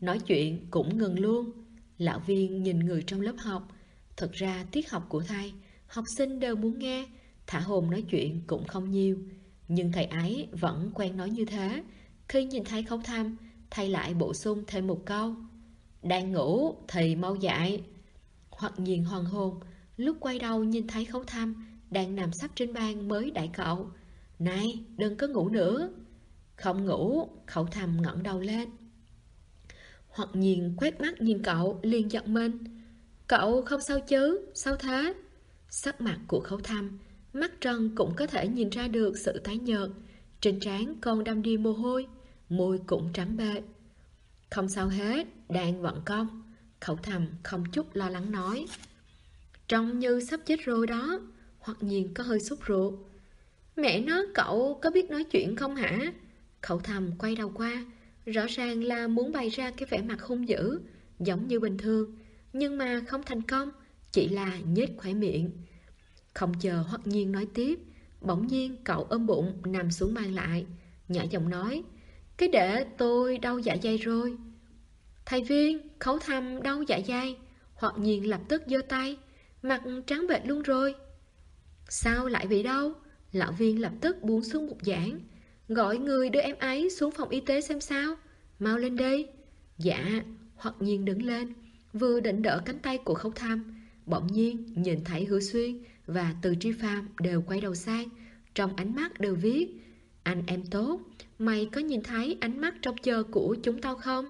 [SPEAKER 1] nói chuyện cũng ngừng luôn. Lão viên nhìn người trong lớp học. Thật ra tiết học của thầy, học sinh đều muốn nghe, thả hồn nói chuyện cũng không nhiều. Nhưng thầy ấy vẫn quen nói như thế. Khi nhìn thấy Khấu Thăm, thầy lại bổ sung thêm một câu: đang ngủ thì mau dậy. Hoặc nhiên hoàng hồn, lúc quay đầu nhìn thấy Khấu Thăm đang nằm sấp trên bàn mới đẩy cậu: này, đừng có ngủ nữa. Không ngủ. Khấu Thăm ngẩng đầu lên. Hoặc nhiên quét mắt nhìn cậu liền giận mình: cậu không sao chứ, sao thế? Sắc mặt của Khấu Thăm, mắt trần cũng có thể nhìn ra được sự tái nhợt, trên trán còn đăm đìa mồ hôi, môi cũng trắng bệ. Không sao hết, đang vận công. Khấu Thăm không chút lo lắng nói. Trông như sắp chết rồi đó. Hoặc nhiên có hơi sốt ruột. Mẹ nó, cậu có biết nói chuyện không hả? Khấu Thăm quay đầu qua, rõ ràng là muốn bày ra cái vẻ mặt hung dữ, giống như bình thường, nhưng mà không thành công, chỉ là nhếch khóe miệng. Không chờ Hoặc nhiên nói tiếp, bỗng nhiên cậu ôm bụng nằm xuống bàn lại, nhỏ giọng nói: cái để tôi đau dạ dày rồi. Thầy Viên, Khấu Thăm đau dạ dày. Hoặc nhiên lập tức giơ tay, mặt trắng bệch luôn rồi. Sao lại bị đau? Lão Viên lập tức buông xuống bục giảng: gọi người đưa em ấy xuống phòng y tế xem sao. Mau lên đây. Dạ. Hoặc nhiên đứng lên, vừa định đỡ cánh tay của Khấu Thăm, bỗng nhiên nhìn thấy Hứa Xuyên và Từ Tri Phàm đều quay đầu sang, trong ánh mắt đều viết: anh em tốt, mày có nhìn thấy ánh mắt trông chờ của chúng tao không?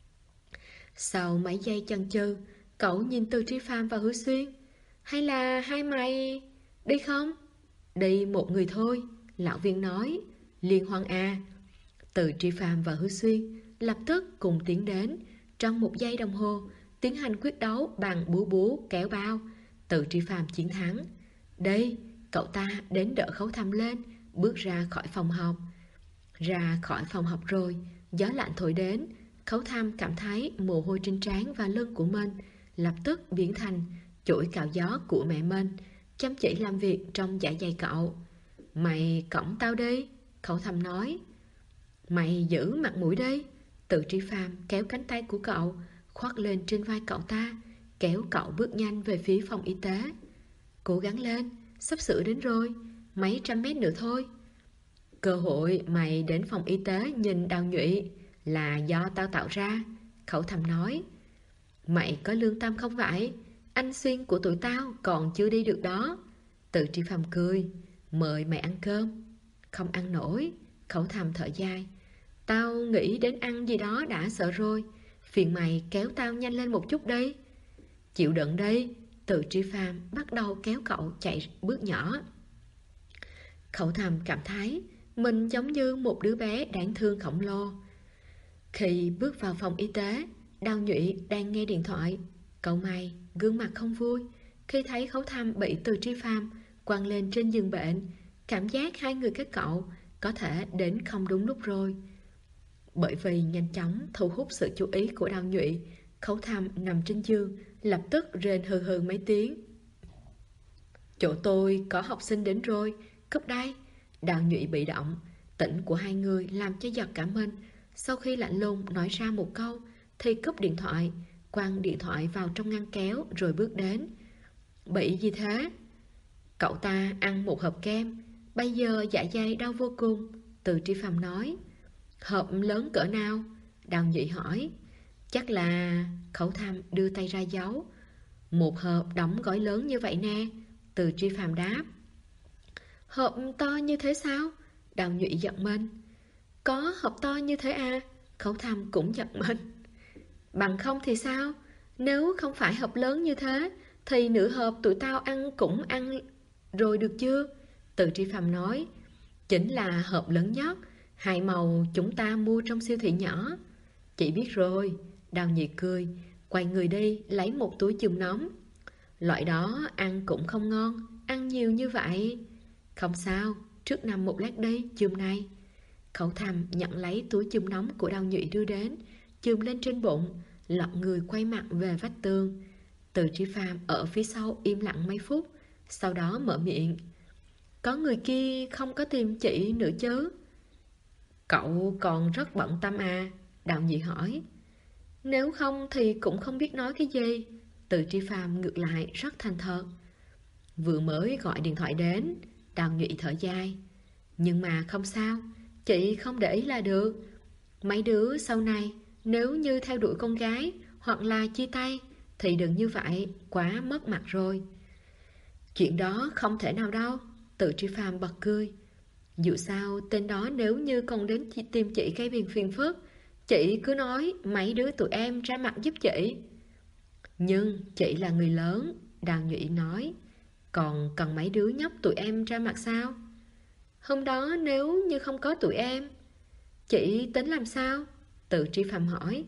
[SPEAKER 1] Sau mấy giây chần chừ, cậu nhìn Từ Tri Phàm và Hứa Xuyên: hay là hai mày đi không? Đi một người thôi, lão viên nói. Liên hoan à. Từ Tri Phàm và Hứa Xuyên lập tức cùng tiến đến. Trong 1 giây đồng hồ tiến hành quyết đấu bằng búa búa kéo bao. Từ Tri Phàm chiến thắng. Đây, cậu ta đến đỡ Khấu Thăm lên, bước ra khỏi phòng học. Ra khỏi phòng học rồi, gió lạnh thổi đến. Khấu Thăm cảm thấy mồ hôi trên trán và lưng của mình lập tức biến thành chổi cạo gió của mẹ mình, chăm chỉ làm việc trong dạ dày cậu. Mày cõng tao đi, Khấu Thăm nói. Mày giữ mặt mũi đi. Từ Tri Phàm kéo cánh tay của cậu, khoác lên trên vai cậu ta, kéo cậu bước nhanh về phía phòng y tế. Cố gắng lên, sắp sửa đến rồi, mấy trăm mét nữa thôi. Cơ hội mày đến phòng y tế nhìn Đào Nhụy là do tao tạo ra, Khấu Thăm nói. Mày có lương tâm không vậy? Anh Xuyên của tụi tao còn chưa đi được đó. Từ Tri Phàm cười. Mời mày ăn cơm. Không ăn nổi, Khấu Thăm thở dài. Tao nghĩ đến ăn gì đó đã sợ rồi. Phiền mày kéo tao nhanh lên một chút đi. Chịu đựng đi. Từ Tri Phàm bắt đầu kéo cậu chạy bước nhỏ. Khấu Thăm cảm thấy mình giống như một đứa bé đáng thương khổng lồ. Khi bước vào phòng y tế, Đào Nhụy đang nghe điện thoại. Cậu mày gương mặt không vui khi thấy Khấu Thăm bị Từ Tri Phàm quăng lên trên giường bệnh. Cảm giác hai người các cậu có thể đến không đúng lúc rồi. Bởi vì nhanh chóng thu hút sự chú ý của Đào Nhụy, Khấu Thăm nằm trên giường lập tức rên hừ hừ mấy tiếng. Chỗ tôi có học sinh đến rồi, cúp đây. Đào Nhụy bị động, tỉnh của hai người làm cho giật cả mình. Sau khi lạnh lùng nói ra một câu thì cúp điện thoại, quăng điện thoại vào trong ngăn kéo rồi bước đến. Bị gì thế? Cậu ta ăn một hộp kem, bây giờ dạ dày đau vô cùng, Từ Tri Phàm nói. Hộp lớn cỡ nào? Đào Nhụy hỏi. Chắc là... Khấu Thăm đưa tay ra giấu. Một hộp đóng gói lớn như vậy nè, Từ Tri Phàm đáp. Hộp to như thế sao? Đào Nhụy giật mình. Có hộp to như thế à? Khấu Thăm cũng giật mình. Bằng không thì sao? Nếu không phải hộp lớn như thế thì nửa hộp tụi tao ăn cũng ăn rồi được chưa? Từ Tri Phàm nói. Chính là hộp lớn nhất, hai màu chúng ta mua trong siêu thị nhỏ. Chị biết rồi. Đào Nhụy cười, quay người đi lấy một túi chườm nóng. Loại đó ăn cũng không ngon, ăn nhiều như vậy. Không sao, trước nằm một lát đi, chườm này. Khấu Thăm nhận lấy túi chườm nóng của Đào Nhụy đưa đến, chườm lên trên bụng, lật người quay mặt về vách tường. Từ Tri Phàm ở phía sau im lặng mấy phút, sau đó mở miệng. Có người kia không có tìm chị nữa chứ? Cậu còn rất bận tâm à? Đào Nhụy hỏi. Nếu không thì cũng không biết nói cái gì. Từ Tri Phàm ngược lại rất thành thật. Vừa mới gọi điện thoại đến, Đào Nhụy thở dài. Nhưng mà không sao, chị không để ý là được. Mấy đứa sau này nếu như theo đuổi con gái hoặc là chia tay thì đừng như vậy, quá mất mặt rồi. Chuyện đó không thể nào đâu. Từ Tri Phàm bật cười. Dù sao tên đó nếu như còn đến tìm chị gây phiền phức, chị cứ nói mấy đứa tụi em ra mặt giúp chị. Nhưng chị là người lớn, Đào Nhụy nói. Còn cần mấy đứa nhóc tụi em ra mặt sao? Hôm đó nếu như không có tụi em, chị tính làm sao? Từ Tri Phàm hỏi.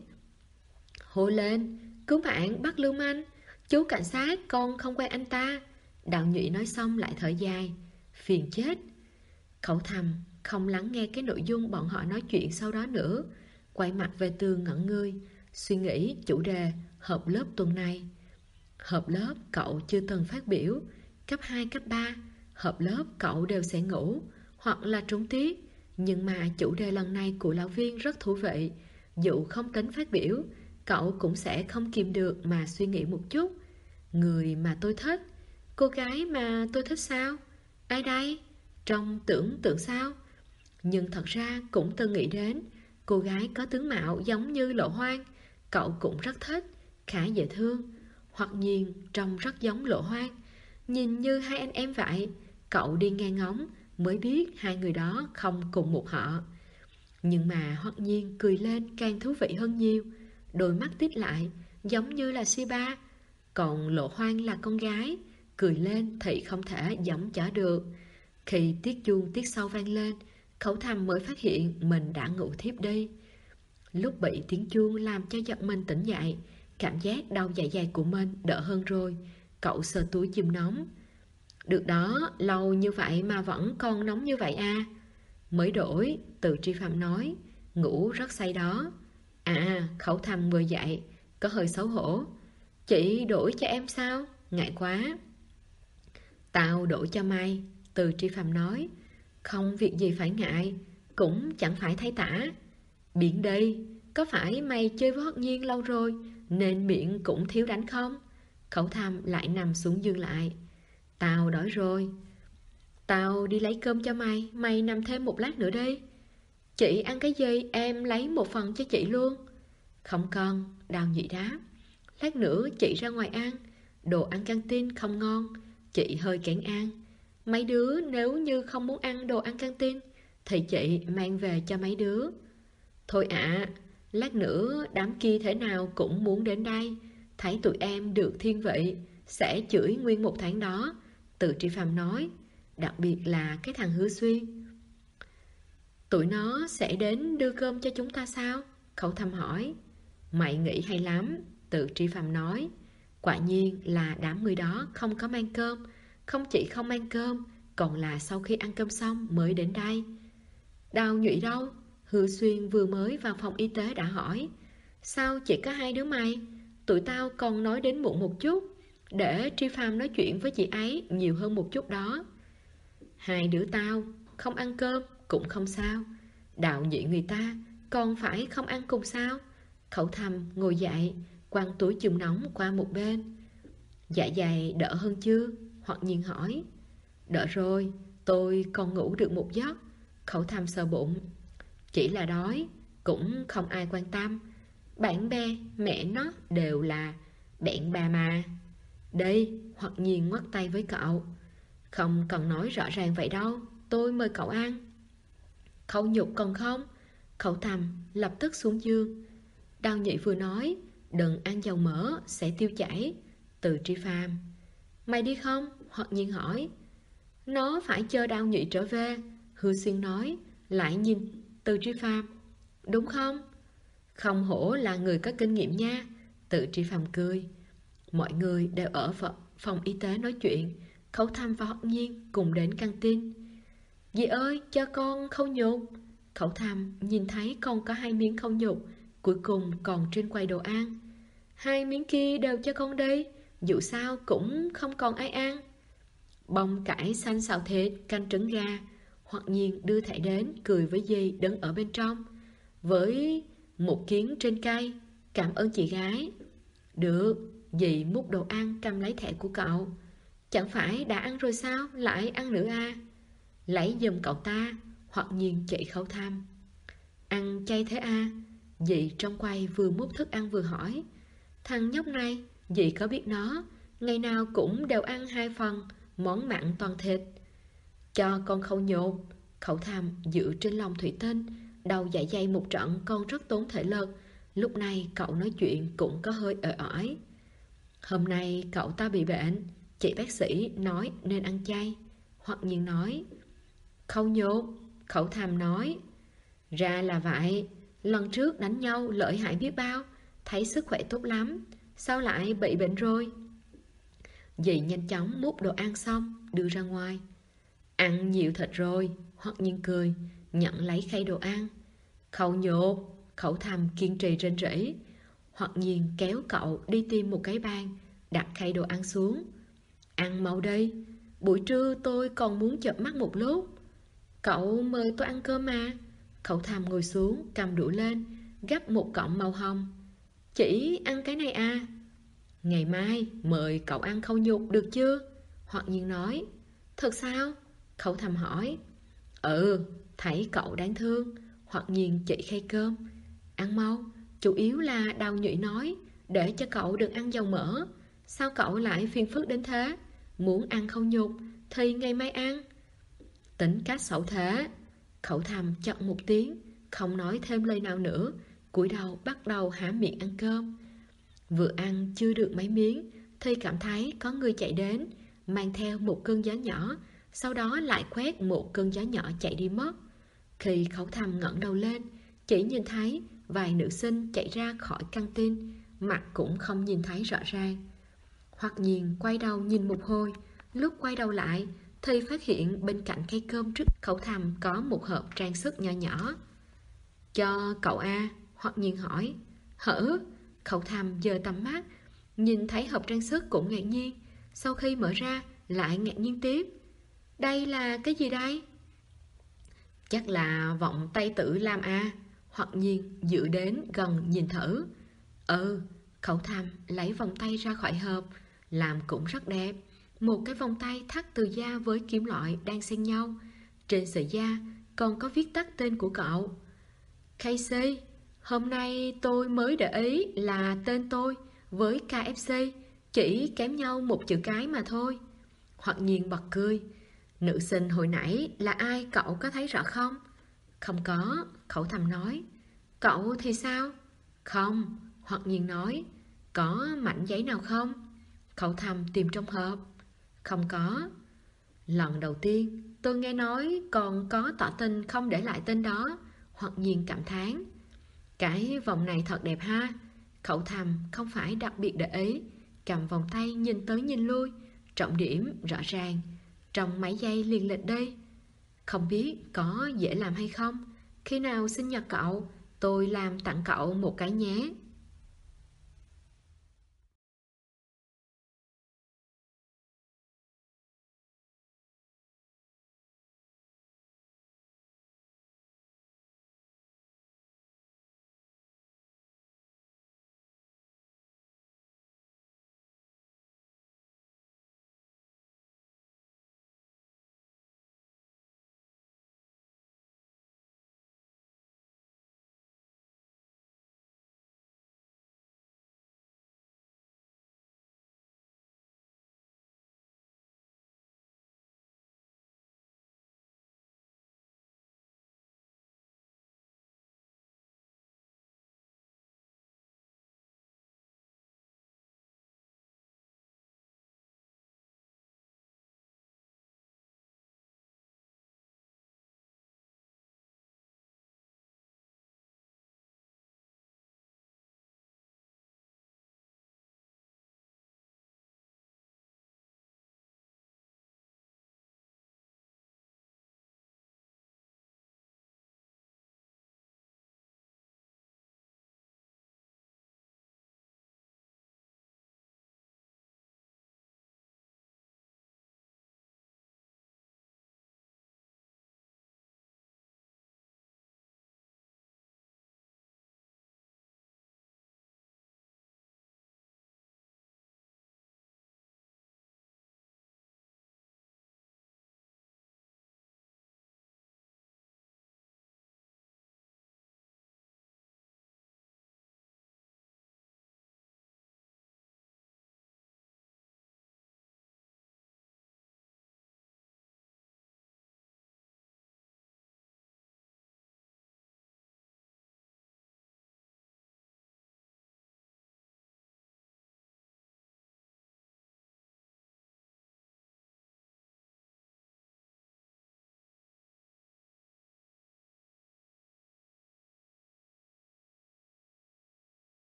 [SPEAKER 1] Hô lên, cứu mạng bắt lưu manh, chú cảnh sát con không quen anh ta. Đào Nhụy nói xong lại thở dài. Phiền chết. Cậu thầm không lắng nghe cái nội dung bọn họ nói chuyện sau đó nữa, quay mặt về tường ngẩn người, suy nghĩ chủ đề họp lớp tuần này. Họp lớp cậu chưa từng phát biểu. Cấp 2, cấp 3 họp lớp cậu đều sẽ ngủ hoặc là trốn tiết. Nhưng mà chủ đề lần này của lão viên rất thú vị. Dù không tính phát biểu, cậu cũng sẽ không kìm được mà suy nghĩ một chút. Người mà tôi thích, cô gái mà tôi thích sao? Ai đây? Trong tưởng tượng sao? Nhưng thật ra cũng từng nghĩ đến cô gái có tướng mạo giống như Lộ Hoang, cậu cũng rất thích, khá dễ thương. Hoặc nhiên trông rất giống Lộ Hoang, nhìn như hai anh em vậy. Cậu đi nghe ngóng mới biết hai người đó không cùng một họ. Nhưng mà Hoặc nhiên cười lên càng thú vị hơn nhiều. Đôi mắt tít lại giống như là Siba. Còn Lộ Hoang là con gái, cười lên thì không thể giống chở được. Khi tiết chuông tiết sau vang lên, Khẩu Thầm mới phát hiện mình đã ngủ thiếp đi. Lúc bị tiếng chuông làm cho giật mình tỉnh dậy, cảm giác đau dạ dày của mình đỡ hơn rồi. Cậu sờ túi chườm nóng. Được đó, lâu như vậy mà vẫn còn nóng như vậy à? Mới đổi, Từ Tri Phạm nói. Ngủ rất say đó. À, Khẩu Thầm vừa dậy, có hơi xấu hổ. Chị đổi cho em sao? Ngại quá. Tao đổi cho mày, Từ Tri Phạm nói. Không việc gì phải ngại, cũng chẳng phải thay tả. Biển đi, có phải mày chơi với Hoắc Nhiên lâu rồi nên miệng cũng thiếu đánh không? Khẩu Thầm lại nằm xuống giường lại. Tao đói rồi. Tao đi lấy cơm cho mày, mày nằm thêm một lát nữa đi. Chị ăn cái gì em lấy một phần cho chị luôn. Không cần, Đào Nhị đáp. Lát nữa chị ra ngoài ăn, đồ ăn căng tin không ngon, chị hơi kén ăn. Mấy đứa nếu như không muốn ăn đồ ăn căng tin thì chị mang về cho mấy đứa. Thôi ạ, lát nữa đám kia thế nào cũng muốn đến đây. Thấy tụi em được thiên vị sẽ chửi nguyên một tháng đó, Từ Tri Phạm nói. Đặc biệt là cái thằng Hứa Xuyên. Tụi nó sẽ đến đưa cơm cho chúng ta sao? Khẩu Thầm hỏi. Mày nghĩ hay lắm, Từ Tri Phạm nói. Quả nhiên là đám người đó không có mang cơm. Không chỉ không mang cơm, còn là sau khi ăn cơm xong mới đến đây. Đào Nhụy đâu? Hứa Xuyên vừa mới vào phòng y tế đã hỏi. Sao chỉ có hai đứa mày? Tụi tao còn nói đến muộn một chút, để Tri Phạm nói chuyện với chị ấy nhiều hơn một chút đó. Hai đứa tao không ăn cơm cũng không sao, Đạo Nhị người ta còn phải không ăn cùng sao? Khẩu Thầm ngồi dậy, quăng túi chườm nóng qua một bên. Dạ dày đỡ hơn chưa? Hoặc Nhiên hỏi. Đỡ rồi, tôi còn ngủ được một giấc. Khẩu Thầm sờ bụng. Chỉ là đói, cũng không ai quan tâm. Bạn bè, mẹ nó đều là bạn bà mà. Đây, Hoặc Nhiên ngoắt tay với cậu. Không cần nói rõ ràng vậy đâu, tôi mời cậu ăn. Khẩu Nhục còn không? Khẩu Thầm lập tức xuống giường. Đào Nhị vừa nói, đừng ăn dầu mỡ, sẽ tiêu chảy. Từ Tri Phàm. Mày đi không? Hoặc Nhiên hỏi. Nó phải chờ Đào Nhị trở về, Hứa Xuyên nói, lại nhìn Từ Tri Phàm. Đúng không? Không hổ là người có kinh nghiệm nha, Từ Tri Phàm cười. Mọi người đều ở phòng y tế nói chuyện. Khẩu Thầm và Hoặc Nhiên cùng đến căng tin. Dì ơi, cho con khâu nhục. Khẩu Thầm nhìn thấy con có 2 miếng khâu nhục, cuối cùng còn trên quầy đồ ăn. 2 miếng kia đều cho con đi, dù sao cũng không còn ai ăn. Bông cải xanh xào thịt, canh trứng gà. Hoặc Nhiên đưa thẻ đến, cười với dì đứng ở bên trong. Với một kiến trên cây, Cảm ơn chị gái. Được, dì múc đồ ăn cầm lấy thẻ của cậu. Chẳng phải đã ăn rồi sao, lại ăn nữa à? Lấy giùm cậu ta. Hoặc nhiên chị Khấu Thăm. Ăn chay thế à? Dì trong quầy vừa múc thức ăn vừa hỏi. Thằng nhóc này, dì có biết nó, ngày nào cũng đều ăn 2 phần, món mặn toàn thịt. Cho con Khâu nhột. Khẩu Thăm dựa trên lòng thủy tinh, đầu dạ dày một trận con rất tốn thể lực. Lúc này cậu nói chuyện cũng có hơi ỏi ỏi. Hôm nay cậu ta bị bệnh, chị bác sĩ nói nên ăn chay. Hoặc nhiên nói. Khâu nhột. Khẩu Thăm nói. Ra là vậy, lần trước đánh nhau lợi hại biết bao, thấy sức khỏe tốt lắm, sao lại bị bệnh rồi? Dì nhanh chóng múc đồ ăn xong đưa ra ngoài. Ăn nhiều thịt rồi. Hoặc nhiên cười, nhận lấy khay đồ ăn. Khâu nhột. Khẩu Thăm kiên trì rên rỉ. Hoặc nhiên kéo cậu đi tìm một cái bàn, đặt khay đồ ăn xuống. Ăn mau đi, buổi trưa tôi còn muốn chợp mắt một lúc. Cậu mời tôi ăn cơm mà. Khẩu Thăm ngồi xuống, cầm đũa lên, gắp một cọng màu hồng. Chỉ ăn cái này à? Ngày mai mời cậu ăn khâu nhục được chưa? Hoặc nhiên nói. Thật sao? Khẩu Thăm hỏi. Thấy cậu đáng thương. Hoặc nhiên chỉ khay cơm. Ăn mau, chủ yếu là Đào Nhụy nói để cho cậu đừng ăn dầu mỡ. Sao cậu lại phiền phức đến thế? Muốn ăn khâu nhục thì ngày mai ăn. Tính cách xấu thế. Khẩu Thăm chậm một tiếng, không nói thêm lời nào nữa, cúi đầu bắt đầu há miệng ăn cơm. Vừa ăn chưa được mấy miếng thì cảm thấy có người chạy đến, mang theo một cơn gió nhỏ, sau đó lại quét một cơn gió nhỏ chạy đi mất. Khi Khẩu Thăm ngẩng đầu lên, chỉ nhìn thấy vài nữ sinh chạy ra khỏi căng tin, mặt cũng không nhìn thấy rõ ràng. Hoặc nhiên quay đầu nhìn một hồi, lúc quay đầu lại thì phát hiện bên cạnh cây cơm trước Khẩu Thăm có một hộp trang sức nhỏ nhỏ. Cho cậu à? Hoặc nhiên hỏi. Hử? Khẩu Thăm giơ tầm mắt, nhìn thấy hộp trang sức cũng ngạc nhiên, sau khi mở ra lại ngạc nhiên tiếp. Đây là cái gì đây? Chắc là vọng tay tử làm à? Hoặc nhiên dự đến gần nhìn thử. Khẩu Thăm lấy vòng tay ra khỏi hộp, làm cũng rất đẹp. Một cái vòng tay thắt từ da với kim loại đang xen nhau. Trên sợi da còn có viết tắt tên của cậu. Casey, hôm nay tôi mới để ý là tên tôi với KFC chỉ kém nhau một chữ cái mà thôi. Hoặc nhiên bật cười. Nữ sinh hồi nãy là ai cậu có thấy rõ không? Không có, Khẩu Thăm nói. Cậu thì sao? Không, Hoặc nhiên nói. Có mảnh giấy nào không? Khẩu Thăm tìm trong hộp. Không có. Lần đầu tiên tôi nghe nói còn có tỏ tình không để lại tên đó. Hoặc nhiên cảm thán. Cái vòng này thật đẹp ha. Khẩu Thăm không phải đặc biệt để ý, cầm vòng tay nhìn tới nhìn lui, trọng điểm rõ ràng. Trong mấy giây liền lệch đi. Không biết có dễ làm hay không? Khi nào sinh nhật cậu, tôi làm tặng cậu một cái nhé.